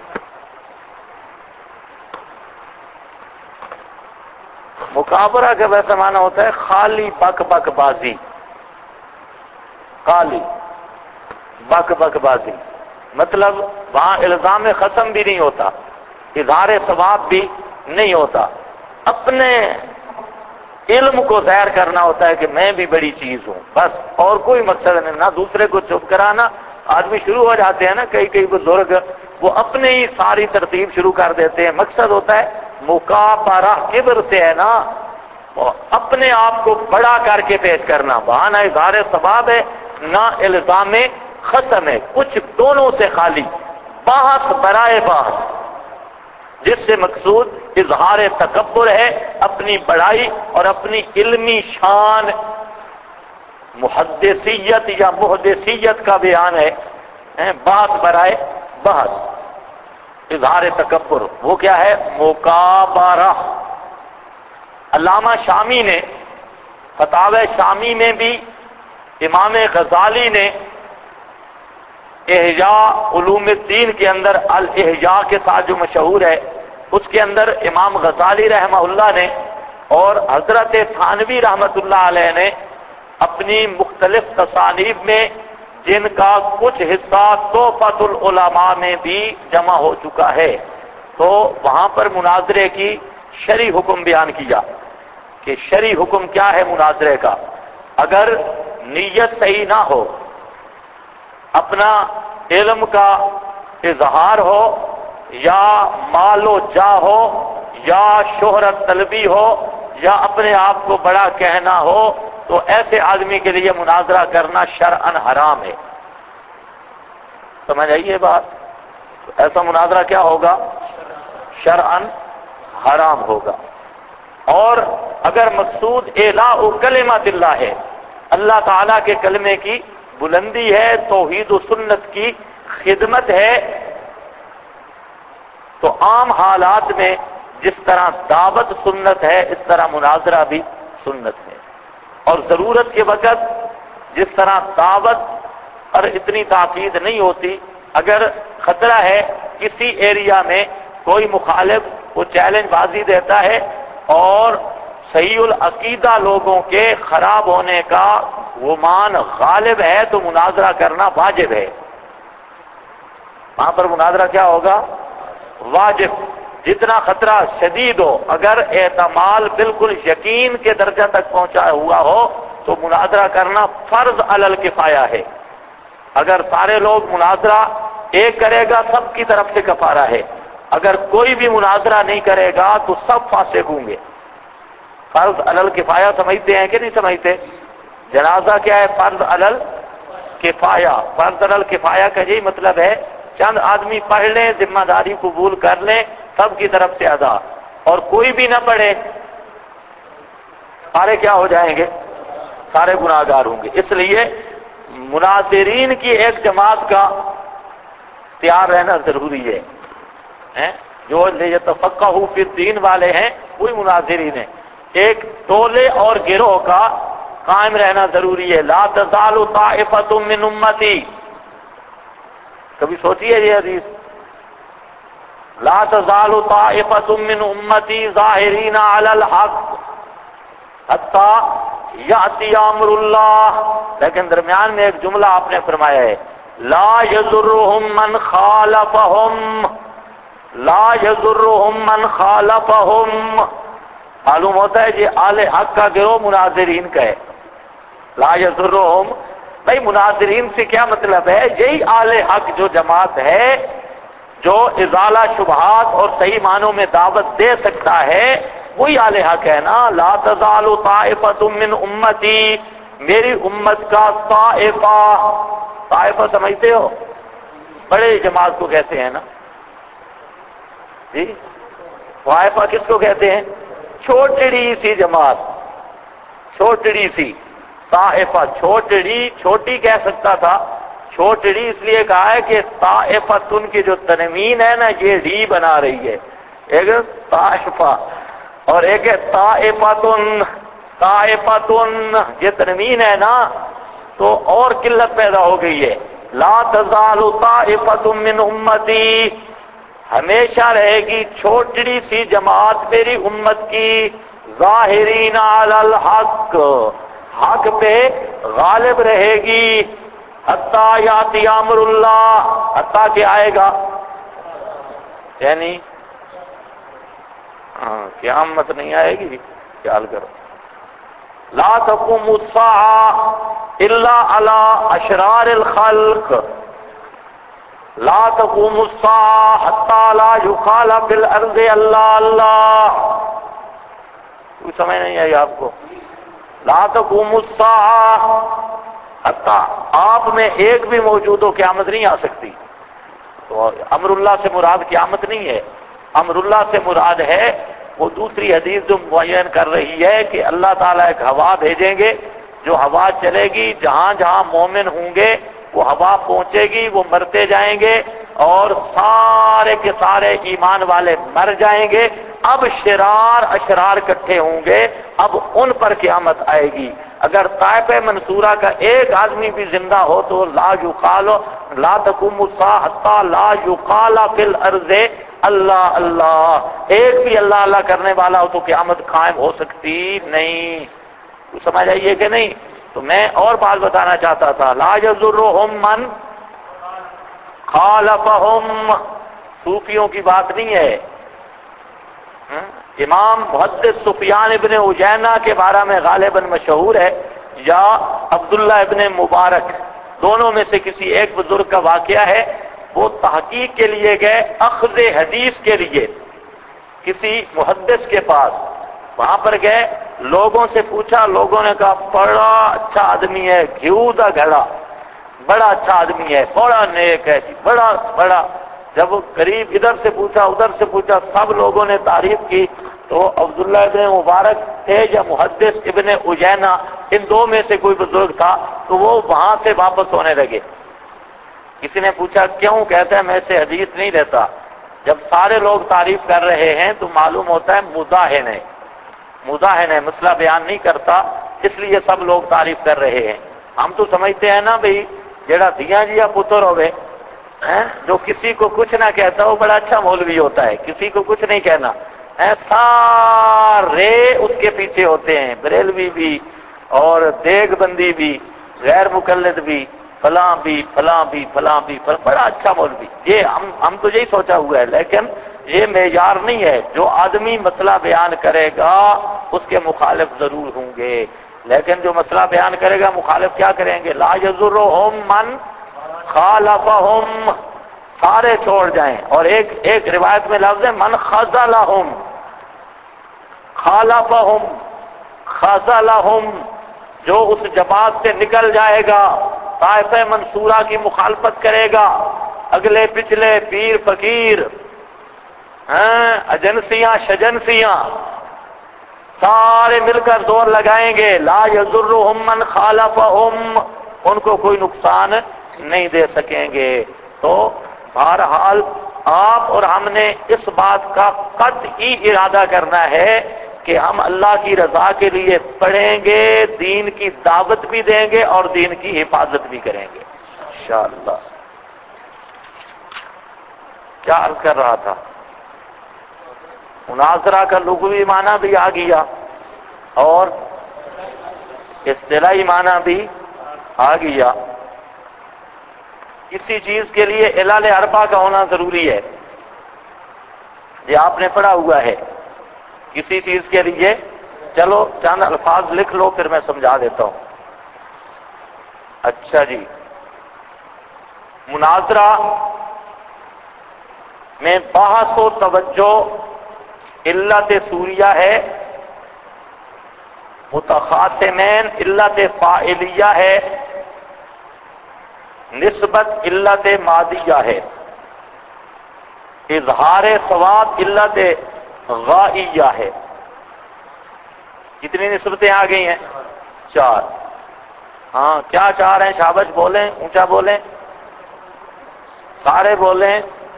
مکابرہ کا ویسا معنی ہوتا ہے خالی بک بک بازی، خالی بک بک بازی، مطلب وہاں الزام قسم بھی نہیں ہوتا، اظہار ثواب بھی نہیں ہوتا، اپنے علم کو ظاہر کرنا ہوتا ہے کہ میں بھی بڑی چیز ہوں، بس اور کوئی مقصد نہیں، نہ دوسرے کو چپ کرانا۔ آدمی شروع ہو جاتے ہیں نا، کئی بزرگ وہ اپنے ہی ساری ترتیب شروع کر دیتے ہیں، مقصد ہوتا ہے مکابرہ، کبر سے ہے نا، اپنے آپ کو بڑا کر کے پیش کرنا، وہاں نہ اظہار ثواب ہے نہ الزام قسم ہے، کچھ دونوں سے خالی، بحث برائے بحث، جس سے مقصود اظہار تکبر ہے، اپنی بڑائی اور اپنی علمی شان، محدثیت یا محدثیت کا بیان ہے، بحث برائے بحث، اظہار تکبر، وہ کیا ہے؟ مکابرہ۔ علامہ شامی نے فتاوی شامی میں بھی، امام غزالی نے احیاء علوم الدین کے اندر الاحیاء کے ساتھ جو مشہور ہے، اس کے اندر امام غزالی رحمہ اللہ نے اور حضرت تھانوی رحمۃ اللہ علیہ نے اپنی مختلف تصانیف میں، جن کا کچھ حصہ تحفۃ العلماء میں بھی جمع ہو چکا ہے، تو وہاں پر مناظرے کی شرعی حکم بیان کیا کہ شرعی حکم کیا ہے مناظرے کا۔ اگر نیت صحیح نہ ہو، اپنا علم کا اظہار ہو یا مال و جاہ ہو یا شہرت طلبی ہو یا اپنے آپ کو بڑا کہنا ہو، تو ایسے آدمی کے لیے مناظرہ کرنا شرعاً حرام ہے۔ سمجھ آئیے بات؟ تو ایسا مناظرہ کیا ہوگا؟ شرعاً حرام ہوگا۔ اور اگر مقصود اعلاء کلمات اللہ ہے، اللہ تعالیٰ کے کلمے کی بلندی ہے، توحید و سنت کی خدمت ہے، تو عام حالات میں جس طرح دعوت سنت ہے، اس طرح مناظرہ بھی سنت ہے، اور ضرورت کے وقت جس طرح دعوت پر اتنی تاکید نہیں ہوتی، اگر خطرہ ہے کسی ایریا میں کوئی مخالف وہ چیلنج بازی دیتا ہے اور صحیح العقیدہ لوگوں کے خراب ہونے کا گمان غالب ہے، تو مناظرہ کرنا واجب ہے۔ وہاں پر مناظرہ کیا ہوگا؟ واجب۔ جتنا خطرہ شدید ہو، اگر احتمال بالکل یقین کے درجہ تک پہنچا ہوا ہو، تو مناظرہ کرنا فرض علی الکفایہ ہے۔ اگر سارے لوگ مناظرہ ایک کرے گا، سب کی طرف سے کفارہ ہے۔ اگر کوئی بھی مناظرہ نہیں کرے گا تو سب فاسق ہوں گے۔ فرض علی الکفایہ سمجھتے ہیں کہ نہیں سمجھتے؟ جنازہ کیا ہے؟ فرض علی الکفایہ۔ فرض علی الکفایہ کا یہی مطلب ہے، چند آدمی پڑھ لیں، ذمہ داری قبول کر لیں، سب کی طرف سے ادا، اور کوئی بھی نہ پڑھے، سارے کیا ہو جائیں گے؟ سارے گناہگار ہوں گے۔ اس لیے مناظرین کی ایک جماعت کا تیار رہنا ضروری ہے۔ جو لیتفقہوا فی الدین والے ہیں وہی مناظرین ہیں۔ ایک ٹولے اور گروہ کا قائم رہنا ضروری ہے۔ لا تزال طائفۃ من امتی، کبھی سوچیے یہ حدیث، لا تزال طائفۃ من امتی ظاہرین علی الحق حتی یأتی امر اللہ، لیکن درمیان میں ایک جملہ آپ نے فرمایا ہے، لا یضرهم من خالفهم، لا یضرهم من خالفهم۔ معلوم ہوتا ہے یہ آل حق کا گروہ مناظرین کا ہے۔ لا یضرهم، بھائی مناظرین سے کیا مطلب ہے؟ یہی آل حق جو جماعت ہے، جو ازالہ شبہات اور صحیح معنوں میں دعوت دے سکتا ہے، وہی آل حق ہے نا۔ لا تزال طائفۃ من امتی، میری امت کا طائفہ، طائفہ سمجھتے ہو؟ بڑے جماعت کو کہتے ہیں نا جی، طائفہ کس کو کہتے ہیں؟ چھوٹڑی سی جماعت، چھوٹڑی سی طائفہ، چھوٹی کہہ سکتا تھا، چھوٹڑی اس لیے کہا ہے کہ طائفتن کی جو تنوین ہے نا، یہ ڈی بنا رہی ہے، ایک طائفہ اور ایک ہے طائفتن، طائفتن یہ تنوین ہے نا، تو اور قلت پیدا ہو گئی ہے۔ لا تزال طائفۃ من امتی، ہمیشہ رہے گی چھوٹڑی سی جماعت میری امت کی، ظاہرین علی الحق، حق پہ غالب رہے گی، حتی یاتی امر اللہ، حتی کہ آئے گا، یعنی قیامت نہیں آئے گی، خیال کرو. لا تقوم الساعة الا على اشرار الخلق، لا تقوم الساعة حتى لا يقال في الارض اللہ اللہ. کوئی سمجھ نہیں آئی آپ کو؟ لا تقوم الساعة، حتیٰ آپ میں ایک بھی موجود ہو قیامت نہیں آ سکتی. تو امر اللہ سے مراد قیامت نہیں ہے، امر اللہ سے مراد ہے وہ دوسری حدیث جو معین کر رہی ہے کہ اللہ تعالیٰ ایک ہوا بھیجیں گے، جو ہوا چلے گی جہاں جہاں مومن ہوں گے وہ ہوا پہنچے گی، وہ مرتے جائیں گے اور سارے کے سارے ایمان والے مر جائیں گے. اب شرار اشرار اکٹھے ہوں گے، اب ان پر قیامت آئے گی. اگر طائفہ منصورہ کا ایک آدمی بھی زندہ ہو تو لا یقال لا تقوم الساعة حتى لا یقال فی الارض اللہ اللہ، ایک بھی اللہ اللہ کرنے والا ہو تو قیامت قائم ہو سکتی نہیں. تو سمجھ آئیے کہ نہیں؟ تو میں اور بات بتانا چاہتا تھا، لا یضرهم من خالفهم، صوفیوں کی بات نہیں ہے. امام محدث سفیان ابن عجینہ کے بارے میں غالباً مشہور ہے، یا عبداللہ ابن مبارک، دونوں میں سے کسی ایک بزرگ کا واقعہ ہے. وہ تحقیق کے لیے گئے اخذ حدیث کے لیے کسی محدث کے پاس، وہاں پر گئے، لوگوں سے پوچھا، لوگوں نے کہا بڑا اچھا آدمی ہے، گھیو دا گھڑا، بڑا اچھا آدمی ہے، بڑا نیک ہے، بڑا بڑا. جب قریب ادھر سے پوچھا ادھر سے پوچھا، سب لوگوں نے تعریف کی. تو عبداللہ ابن مبارک تھے یا محدث ابن عجینہ، ان دو میں سے کوئی بزرگ تھا، تو وہ وہاں سے واپس ہونے لگے. کسی نے پوچھا کیوں؟ کہتا ہے میں سے حدیث نہیں لیتا. جب سارے لوگ تعریف کر رہے ہیں تو معلوم ہوتا ہے مداحن ہے، مداحن ہے، مسئلہ بیان نہیں کرتا، اس لیے سب لوگ تعریف کر رہے ہیں. ہم تو سمجھتے ہیں نا بھئی جڑا دیاں جیا پتر ہوئے، جو کسی کو کچھ نہ کہتا وہ بڑا اچھا مولوی ہوتا ہے، کسی کو کچھ نہیں کہنا. سارے اس کے پیچھے ہوتے ہیں، بریلوی بھی اور دیگ بندی بھی، غیر مقلد بھی، فلاں بھی فلاں بھی فلاں بھی، بڑا اچھا مولوی. یہ ہم تو یہی سوچا ہوا ہے، لیکن یہ معیار نہیں ہے. جو آدمی مسئلہ بیان کرے گا اس کے مخالف ضرور ہوں گے، لیکن جو مسئلہ بیان کرے گا مخالف کیا کریں گے؟ لا یضرهم من خالفهم، سارے چھوڑ جائیں. اور ایک روایت میں لفظ ہے من خذلهم، خالفهم خذلهم، جو اس جماعت سے نکل جائے گا، طائفہ منصورہ کی مخالفت کرے گا، اگلے پچھلے پیر فقیر، ایجنسیاں شجنسیاں سارے مل کر زور لگائیں گے، لا یضرهم من خالفهم، ان کو کوئی نقصان نہیں دے سکیں گے. تو بہرحال آپ اور ہم نے اس بات کا قطعی ارادہ کرنا ہے کہ ہم اللہ کی رضا کے لیے پڑھیں گے، دین کی دعوت بھی دیں گے اور دین کی حفاظت بھی کریں گے انشاءاللہ. کیا عرض کر رہا تھا؟ مناظرہ کا لغوی معنی بھی آ گیا اور اصطلاحی معنی بھی آ گیا. کسی چیز کے لیے علل اربع کا ہونا ضروری ہے، یہ آپ نے پڑھا ہوا ہے. کسی چیز کے لیے، چلو چند الفاظ لکھ لو پھر میں سمجھا دیتا ہوں. اچھا جی، مناظرہ میں بحث و توجہ علت سوریہ ہے، متخاصمین علت فاعلیہ ہے، نسبت علت مادیہ ہے، اظہار ثواب علت غائیہ ہے. کتنی نسبتیں آ گئی ہیں؟ 4. ہاں کیا 4 ہیں؟ شابش بولیں، اونچا بولیں، سارے بولیں.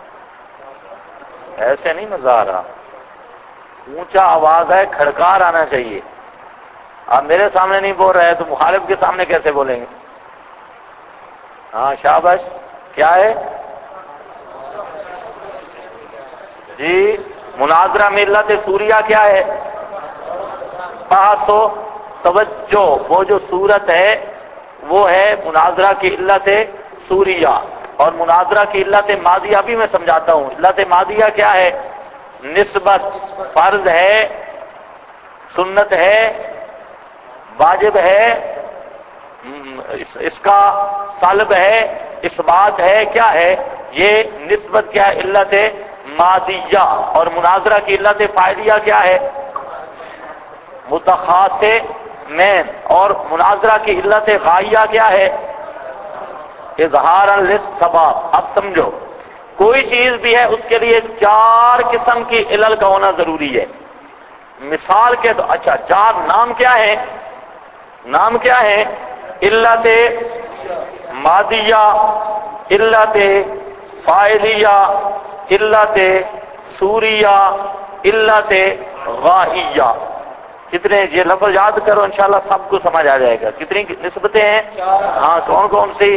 ایسے نہیں مزہ آ رہا، اونچا آواز ہے، کھڑکار آنا چاہیے. آپ میرے سامنے نہیں بول رہے تو مخالف کے سامنے کیسے بولیں گے؟ ہاں شابش. کیا ہے جی؟ مناظرہ میں علت سوریہ کیا ہے؟ بحث و توجہ. وہ جو صورت ہے وہ ہے مناظرہ کی علت سوریہ، اور مناظرہ کی علت ماضیہ بھی میں سمجھاتا ہوں۔ علت ماضیہ کیا ہے؟ نسبت، فرض ہے، سنت ہے، واجب ہے، اس کا سلب ہے، اس بات ہے، کیا ہے یہ نسبت؟ کیا ہے؟ علت ماضیہ۔ اور مناظرہ کی علت فاعلیہ کیا ہے؟ متخاصمین۔ اور مناظرہ کی علت غائیہ کیا ہے؟ اظہارا للسباب۔ اب سمجھو، کوئی چیز بھی ہے اس کے لیے 4 قسم کی علل کا ہونا ضروری ہے۔ مثال کے تو اچھا 4 نام کیا ہے؟ نام کیا ہے؟ علت ماضیہ، علت فاعلیہ، علت سوریہ، علت غائیہ۔ کتنے؟ یہ لفظ یاد کرو، انشاءاللہ سب کو سمجھ آ جائے گا۔ کتنی نسبتیں ہیں؟ ہاں، کون کون سی؟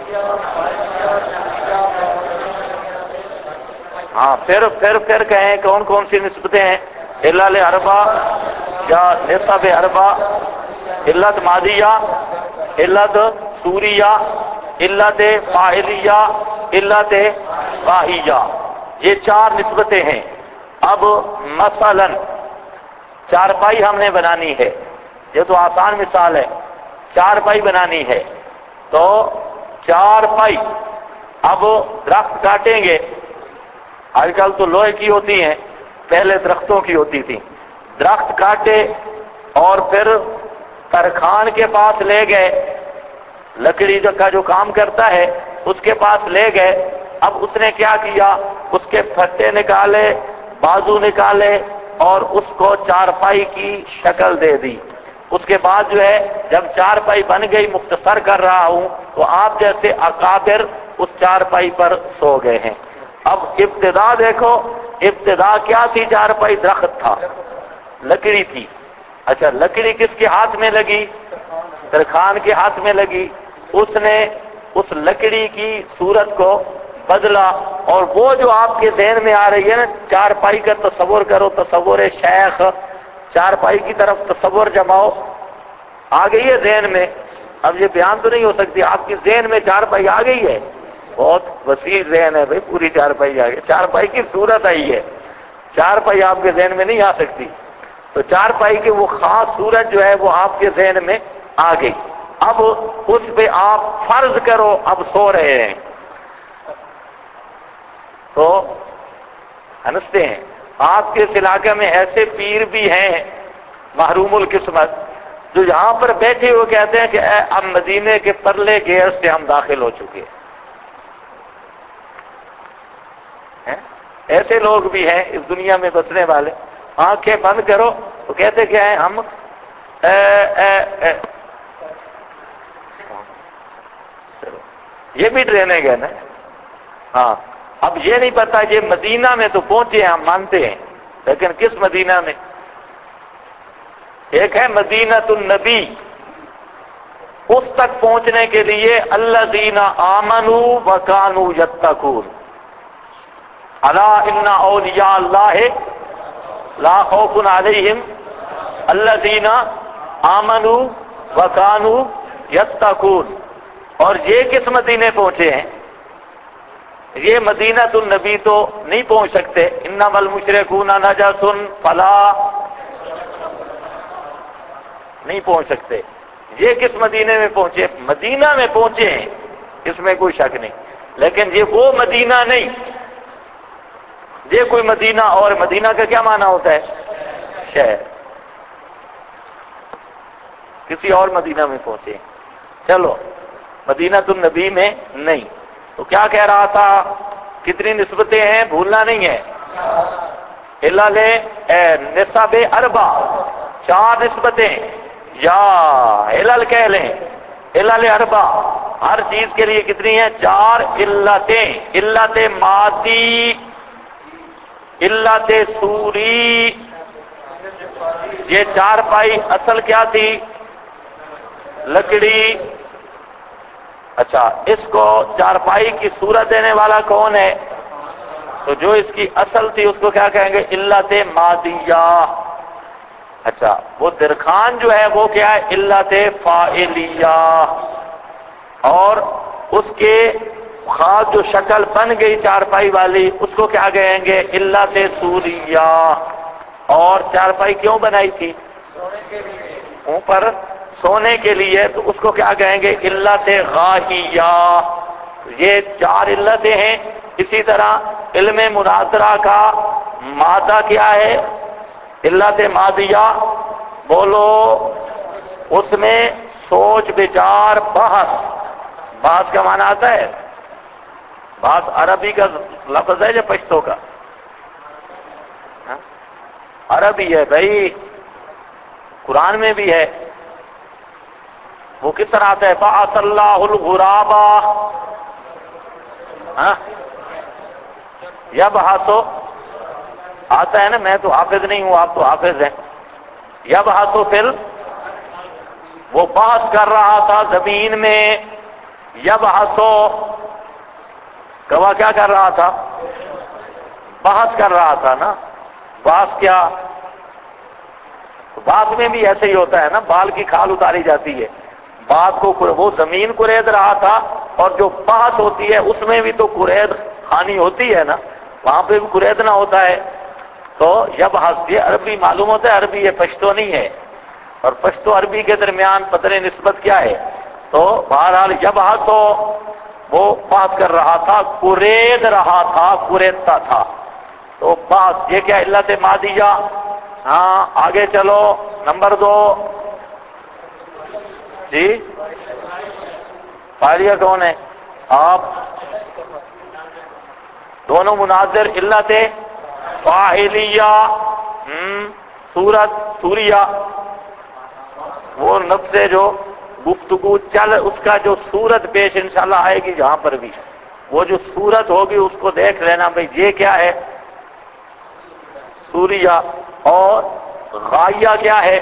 ہاں، پھر کہیں کون کون سی نسبتیں ہیں؟ علل اربع یا نسب اربع، علت ماضیہ، علت سوریہ، علت فاعلیہ، علت غائیہ۔ یہ 4 نسبتیں ہیں۔ اب مثلا چارپائی ہم نے بنانی ہے، یہ تو آسان مثال ہے، چارپائی بنانی ہے تو چارپائی، اب درخت کاٹیں گے، آج کل تو لوہے کی ہوتی ہیں، پہلے درختوں کی ہوتی تھی۔ درخت کاٹے اور پھر ترخان کے پاس لے گئے، لکڑی کا جو کام کرتا ہے اس کے پاس لے گئے۔ اب اس نے کیا کیا؟ اس کے پھٹے نکالے، بازو نکالے اور اس کو چارپائی کی شکل دے دی۔ اس کے بعد جو ہے جب چارپائی بن گئی، مختصر کر رہا ہوں، تو آپ جیسے اکابر اس چارپائی پر سو گئے ہیں۔ اب ابتدا دیکھو، ابتدا کیا تھی؟ چارپائی درخت تھا، لکڑی تھی۔ اچھا، لکڑی کس کے ہاتھ میں لگی؟ ترخان کے ہاتھ میں لگی۔ اس نے اس لکڑی کی صورت کو بدلا، اور وہ جو آپ کے ذہن میں آ رہی ہے نا، چارپائی کا تصور کرو، تصور شیخ، چارپائی کی طرف تصور جماؤ، آ گئی ہے ذہن میں؟ اب یہ بیان تو نہیں ہو سکتی، آپ کے ذہن میں چارپائی آ گئی ہے؟ بہت وسیع ذہن ہے بھائی، پوری چارپائی آ گئی، چارپائی کی صورت آئی ہے، چارپائی آپ کے ذہن میں نہیں آ سکتی۔ تو چارپائی کی وہ خاص صورت جو ہے وہ آپ کے ذہن میں آ گئی۔ اب اس پہ آپ فرض کرو اب سو رہے ہیں، تو ہنستے ہیں۔ آپ کے اس علاقے میں ایسے پیر بھی ہیں محروم القسمت، جو یہاں پر بیٹھے ہوئے کہتے ہیں کہ اے اب مدینے کے پرلے گیٹ سے ہم داخل ہو چکے ہیں۔ ایسے لوگ بھی ہیں اس دنیا میں بسنے والے، آنکھیں بند کرو تو کہتے کیا ہیں؟ ہم یہ بھی ٹریننگ ہے نا۔ ہاں، اب یہ نہیں پتا، یہ مدینہ میں تو پہنچے ہیں، ہم مانتے ہیں، لیکن کس مدینہ میں؟ ایک ہے مدینہ النبی، اس تک پہنچنے کے لیے الذین آمنوا وکانوا یتقون، الا ان اولیاء اللہ لا خوف علیہم الذین آمنوا وکانوا یتقون۔ اور یہ کس مدینے پہنچے ہیں؟ یہ مدینہ النبی تو نہیں پہنچ سکتے، انما المشرکون نجس فلا، نہیں پہنچ سکتے۔ یہ کس مدینے میں پہنچے؟ مدینہ میں پہنچے ہیں، اس میں کوئی شک نہیں، لیکن یہ وہ مدینہ نہیں، یہ کوئی مدینہ، اور مدینہ کا کیا معنی ہوتا ہے؟ شہر، کسی اور مدینہ میں پہنچے ہیں۔ چلو، مدینہ النبی میں نہیں۔ تو کیا کہہ رہا تھا؟ کتنی نسبتیں ہیں؟ بھولنا نہیں ہے۔ علل نسب اربع، 4 نسبتیں، یا علل کہہ لیں، علل اربع، ہر چیز کے لیے کتنی ہیں؟ 4 علتیں، علت مادی، علت سوری۔ یہ چارپائی اصل کیا تھی؟ لکڑی۔ اچھا، اس کو چارپائی کی صورت دینے والا کون ہے؟ تو جو اس کی اصل تھی اس کو کیا کہیں گے؟ علت مادیہ۔ اچھا، وہ درخان جو ہے وہ کیا ہے؟ علت فاعلیہ۔ اور اس کے خاص جو شکل بن گئی چارپائی والی اس کو کیا کہیں گے؟ علت سوریہ. اور چارپائی کیوں بنائی تھی؟ سونے کے لیے. اوپر سونے کے لیے، تو اس کو کیا کہیں گے؟ علت غائیہ. یہ 4 علتیں ہیں. اسی طرح علم مناظرہ کا مادہ کیا ہے؟ علت مادیہ. بولو. اس میں سوچ بچار بحث. بحث کا معنی آتا ہے؟ بحث عربی کا لفظ ہے یا پشتو کا؟ عربی ہے بھائی، قرآن میں بھی ہے. وہ کس طرح آتا ہے؟ بعث اللہ الغرابا. یبحثو آتا ہے نا. میں تو حافظ نہیں ہوں، آپ تو حافظ ہیں. یبحثو فل، وہ بحث کر رہا تھا زمین میں. یبحثو گواہ کیا کر رہا تھا؟ بحث کر رہا تھا نا. بحث کیا؟ بحث میں بھی ایسے ہی ہوتا ہے نا، بال کی کھال اتاری جاتی ہے. بات کو وہ زمین کرید رہا تھا، اور جو بحث ہوتی ہے اس میں بھی تو کرید خانی ہوتی ہے نا، وہاں پہ بھی کریدنا ہوتا ہے. تو یبحث یہ عربی معلوم ہوتا ہے، عربی یہ پشتو نہیں ہے. اور پشتو عربی کے درمیان پتہ نہیں نسبت کیا ہے. تو بہرحال یبحث ہو، وہ بحث کر رہا تھا، کرید رہا تھا، کریدتا تھا. تو بحث یہ کیا علت مادیہ. ہاں آگے چلو. نمبر 2 جی، فاعلیہ کون ہے؟ آپ. دونوں مناظر علت فاعلیہ. صورت سوریہ، وہ نفس جو گفتگو چل اس کا جو صورت پیش انشاءاللہ آئے گی جہاں پر بھی، وہ جو صورت ہوگی اس کو دیکھ لینا بھئی یہ کیا ہے؟ سوریہ. اور غائیہ کیا ہے؟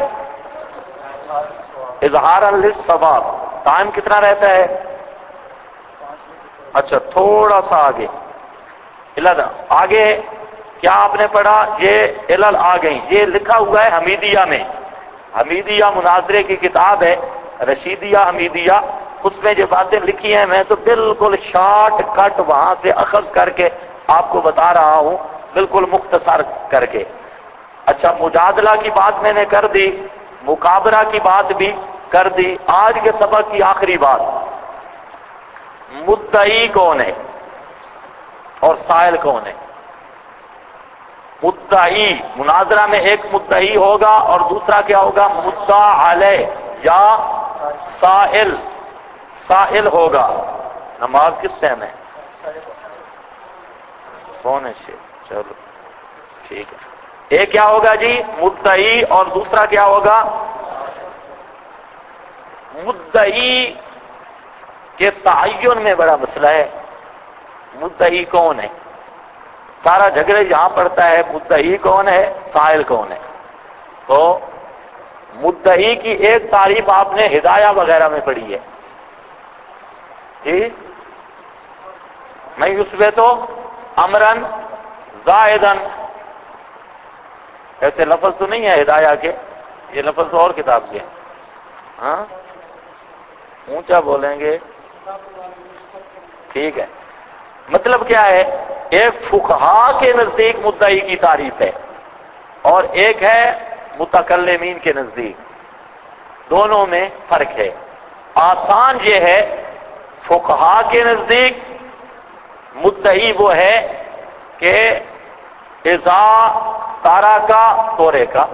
اظہارا للصواب. ٹائم کتنا رہتا ہے؟ اچھا تھوڑا سا آگے. علل آگے کیا آپ نے پڑھا؟ یہ علل آ گئی. یہ لکھا ہوا ہے حمیدیہ میں. حمیدیہ مناظرے کی کتاب ہے، رشیدیہ حمیدیہ. اس میں جو باتیں لکھی ہیں میں تو بالکل شارٹ کٹ وہاں سے اخذ کر کے آپ کو بتا رہا ہوں، بالکل مختصر کر کے. اچھا مجادلہ کی بات میں نے کر دی، مقابلہ کی بات بھی کر دی. آج کے سبق کی آخری بات، مدعی کون ہے اور سائل کون ہے؟ مدعی مناظرہ میں ایک مدعی ہوگا اور دوسرا کیا ہوگا؟ مدعا علیہ یا سائل. سائل ہوگا. نماز کس ٹائم ہے؟ کون ہے شیخ؟ چلو ٹھیک ہے. ایک کیا ہوگا جی؟ مدعی. اور دوسرا کیا ہوگا؟ مدعی کے تعین میں بڑا مسئلہ ہے. مدعی کون ہے؟ سارا جھگڑے یہاں پڑتا ہے، مدعی کون ہے، سائل کون ہے. تو مدعی کی ایک تعریف آپ نے ہدایہ وغیرہ میں پڑھی ہے جی. میں یثبتو امرن زائدن، ایسے لفظ تو نہیں ہے ہدایہ کے، یہ لفظ تو اور کتاب کے. ہاں اونچا بولیں گے ٹھیک ہے. مطلب کیا ہے؟ ایک فقہا کے نزدیک مدعی کی تعریف ہے اور ایک ہے متکلمین کے نزدیک. دونوں میں فرق ہے. آسان یہ ہے، فقہا کے نزدیک مدعی وہ ہے کہ اذا تارا کا تورے کا،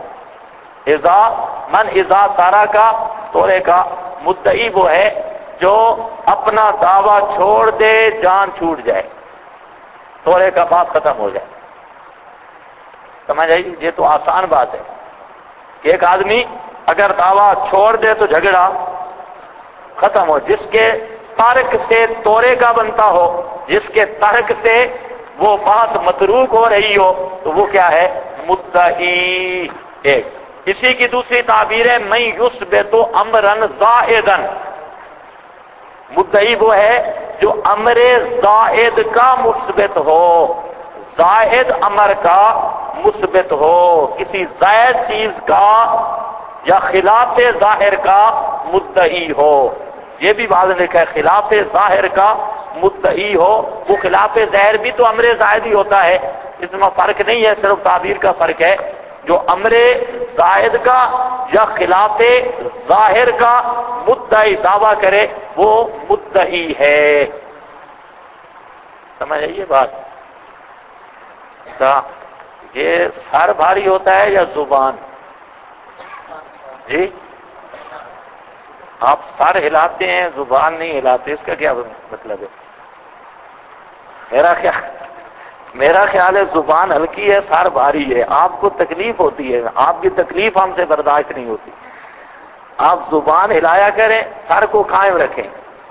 اذا تارا کا تورے کا. مدعی وہ ہے جو اپنا دعویٰ چھوڑ دے، جان چھوٹ جائے، تورے کا بات ختم ہو جائے. سمجھ آئی؟ یہ تو آسان بات ہے کہ ایک آدمی اگر دعویٰ چھوڑ دے تو جھگڑا ختم ہو. جس کے ترک سے تورے کا بنتا ہو، جس کے ترک سے وہ بات متروک ہو رہی ہو، تو وہ کیا ہے؟ مدعی. ایک اسی کی دوسری تعبیر ہے میں یثبت امرن زائدن. مدعی وہ ہے جو امر زائد کا مثبت ہو، زائد امر کا مثبت ہو، کسی زائد چیز کا یا خلاف ظاہر کا مدعی ہو. یہ بھی بعض نے لکھا ہے خلاف ظاہر کا مدعی ہو، وہ خلاف ظاہر بھی تو امر زائد ہی ہوتا ہے، اس میں فرق نہیں ہے، صرف تعبیر کا فرق ہے۔ جو امر زائد کا یا خلاف ظاہر کا مدعی دعویٰ کرے وہ مدعی ہے۔ سمجھ آئیے بات؟ یہ سر بھاری ہوتا ہے یا زبان؟ جی آپ سر ہلاتے ہیں زبان نہیں ہلاتے، اس کا کیا مطلب ہے؟ میرا خیال ہے زبان ہلکی ہے، سر بھاری ہے، آپ کو تکلیف ہوتی ہے، آپ کی تکلیف ہم سے برداشت نہیں ہوتی۔ آپ زبان ہلایا کریں، سر کو قائم رکھیں،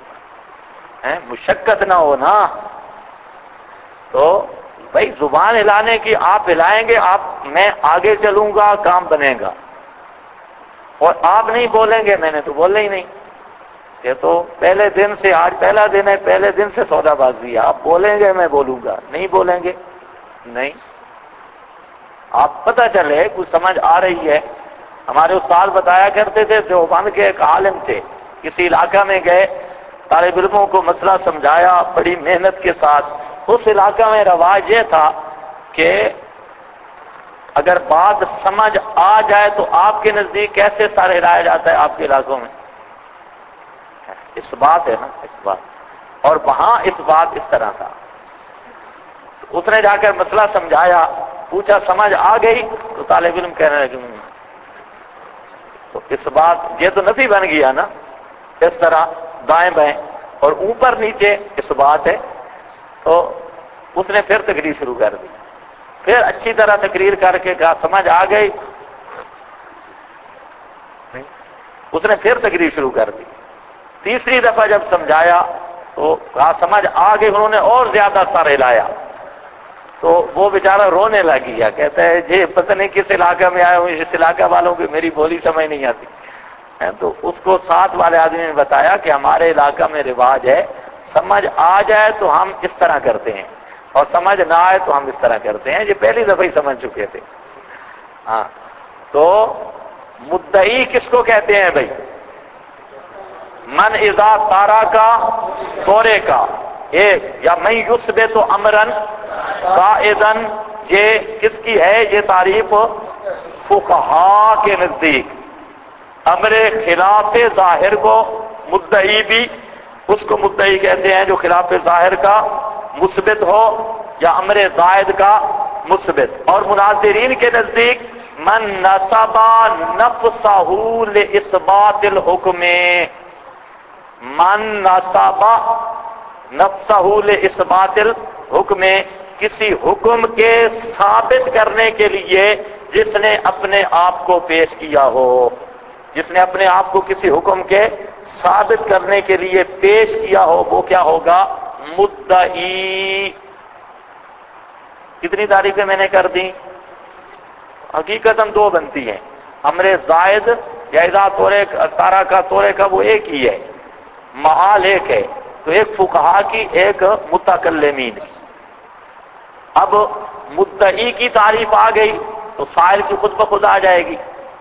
مشقت نہ ہو نا۔ تو بھائی زبان ہلانے کی آپ ہلائیں گے، میں آگے چلوں گا، کام بنے گا، اور آپ نہیں بولیں گے، میں نے تو بولنا ہی نہیں۔ یہ تو پہلے دن سے، آج پہلا دن ہے، پہلے دن سے سودا بازی ہے، آپ بولیں گے میں بولوں گا، نہیں بولیں گے نہیں۔ آپ پتہ چلے کچھ سمجھ آ رہی ہے۔ ہمارے استاد بتایا کرتے تھے، دیوبند کے ایک عالم تھے، کسی علاقہ میں گئے، طالب علموں کو مسئلہ سمجھایا بڑی محنت کے ساتھ۔ اس علاقہ میں رواج یہ تھا کہ اگر بات سمجھ آ جائے تو آپ کے نزدیک کیسے سر ہلایا جاتا ہے آپ کے علاقوں میں؟ اس بات ہے نا، اس بات، اور وہاں اس بات اس طرح تھا۔ اس نے جا کر مسئلہ سمجھایا، پوچھا سمجھ آ گئی؟ تو طالب علم کہنے لگے تو اس بات، یہ تو نفی بن گیا نا، اس طرح دائیں بائیں اور اوپر نیچے اس بات ہے۔ تو اس نے پھر تقریر شروع کر دی، پھر اچھی طرح تقریر کر کے کہا سمجھ آ گئی؟ اس نے پھر تقریر شروع کر دی۔ تیسری دفعہ جب سمجھایا تو کہا سمجھ آ گئی، انہوں نے اور زیادہ سر ہلایا، تو وہ بیچارہ رونے لگ گیا، کہتا ہے جی پتہ نہیں کس علاقہ میں آئے ہوں، اس علاقہ والوں کی میری بولی سمجھ نہیں آتی۔ تو اس کو ساتھ والے آدمی نے بتایا کہ ہمارے علاقہ میں رواج ہے، سمجھ آ جائے تو ہم اس طرح کرتے ہیں، اور سمجھ نہ آئے تو ہم اس طرح کرتے ہیں۔ یہ پہلی دفعہ ہی سمجھ چکے تھے۔ ہاں، تو مدعی کس کو کہتے ہیں بھائی؟ من اذا تارا کا تورے کا ایک، یا من یثبت امرن قائدن، یہ کس کی ہے یہ تعریف؟ فقہاء کے نزدیک امر خلاف ظاہر کو مدعی بھی اس کو مدعی کہتے ہیں جو خلاف ظاہر کا مثبت ہو یا امر زائد کا مثبت۔ اور مناظرین کے نزدیک من نصب نفسہ لاثبات الحکم، من نصب نفسہ لاثبات الحکم، کسی حکم کے ثابت کرنے کے لیے جس نے اپنے آپ کو پیش کیا ہو، جس نے اپنے آپ کو کسی حکم کے ثابت کرنے کے لیے پیش کیا ہو، وہ کیا ہوگا؟ مدعی۔ کتنی تعریفیں میں نے کر دی؟ حقیقتاً دو بنتی ہیں، امر زائد یا اذا تارا کا تورے کا وہ ایک ہی ہے، معال ایک ہے، تو ایک فقہا کی ایک متکلمین کی۔ اب مدعی کی تعریف آ گئی تو فاعل کی خود بخود آ جائے گی۔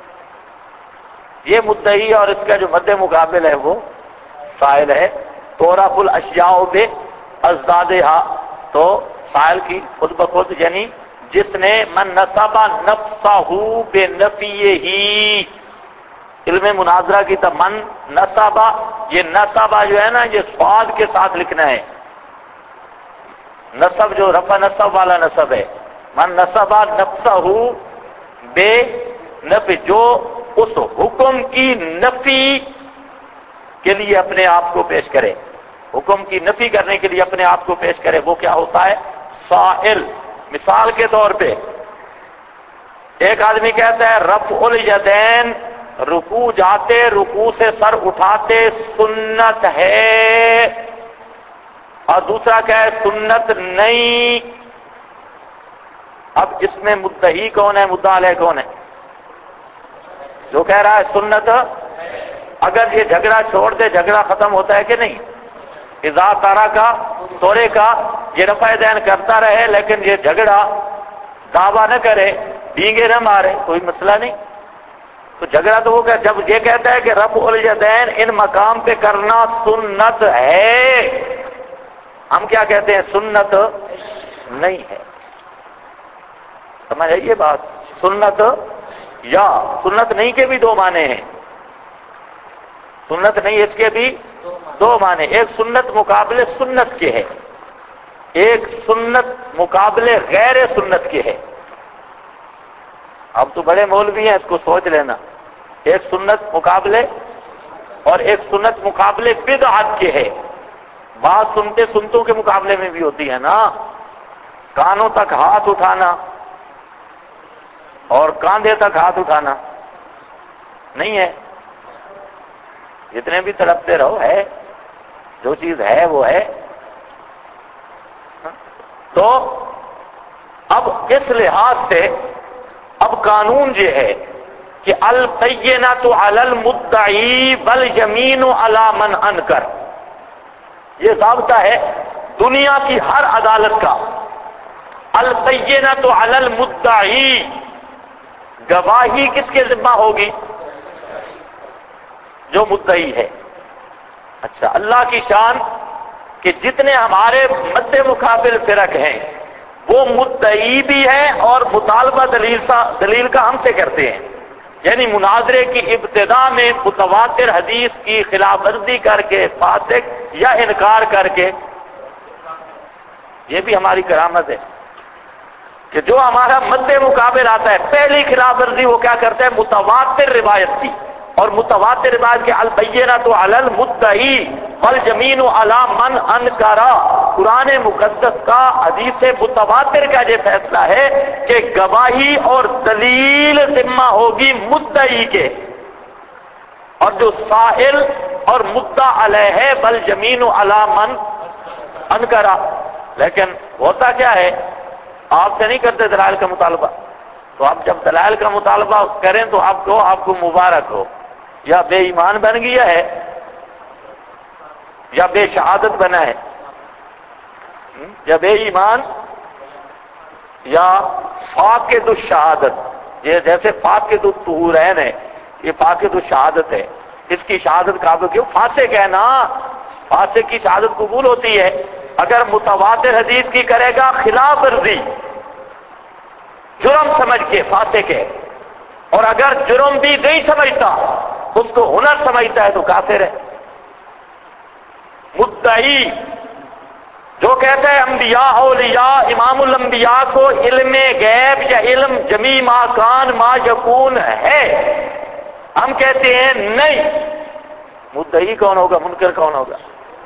یہ مدعی اور اس کا جو مد مقابل ہے وہ فاعل ہے۔ تورف الاشیاء بازدادہا، تو فاعل کی خود بخود، یعنی جس نے من نصب نفسہ بنفیہ، علم مناظرہ کی تب من نصب، یہ نصب جو ہے نا یہ صاد کے ساتھ لکھنا ہے، نصب جو رفع نصب والا نصب ہے، من نصب نفسہ بے نفی، جو اس حکم کی نفی کے لیے اپنے آپ کو پیش کرے، حکم کی نفی کرنے کے لیے اپنے آپ کو پیش کرے، وہ کیا ہوتا ہے؟ سائل۔ مثال کے طور پہ ایک آدمی کہتا ہے رفع الیدین، رکوع جاتے رکوع سے سر اٹھاتے سنت ہے، اور دوسرا کیا ہے؟ سنت نہیں۔ اب اس میں مدعی کون ہے، مدعا علیہ کون ہے؟ جو کہہ رہا ہے سنت۔ اگر یہ جھگڑا چھوڑ دے جھگڑا ختم ہوتا ہے کہ نہیں؟ اذا تارا کا تورے کا یہ رفع دین کرتا رہے لیکن یہ جھگڑا دعویٰ نہ کرے، ڈینگے نہ مارے، کوئی مسئلہ نہیں۔ تو جھگڑا تو وہ کہ جب یہ کہتا ہے کہ رفع الیدین ان مقام پہ کرنا سنت ہے، ہم کیا کہتے ہیں؟ سنت نہیں ہے۔ سمجھ آئیے بات؟ سنت یا سنت نہیں کے بھی دو معنی ہیں، سنت نہیں اس کے بھی دو معنی، ایک سنت مقابلے سنت کے ہے، ایک سنت مقابلے غیر سنت کے ہے۔ اب تو بڑے مولوی ہیں، اس کو سوچ لینا، ایک سنت مقابلے اور ایک سنت مقابلے بدعت کے ہے۔ بات سنتے سنتوں کے مقابلے میں بھی ہوتی ہے نا، کانوں تک ہاتھ اٹھانا اور کاندھے تک ہاتھ اٹھانا نہیں ہے، جتنے بھی تڑپتے رہو ہے، جو چیز ہے وہ ہے۔ تو اب اس لحاظ سے اب قانون یہ ہے کہ البینۃ علی المدعی والیمین علی من انکر، یہ ضابطہ ہے دنیا کی ہر عدالت کا۔ البینۃ علی المدعی، گواہی کس کے ذمہ ہوگی؟ جو مدعی ہے۔ اچھا، اللہ کی شان کہ جتنے ہمارے مد مقابل فرق ہیں وہ مدعی بھی ہیں اور مطالبہ دلیل کا ہم سے کرتے ہیں، یعنی مناظرے کی ابتدا میں متواتر حدیث کی خلاف ورزی کر کے، فاسق یا انکار کر کے، یہ بھی ہماری کرامت ہے کہ جو ہمارا مد مقابل آتا ہے پہلی خلاف ورزی وہ کیا کرتا ہے؟ متواتر روایت کی، اور متواتر روایت کے البینۃ علی المدعی والیمین علی من انکر، قرآن مقدس کا حدیث متواتر کا یہ فیصلہ ہے کہ گواہی اور دلیل ذمہ ہوگی مدعی کے، اور جو سائل اور مدعا علیہ ہے والیمین علی من انکر۔ لیکن ہوتا کیا ہے، آپ سے نہیں کرتے دلائل کا مطالبہ، تو آپ جب دلائل کا مطالبہ کریں تو آپ کو مبارک ہو، یا بے ایمان بن گیا ہے یا بے شہادت بنا ہے، یا بے ایمان یا فاقد الشہادت، یہ جیسے فاقد الطہورین ہے، یہ فاقد الشہادت ہے، اس کی شہادت قابل کیوں؟ فاسق ہے نا، فاسق کی شہادت قبول ہوتی ہے اگر متواتر حدیث کی کرے گا خلاف ورزی جرم سمجھ کے، فاسق ہے، اور اگر جرم بھی نہیں سمجھتا اس کو ہنر سمجھتا ہے تو کافر ہے۔ مدعی جو کہتا ہے انبیاء اولیاء امام الانبیاء کو علم غیب یا علم جمیع ما کان ما یکون ہے، ہم کہتے ہیں نہیں، مدعی کون ہوگا؟ منکر کون ہوگا؟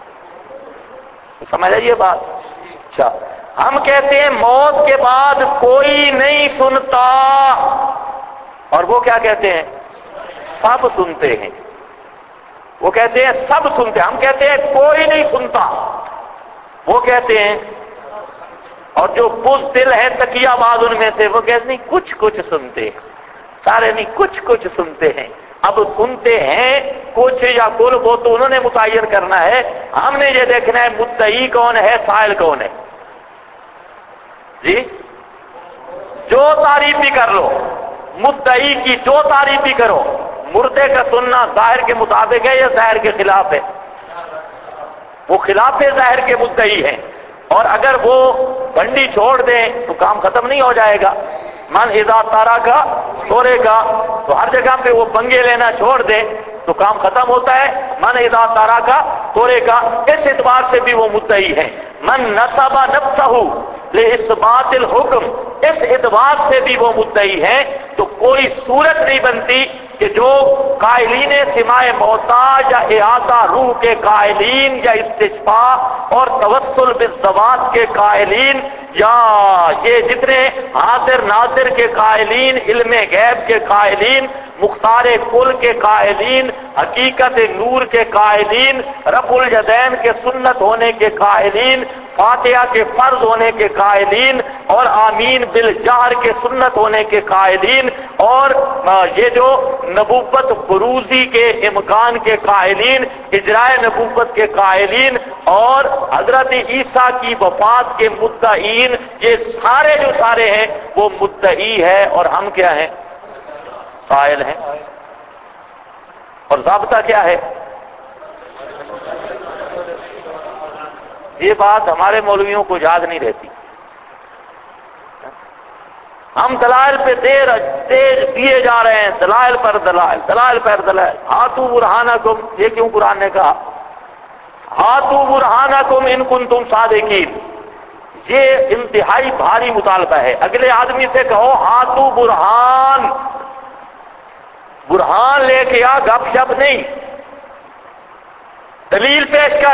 سمجھ آئیے بات؟ اچھا، ہم کہتے ہیں موت کے بعد کوئی نہیں سنتا، اور وہ کیا کہتے ہیں؟ سب سنتے ہیں۔ وہ کہتے ہیں سب سنتے ہیں، ہم کہتے ہیں کوئی نہیں سنتا، وہ کہتے ہیں، اور جو بزدل ہے تقیہ باز ان میں سے وہ کہتے ہیں کچھ کچھ سنتے ہیں، سارے نہیں کچھ کچھ سنتے ہیں۔ اب سنتے ہیں کچھ یا کل وہ تو انہوں نے متعین کرنا ہے، ہم نے یہ دیکھنا ہے مدعی کون ہے، سائل کون ہے۔ جی جو تعریف بھی کر لو، مدعی کی جو تعریف بھی کرو، مردے کا سننا ظاہر کے مطابق ہے یا ظاہر کے خلاف ہے؟ وہ خلاف ظاہر کے مدعی ہیں، اور اگر وہ بنڈی چھوڑ دیں تو کام ختم نہیں ہو جائے گا۔ من اذا تارا کا تورے کا، تو ہر جگہ پہ وہ بنگے لینا چھوڑ دیں تو کام ختم ہوتا ہے۔ من اذا تارا کا تورے کا، اس اعتبار سے بھی وہ مدعی ہیں۔ من نصب نفسہ لاثبات الحکم، اس اعتبار سے بھی وہ مدعی ہیں۔ تو کوئی صورت نہیں بنتی کہ جو قائلین سماع موتا یا احاطہ روح کے قائلین یا استشفاء اور توسل بالذوات کے قائلین یا یہ جتنے حاضر ناظر کے قائلین، علم غیب کے قائلین، مختار کل کے قائلین، حقیقت نور کے قائلین، رفع الیدین کے سنت ہونے کے قائلین، فاتحہ کے فرض ہونے کے قائلین، اور آمین بالجہر کے سنت ہونے کے قائلین، اور یہ جو نبوت بروزی کے امکان کے قائلین، اجرائے نبوت کے قائلین، اور حضرت عیسیٰ کی وفات کے مدعین، یہ سارے جو سارے ہیں وہ مدعی ہے، اور ہم کیا ہیں؟ سائل ہیں۔ اور ضابطہ کیا ہے؟ یہ بات ہمارے مولویوں کو یاد نہیں رہتی. ہم دلائل پہ دیر دیے جا رہے ہیں، دلائل پر دلائل، دلائل پر دلائل. ہاتھو برہانکم، یہ کیوں قرآن نے کہا؟ ہاتھو برہانکم ان کنتم صادقین. یہ انتہائی بھاری مطالبہ ہے. اگلے آدمی سے کہو ہاتھو برہان، برہان لے کے آ، گپ شپ نہیں، دلیل پیش کر.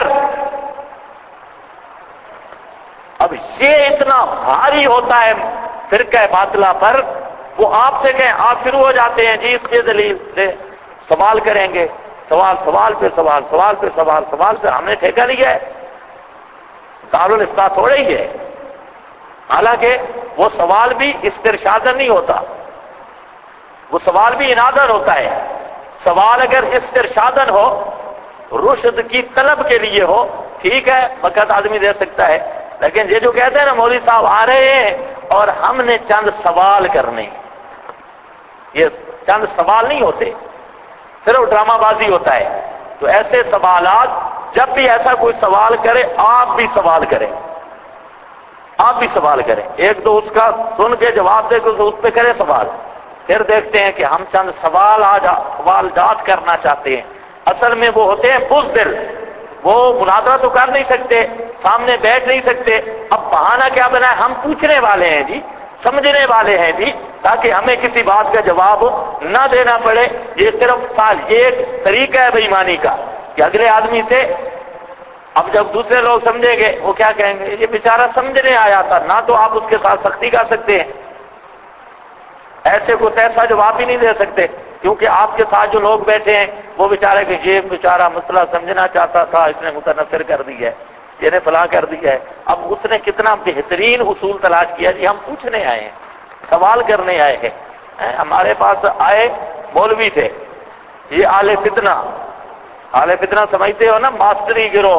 اب یہ اتنا بھاری ہوتا ہے فرقہ باطلہ پر، وہ آپ سے کہیں، آپ شروع ہو جاتے ہیں جی اس پہ دلیل دے، سوال کریں گے، سوال پہ سوال، سوال پہ سوال، سوال پہ. ہم نے ٹھیکہ لیا ہے، دارالفتاء تھوڑے ہی ہے. حالانکہ وہ سوال بھی استرشادن نہیں ہوتا، وہ سوال بھی انادن ہوتا ہے. سوال اگر استرشادن ہو، رشد کی طلب کے لیے ہو، ٹھیک ہے، وقت آدمی دے سکتا ہے. لیکن یہ جو کہتے ہیں نا مولوی صاحب آ رہے ہیں اور ہم نے چند سوال کرنے، یہ چند سوال نہیں ہوتے، صرف ڈرامہ بازی ہوتا ہے. تو ایسے سوالات، جب بھی ایسا کوئی سوال کرے، آپ بھی سوال کریں، آپ بھی سوال کریں. ایک دو اس کا سن کے جواب دے کے اس پہ کرے سوال، پھر دیکھتے ہیں کہ ہم چند سوال جات کرنا چاہتے ہیں. اصل میں وہ ہوتے ہیں بزدل، وہ مناظرہ تو کر نہیں سکتے، سامنے بیٹھ نہیں سکتے. اب بہانہ کیا بنا ہے؟ ہم پوچھنے والے ہیں جی، سمجھنے والے ہیں جی، تاکہ ہمیں کسی بات کا جواب نہ دینا پڑے. یہ صرف یہ ایک طریقہ ہے بے ایمانی کا کہ اگلے آدمی سے، اب جب دوسرے لوگ سمجھیں گے وہ کیا کہیں گے؟ یہ بیچارہ سمجھنے آیا تھا، نہ تو آپ اس کے ساتھ سختی کر سکتے ہیں، ایسے کو تیسا جواب بھی نہیں دے سکتے، کیونکہ آپ کے ساتھ جو لوگ بیٹھے ہیں وہ بیچارے کہ یہ بیچارہ مسئلہ سمجھنا چاہتا تھا، اس نے متنفر کر دی ہے، یہ نے فلاں کر دیا ہے. اب اس نے کتنا بہترین اصول تلاش کیا جی، ہم پوچھنے آئے ہیں، سوال کرنے آئے ہیں. ہمارے پاس آئے مولوی تھے، یہ آل فتنہ، آل فتنہ سمجھتے ہو نا، ماسٹری گروہ،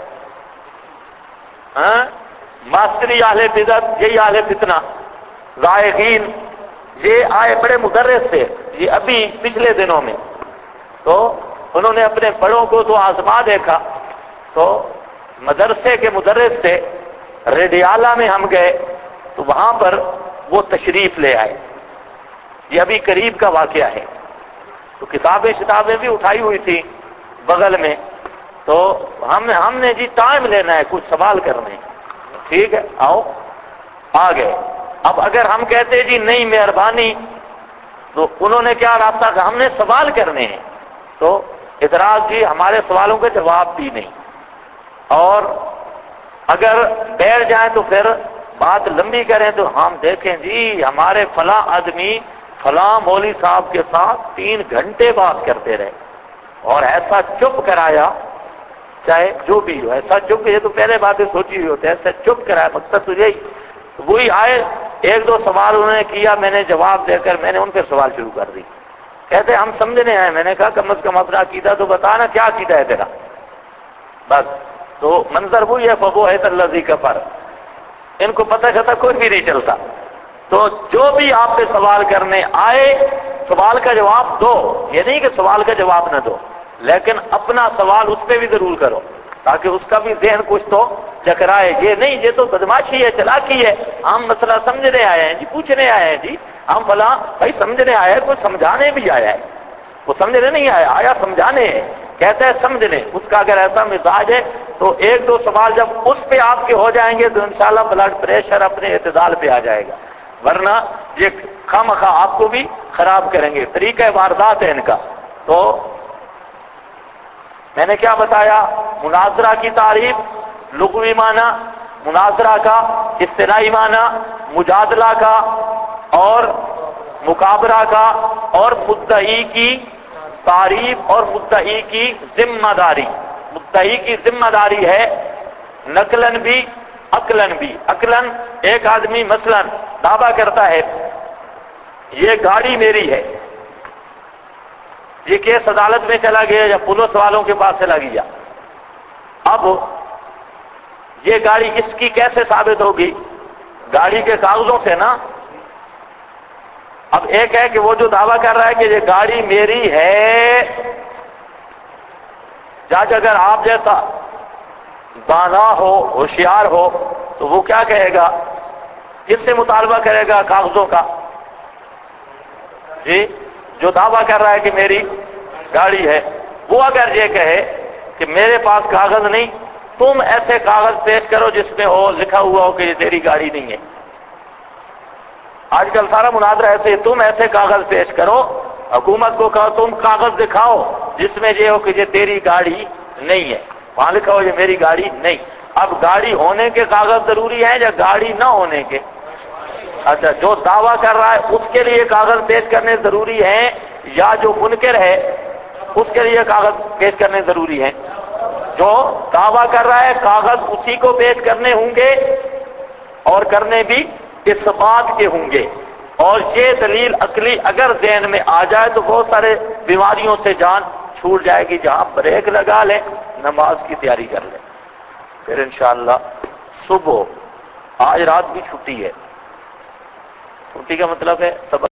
ماسٹری اہل بدعت، یہی آل فتنہ زائغین. یہ آئے بڑے مدرس تھے یہ ابھی پچھلے دنوں میں، تو انہوں نے اپنے بڑوں کو تو آزما دیکھا، تو مدرسے کے مدرس تھے. ریڈیالہ میں ہم گئے تو وہاں پر وہ تشریف لے آئے، یہ ابھی قریب کا واقعہ ہے. تو کتابیں بھی اٹھائی ہوئی تھی بغل میں، تو ہم نے جی ٹائم لینا ہے، کچھ سوال کرنے ہیں. ٹھیک ہے آؤ، آ گئے. اب اگر ہم کہتے جی نہیں مہربانی، تو انہوں نے کیا راستہ کہ ہم نے سوال کرنے ہیں، تو اعتراض جی ہمارے سوالوں کے جواب بھی نہیں. اور اگر بیٹھ جائیں تو پھر بات لمبی کریں تو ہم دیکھیں جی ہمارے فلاں آدمی فلاں مولوی صاحب کے ساتھ 3 گھنٹے بات کرتے رہے، اور ایسا چپ کرایا، چاہے جو بھی ہو ایسا چپ، یہ تو پہلے باتیں سوچی ہوئی ہوتی ہے، ایسا چپ کرایا. مقصد تو یہی، وہی آئے، 1-2 سوال انہوں نے کیا، میں نے جواب دے کر میں نے ان پہ سوال شروع کر دی. کہتے ہم سمجھنے آئے. میں نے کہا کم از کم اپنا عقیدہ تو بتا نا، کیا عقیدہ ہے تیرا؟ بس. تو منظر وہی ہے فبوہت الذی کفر، ان کو پتہ چلتا کوئی بھی نہیں چلتا. تو جو بھی آپ پہ سوال کرنے آئے، سوال کا جواب دو، یہ نہیں کہ سوال کا جواب نہ دو، لیکن اپنا سوال اس پہ بھی ضرور کرو تاکہ اس کا بھی ذہن کچھ تو چکرائے. یہ نہیں، یہ تو بدماشی ہے، چلاکی ہے. ہم مسئلہ سمجھنے آئے ہیں جی، پوچھنے آئے ہیں جی، ہم فلاں بھائی سمجھنے آئے ہیں، کوئی سمجھانے بھی آیا ہے، وہ سمجھنے نہیں آیا، آیا سمجھانے ہے. کہتا ہے سمجھنے. اس کا اگر ایسا مزاج ہے تو 1-2 سوال جب اس پہ آپ کے ہو جائیں گے تو انشاءاللہ بلڈ پریشر اپنے اعتدال پہ آ جائے گا، ورنہ یہ خواہ آپ کو بھی خراب کریں گے. طریقہ واردات ہے ان کا. تو میں نے کیا بتایا؟ مناظرہ کی تعریف، لغوی معنی مناظرہ کا، اصطلاحی معنی مجادلہ کا اور مقابلہ کا، اور مدعی کی تعریف اور مدعی کی ذمہ داری. مدعی کی ذمہ داری ہے نقلن بھی عقلن بھی. عقلن ایک آدمی مثلا دعویٰ کرتا ہے یہ گاڑی میری ہے، یہ کیس عدالت میں چلا گیا یا پولیس والوں کے پاس چلا گیا. اب یہ گاڑی اس کی کیسے ثابت ہوگی؟ گاڑی کے کاغذوں سے نا. اب ایک ہے کہ وہ جو دعویٰ کر رہا ہے کہ یہ گاڑی میری ہے، جج اگر آپ جیسا دانا ہو، ہوشیار ہو، تو وہ کیا کہے گا؟ کس سے مطالبہ کرے گا کاغذوں کا؟ جی، جو دعویٰ کر رہا ہے کہ میری گاڑی ہے، وہ اگر یہ کہے کہ میرے پاس کاغذ نہیں، تم ایسے کاغذ پیش کرو جس میں ہو لکھا ہوا ہو کہ یہ تیری گاڑی نہیں ہے۔ آج کل سارا مناظرہ ایسے ہی، تم ایسے کاغذ پیش کرو، حکومت کو کہو تم کاغذ دکھاؤ جس میں یہ ہو کہ یہ تیری گاڑی نہیں ہے، وہاں لکھا ہو یہ میری گاڑی نہیں۔ اب گاڑی ہونے کے کاغذ ضروری ہیں یا گاڑی نہ ہونے کے؟ اچھا، جو دعویٰ کر رہا ہے اس کے لیے کاغذ پیش کرنے ضروری ہیں یا جو منکر ہے اس کے لیے کاغذ پیش کرنے ضروری ہیں؟ جو دعویٰ کر رہا ہے کاغذ اسی کو پیش کرنے ہوں گے اور کرنے بھی اس بات کے ہوں گے، اور یہ دلیل عقلی اگر ذہن میں آ جائے تو بہت سارے بیماریوں سے جان چھوٹ جائے گی۔ جہاں بریک لگا لیں، نماز کی تیاری کر لیں، پھر انشاءاللہ صبح، آج رات بھی چھٹی ہے، چھٹی کا مطلب ہے سبق